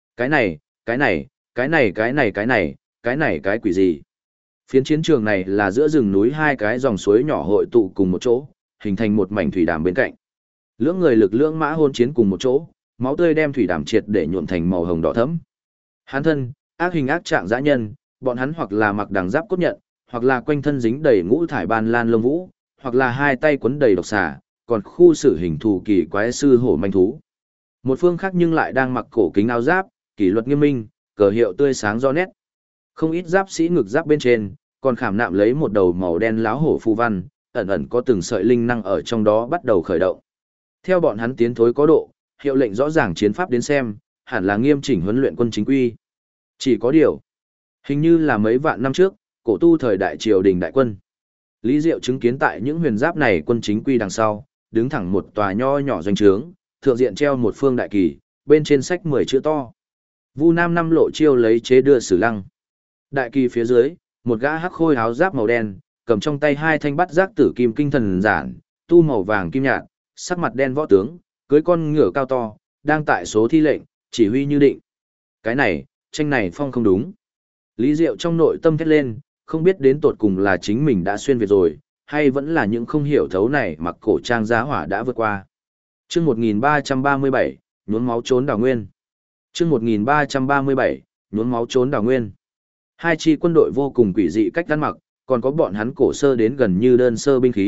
Cái quỷ gì? Phiến chiến trường này là giữa rừng núi hai cái dòng suối nhỏ hội tụ cùng một chỗ, hình thành một mảnh thủy đàm bên cạnh. Lưỡng người lực lưỡng mã hôn chiến cùng một chỗ, máu tươi đem thủy đàm triệt để nhuộm thành màu hồng đỏ thẫm. Hán thân, ác hình ác trạng dã nhân, bọn hắn hoặc là mặc đằng giáp cốt nhận, hoặc là quanh thân dính đầy ngũ thải ban lan lông vũ, hoặc là hai tay quấn đầy độc xà, còn khu xử hình thù kỳ quái sư hổ manh thú. Một phương khác nhưng lại đang mặc cổ kính áo giáp, kỷ luật nghiêm minh, cờ hiệu tươi sáng rõ nét. Không ít giáp sĩ ngực giáp bên trên, còn khảm nạm lấy một đầu màu đen láo hổ phù văn, ẩn ẩn có từng sợi linh năng ở trong đó bắt đầu khởi động. Theo bọn hắn tiến thối có độ, hiệu lệnh rõ ràng chiến pháp đến xem, hẳn là nghiêm chỉnh huấn luyện quân chính quy. Chỉ có điều, hình như là mấy vạn năm trước, cổ tu thời đại triều đình đại quân. Lý Diệu chứng kiến tại những huyền giáp này quân chính quy đằng sau, đứng thẳng một tòa nho nhỏ doanh trướng, thượng diện treo một phương đại kỳ, bên trên sách 10 chữ to. Vu Nam năm lộ chiêu lấy chế đưa Sử Lăng. Đại kỳ phía dưới, một gã hắc khôi áo giáp màu đen, cầm trong tay hai thanh bắt giác tử kim kinh thần giản, tu màu vàng kim nhạt, sắc mặt đen võ tướng, cưới con ngựa cao to, đang tại số thi lệnh, chỉ huy như định. Cái này, tranh này phong không đúng. Lý Diệu trong nội tâm thét lên, không biết đến tột cùng là chính mình đã xuyên việt rồi, hay vẫn là những không hiểu thấu này mặc cổ trang giá hỏa đã vượt qua. Chương 1337, nhuốm máu trốn đào nguyên. Chương 1337, nhuốm máu trốn đào nguyên. Hai chi quân đội vô cùng quỷ dị cách ăn mặc, còn có bọn hắn cổ sơ đến gần như đơn sơ binh khí,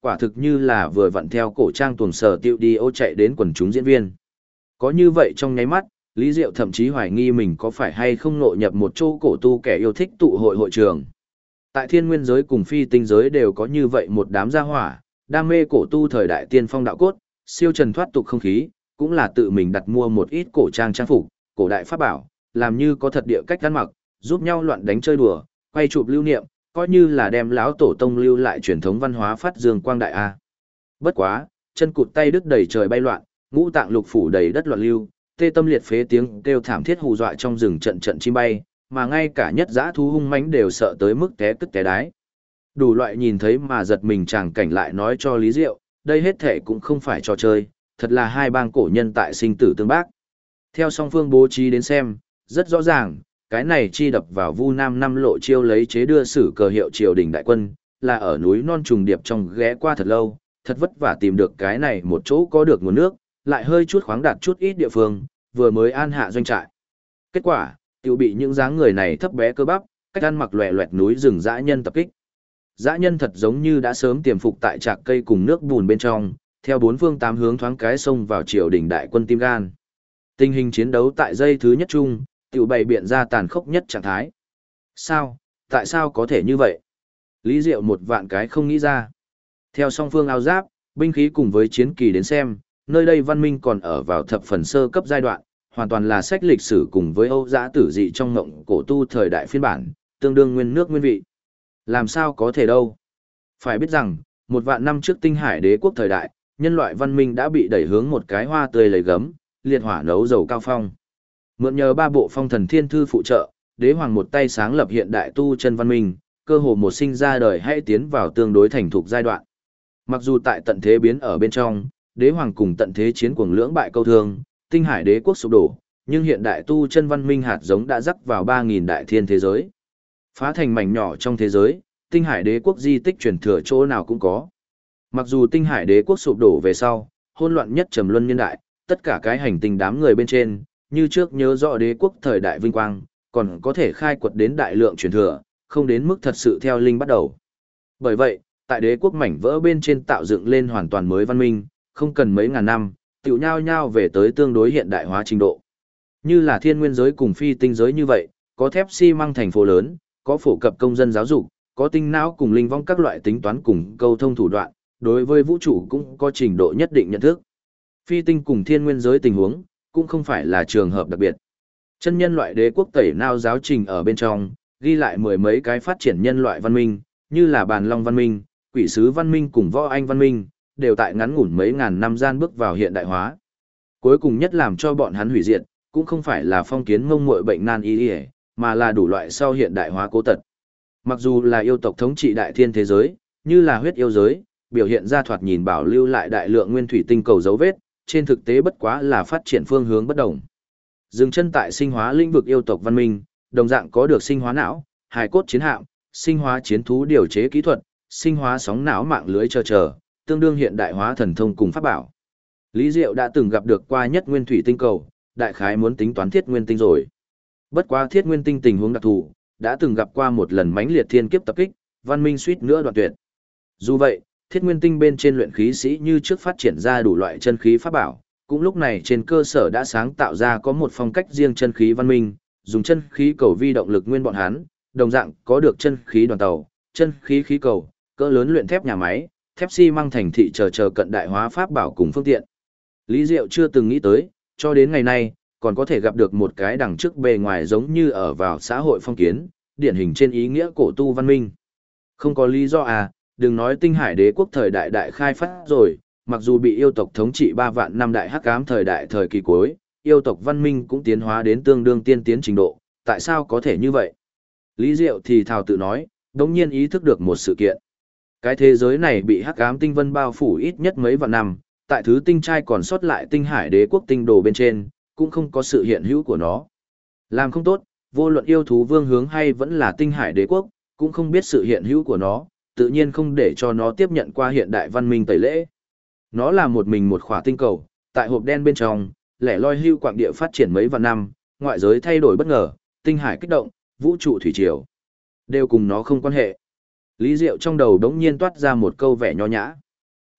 quả thực như là vừa vặn theo cổ trang tuồng sở tiệu đi ô chạy đến quần chúng diễn viên. Có như vậy trong nháy mắt, Lý Diệu thậm chí hoài nghi mình có phải hay không nội nhập một chỗ cổ tu kẻ yêu thích tụ hội hội trường. Tại thiên nguyên giới cùng phi tinh giới đều có như vậy một đám gia hỏa, đam mê cổ tu thời đại tiên phong đạo cốt, siêu trần thoát tục không khí, cũng là tự mình đặt mua một ít cổ trang trang phục, cổ đại pháp bảo, làm như có thật địa cách ăn mặc, giúp nhau loạn đánh chơi đùa, quay chụp lưu niệm, coi như là đem lão tổ tông lưu lại truyền thống văn hóa phát dương quang đại a. Bất quá, chân cụt tay đứt đầy trời bay loạn, ngũ tạng lục phủ đầy đất loạn lưu, tê tâm liệt phế tiếng kêu thảm thiết hù dọa trong rừng trận trận chim bay, mà ngay cả nhất dã thú hung mãnh đều sợ tới mức té cứt té đái. Đủ loại nhìn thấy mà giật mình chàng cảnh lại nói cho Lý Diệu, đây hết thể cũng không phải trò chơi, thật là hai bang cổ nhân tại sinh tử tương bác. Theo song phương bố trí đến xem, rất rõ ràng, cái này chi đập vào Vu Nam năm lộ chiêu lấy chế đưa sử cờ hiệu triều đình đại quân, là ở núi non trùng điệp trong ghé qua thật lâu, thật vất vả tìm được cái này một chỗ có được nguồn nước, lại hơi chút khoáng đạt chút ít địa phương, vừa mới an hạ doanh trại. Kết quả, tiểu bị những dáng người này thấp bé cơ bắp, cách ăn mặc loẻ loẹt núi rừng dã nhân tập kích. Dã nhân thật giống như đã sớm tiềm phục tại trạc cây cùng nước bùn bên trong, theo bốn phương tám hướng thoáng cái xông vào triều đình đại quân tim gan. Tình hình chiến đấu tại giây thứ nhất chung, tiểu bày biện ra tàn khốc nhất trạng thái. Sao? Tại sao có thể như vậy? Lý Diệu một vạn cái không nghĩ ra. Theo song phương áo giáp, binh khí cùng với chiến kỳ đến xem, nơi đây văn minh còn ở vào thập phần sơ cấp giai đoạn, hoàn toàn là sách lịch sử cùng với Âu Dã tử dị trong ngộng cổ tu thời đại phiên bản, tương đương nguyên nước nguyên vị. Làm sao có thể đâu? Phải biết rằng, một vạn năm trước Tinh Hải Đế quốc thời đại, nhân loại văn minh đã bị đẩy hướng một cái hoa tươi lấy gấm, liệt hỏa nấu dầu cao phong. Mượn nhờ ba bộ phong thần thiên thư phụ trợ, đế hoàng một tay sáng lập hiện đại tu chân văn minh, cơ hồ một sinh ra đời hay tiến vào tương đối thành thục giai đoạn. Mặc dù tại tận thế biến ở bên trong, đế hoàng cùng tận thế chiến cuồng lưỡng bại câu thương, Tinh Hải Đế quốc sụp đổ, nhưng hiện đại tu chân văn minh hạt giống đã rắc vào 3000 đại thiên thế giới. Phá thành mảnh nhỏ trong thế giới, Tinh Hải Đế quốc di tích truyền thừa chỗ nào cũng có. Mặc dù Tinh Hải Đế quốc sụp đổ về sau, hỗn loạn nhất trầm luân niên đại, tất cả cái hành tinh đám người bên trên, như trước nhớ rõ đế quốc thời đại vinh quang, còn có thể khai quật đến đại lượng truyền thừa, không đến mức thật sự theo linh bắt đầu. Bởi vậy, tại đế quốc mảnh vỡ bên trên tạo dựng lên hoàn toàn mới văn minh, không cần mấy ngàn năm, tiểu nhao nhao về tới tương đối hiện đại hóa trình độ. Như là thiên nguyên giới cùng phi tinh giới như vậy, có thép xi măng thành phố lớn, có phổ cập công dân giáo dục, có tinh não cùng linh vong các loại tính toán cùng câu thông thủ đoạn, đối với vũ trụ cũng có trình độ nhất định nhận thức. Phi tinh cùng thiên nguyên giới tình huống, cũng không phải là trường hợp đặc biệt. Chân nhân loại đế quốc tẩy nao giáo trình ở bên trong, ghi lại mười mấy cái phát triển nhân loại văn minh, như là bàn long văn minh, quỷ sứ văn minh cùng võ anh văn minh, đều tại ngắn ngủn mấy ngàn năm gian bước vào hiện đại hóa. Cuối cùng nhất làm cho bọn hắn hủy diệt, cũng không phải là phong kiến ngông muội bệnh nan y, mà là đủ loại sau hiện đại hóa cố tật. Mặc dù là yêu tộc thống trị đại thiên thế giới, như là huyết yêu giới, biểu hiện ra thoạt nhìn bảo lưu lại đại lượng nguyên thủy tinh cầu dấu vết, trên thực tế bất quá là phát triển phương hướng bất đồng. Dừng chân tại sinh hóa lĩnh vực yêu tộc văn minh, đồng dạng có được sinh hóa não, hài cốt chiến hạm, sinh hóa chiến thú điều chế kỹ thuật, sinh hóa sóng não mạng lưới chờ, tương đương hiện đại hóa thần thông cùng pháp bảo. Lý Diệu đã từng gặp được qua nhất nguyên thủy tinh cầu, đại khái muốn tính toán thiết nguyên tinh rồi. Bất quá thiết nguyên tinh tình huống đặc thù, đã từng gặp qua một lần mãnh liệt thiên kiếp tập kích, văn minh suýt nữa đoạn tuyệt. Dù vậy, thiết nguyên tinh bên trên luyện khí sĩ như trước phát triển ra đủ loại chân khí pháp bảo, cũng lúc này trên cơ sở đã sáng tạo ra có một phong cách riêng chân khí văn minh, dùng chân khí cầu vi động lực nguyên bọn hắn, đồng dạng có được chân khí đoàn tàu, chân khí khí cầu, cỡ lớn luyện thép nhà máy, thép xi măng thành thị chờ cận đại hóa pháp bảo cùng phương tiện. Lý Diệu chưa từng nghĩ tới, cho đến ngày nay, còn có thể gặp được một cái đằng trước bề ngoài giống như ở vào xã hội phong kiến, điển hình trên ý nghĩa cổ tu văn minh. Không có lý do à, đừng nói Tinh Hải Đế quốc thời đại đại khai phát rồi, mặc dù bị yêu tộc thống trị 3 vạn năm đại hắc ám thời đại thời kỳ cuối, yêu tộc văn minh cũng tiến hóa đến tương đương tiên tiến trình độ, tại sao có thể như vậy? Lý Diệu thì thào tự nói, đống nhiên ý thức được một sự kiện. Cái thế giới này bị hắc ám tinh vân bao phủ ít nhất mấy vạn năm, tại thứ tinh trai còn sót lại Tinh Hải Đế quốc tinh đồ bên trên, cũng không có sự hiện hữu của nó. Làm không tốt, vô luận yêu thú vương hướng hay vẫn là Tinh Hải Đế quốc, cũng không biết sự hiện hữu của nó, tự nhiên không để cho nó tiếp nhận qua hiện đại văn minh tẩy lễ. Nó là một mình một khỏa tinh cầu, tại hộp đen bên trong, lẻ loi hưu quạng địa phát triển mấy vạn năm, ngoại giới thay đổi bất ngờ, tinh hải kích động, vũ trụ thủy triều, đều cùng nó không quan hệ. Lý Diệu trong đầu đống nhiên toát ra một câu vẻ nho nhã.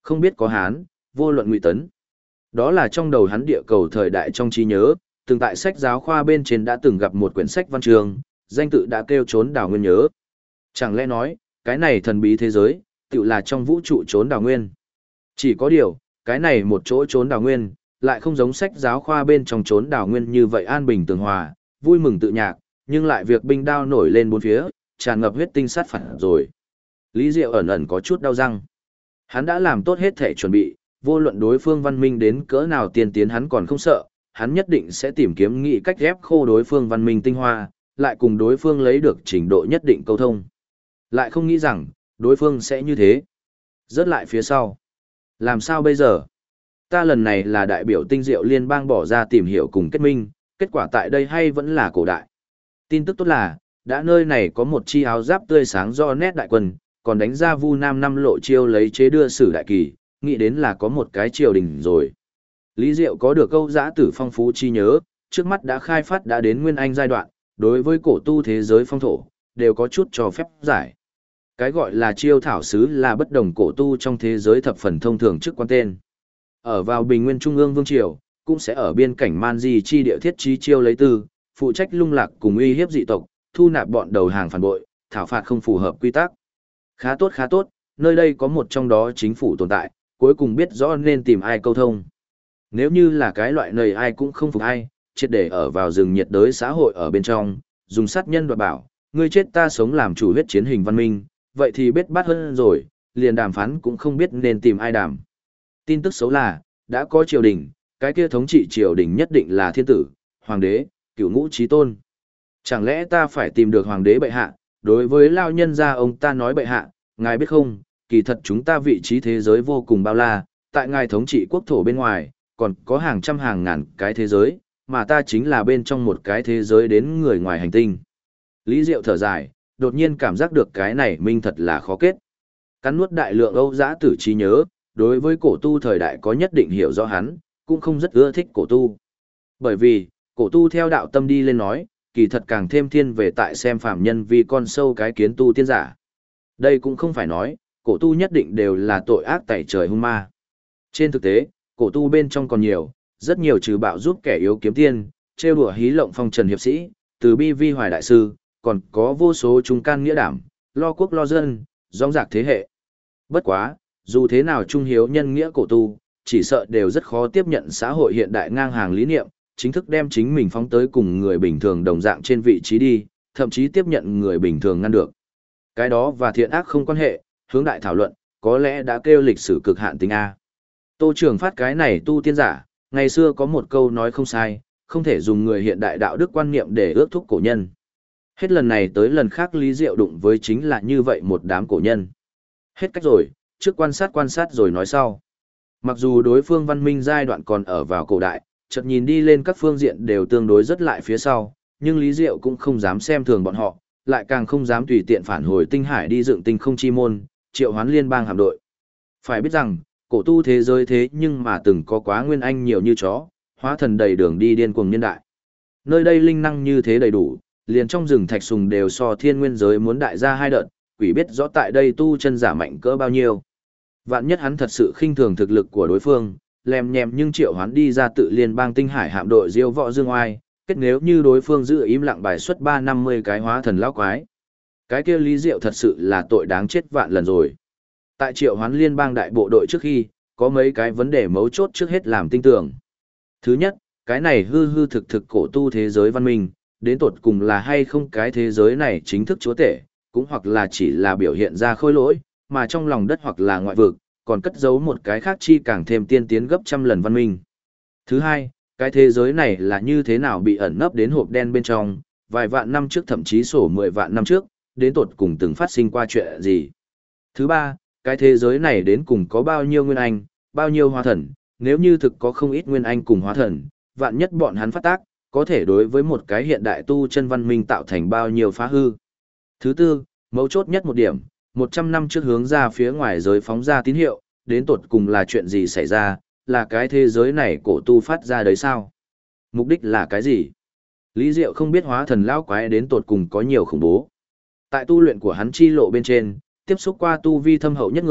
Không biết có Hán, vô luận Ngụy Tấn. Đó là trong đầu hắn địa cầu thời đại trong trí nhớ, từng tại sách giáo khoa bên trên đã từng gặp một quyển sách văn chương, danh tự đã kêu trốn đảo nguyên nhớ. Chẳng lẽ nói, cái này thần bí thế giới, tự là trong vũ trụ trốn đảo nguyên. Chỉ có điều, cái này một chỗ trốn đảo nguyên, lại không giống sách giáo khoa bên trong trốn đảo nguyên như vậy an bình tường hòa, vui mừng tự nhạc, nhưng lại việc binh đao nổi lên bốn phía, tràn ngập huyết tinh sát phạt rồi. Lý Diệu ẩn ẩn có chút đau răng. Hắn đã làm tốt hết thể chuẩn bị, vô luận đối phương văn minh đến cỡ nào tiên tiến hắn còn không sợ, hắn nhất định sẽ tìm kiếm nghị cách ghép khô đối phương văn minh tinh hoa, lại cùng đối phương lấy được trình độ nhất định câu thông. Lại không nghĩ rằng, đối phương sẽ như thế. Rớt lại phía sau. Làm sao bây giờ? Ta lần này là đại biểu tinh diệu liên bang bỏ ra tìm hiểu cùng kết minh, kết quả tại đây hay vẫn là cổ đại. Tin tức tốt là, đã nơi này có một chi áo giáp tươi sáng do nét đại quân, còn đánh ra Vu Nam năm lộ chiêu lấy chế đưa sử đại kỳ, nghĩ đến là có một cái triều đình rồi. Lý Diệu có được câu giã tử phong phú chi nhớ, trước mắt đã khai phát đã đến Nguyên Anh giai đoạn, đối với cổ tu thế giới phong thổ, đều có chút cho phép giải. Cái gọi là chiêu thảo sứ là bất đồng cổ tu trong thế giới thập phần thông thường trước quan tên. Ở vào Bình Nguyên Trung ương Vương Triều, cũng sẽ ở biên cảnh Man Di chi địa thiết trí chiêu lấy tư, phụ trách lung lạc cùng uy hiếp dị tộc, thu nạp bọn đầu hàng phản bội, thảo phạt không phù hợp quy tắc. Khá tốt, nơi đây có một trong đó chính phủ tồn tại, cuối cùng biết rõ nên tìm ai câu thông. Nếu như là cái loại này ai cũng không phục ai, triệt để ở vào rừng nhiệt đới xã hội ở bên trong, dùng sát nhân đoạt bảo, ngươi chết ta sống làm chủ huyết chiến hình văn minh, vậy thì biết bát hơn rồi, liền đàm phán cũng không biết nên tìm ai đàm. Tin tức xấu là, đã có triều đình, cái kia thống trị triều đình nhất định là thiên tử, hoàng đế, cửu ngũ chí tôn. Chẳng lẽ ta phải tìm được hoàng đế bệ hạ, đối với lao nhân gia ông ta nói bệ hạ, ngài biết không, kỳ thật chúng ta vị trí thế giới vô cùng bao la, tại ngài thống trị quốc thổ bên ngoài, còn có hàng trăm hàng ngàn cái thế giới, mà ta chính là bên trong một cái thế giới đến người ngoài hành tinh. Lý Diệu thở dài, đột nhiên cảm giác được cái này minh thật là khó kết. Cắn nuốt đại lượng Âu Dã tử trí nhớ, đối với cổ tu thời đại có nhất định hiểu rõ hắn, cũng không rất ưa thích cổ tu. Bởi vì, cổ tu theo đạo tâm đi lên nói, kỳ thật càng thêm thiên về tại xem phàm nhân vì con sâu cái kiến tu tiên giả. Đây cũng không phải nói, cổ tu nhất định đều là tội ác tẩy trời hung ma. Trên thực tế, cổ tu bên trong còn nhiều, rất nhiều trừ bạo giúp kẻ yếu kiếm tiền, trêu đùa hí lộng phong trần hiệp sĩ, từ bi vi hoài đại sư, còn có vô số trung can nghĩa đảm, lo quốc lo dân, rong rạc thế hệ. Bất quá, dù thế nào trung hiếu nhân nghĩa cổ tu, chỉ sợ đều rất khó tiếp nhận xã hội hiện đại ngang hàng lý niệm, chính thức đem chính mình phóng tới cùng người bình thường đồng dạng trên vị trí đi, thậm chí tiếp nhận người bình thường ngăn được. Cái đó và thiện ác không quan hệ, hướng đại thảo luận, có lẽ đã kêu lịch sử cực hạn tính A. Tô Trường Phát cái này tu tiên giả, ngày xưa có một câu nói không sai, không thể dùng người hiện đại đạo đức quan niệm để ước thúc cổ nhân. Hết lần này tới lần khác Lý Diệu đụng với chính là như vậy một đám cổ nhân. Hết cách rồi, trước quan sát rồi nói sau. Mặc dù đối phương văn minh giai đoạn còn ở vào cổ đại, chợt nhìn đi lên các phương diện đều tương đối rất lại phía sau, nhưng Lý Diệu cũng không dám xem thường bọn họ, lại càng không dám tùy tiện phản hồi tinh hải đi dựng tinh không chi môn, triệu hoán liên bang hạm đội. Phải biết rằng, cổ tu thế giới thế nhưng mà từng có quá nguyên anh nhiều như chó, hóa thần đầy đường đi điên cuồng nhân đại. Nơi đây linh năng như thế đầy đủ, liền trong rừng thạch sùng đều so thiên nguyên giới muốn đại ra hai đợt, quỷ biết rõ tại đây tu chân giả mạnh cỡ bao nhiêu. Vạn nhất hắn thật sự khinh thường thực lực của đối phương, lèm nhèm nhưng triệu hoán đi ra tự liên bang tinh hải hạm đội diêu võ dương oai, kết nếu như đối phương giữ im lặng bài xuất 350 cái hóa thần lão quái. Cái kia Lý Diệu thật sự là tội đáng chết vạn lần rồi. Tại triệu hoán liên bang đại bộ đội trước khi, có mấy cái vấn đề mấu chốt trước hết làm tinh tưởng. Thứ nhất, cái này hư hư thực thực cổ tu thế giới văn minh, đến tột cùng là hay không cái thế giới này chính thức chúa tể, cũng hoặc là chỉ là biểu hiện ra khôi lỗi, mà trong lòng đất hoặc là ngoại vực, còn cất giấu một cái khác chi càng thêm tiên tiến gấp trăm lần văn minh. Thứ hai, cái thế giới này là như thế nào bị ẩn nấp đến hộp đen bên trong, vài vạn năm trước thậm chí sổ 10 vạn năm trước, đến tột cùng từng phát sinh qua chuyện gì. Thứ ba, cái thế giới này đến cùng có bao nhiêu nguyên anh, bao nhiêu hóa thần, nếu như thực có không ít nguyên anh cùng hóa thần, vạn nhất bọn hắn phát tác, có thể đối với một cái hiện đại tu chân văn minh tạo thành bao nhiêu phá hư. Thứ tư, mấu chốt nhất một điểm, 100 năm trước hướng ra phía ngoài giới phóng ra tín hiệu, đến tột cùng là chuyện gì xảy ra, là cái thế giới này cổ tu phát ra đấy sao? Mục đích là cái gì? Lý Diệu không biết hóa thần lão quái đến tột cùng có nhiều khủng bố. Tại tu luyện của hắn chi lộ bên trên, tiếp xúc qua tu vi thâm hậu nhất người,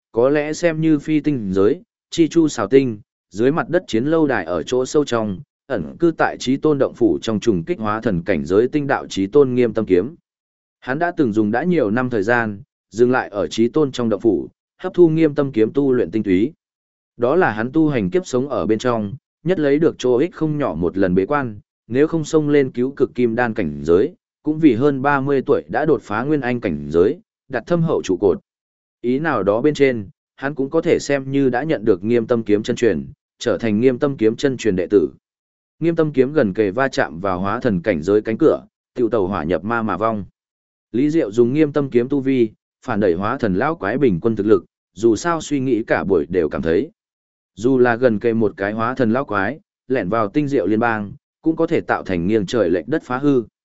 có lẽ xem như phi tinh giới, chi chu xào tinh, dưới mặt đất chiến lâu đài ở chỗ sâu trong, ẩn cư tại trí tôn động phủ trong trùng kích hóa thần cảnh giới tinh đạo trí tôn Nghiêm Tâm kiếm. Hắn đã từng dùng đã nhiều năm thời gian, dừng lại ở trí tôn trong động phủ, hấp thu Nghiêm Tâm kiếm tu luyện tinh túy. Đó là hắn tu hành kiếp sống ở bên trong, nhất lấy được chỗ ích không nhỏ một lần bế quan, nếu không xông lên cứu cực kim đan cảnh giới, cũng vì hơn 30 tuổi đã đột phá nguyên anh cảnh giới, đặt thâm hậu trụ cột. Ý nào đó bên trên, hắn cũng có thể xem như đã nhận được Nghiêm Tâm kiếm chân truyền, trở thành Nghiêm Tâm kiếm chân truyền đệ tử. Nghiêm Tâm kiếm gần kề va chạm vào hóa thần cảnh giới cánh cửa, tiểu tàu hỏa nhập ma mà vong. Lý Diệu dùng Nghiêm Tâm kiếm tu vi, phản đẩy hóa thần lão quái bình quân thực lực, dù sao suy nghĩ cả buổi đều cảm thấy. Dù là gần kề một cái hóa thần lão quái, lẻn vào tinh diệu liên bang, cũng có thể tạo thành nghiêng trời lệch đất phá hư.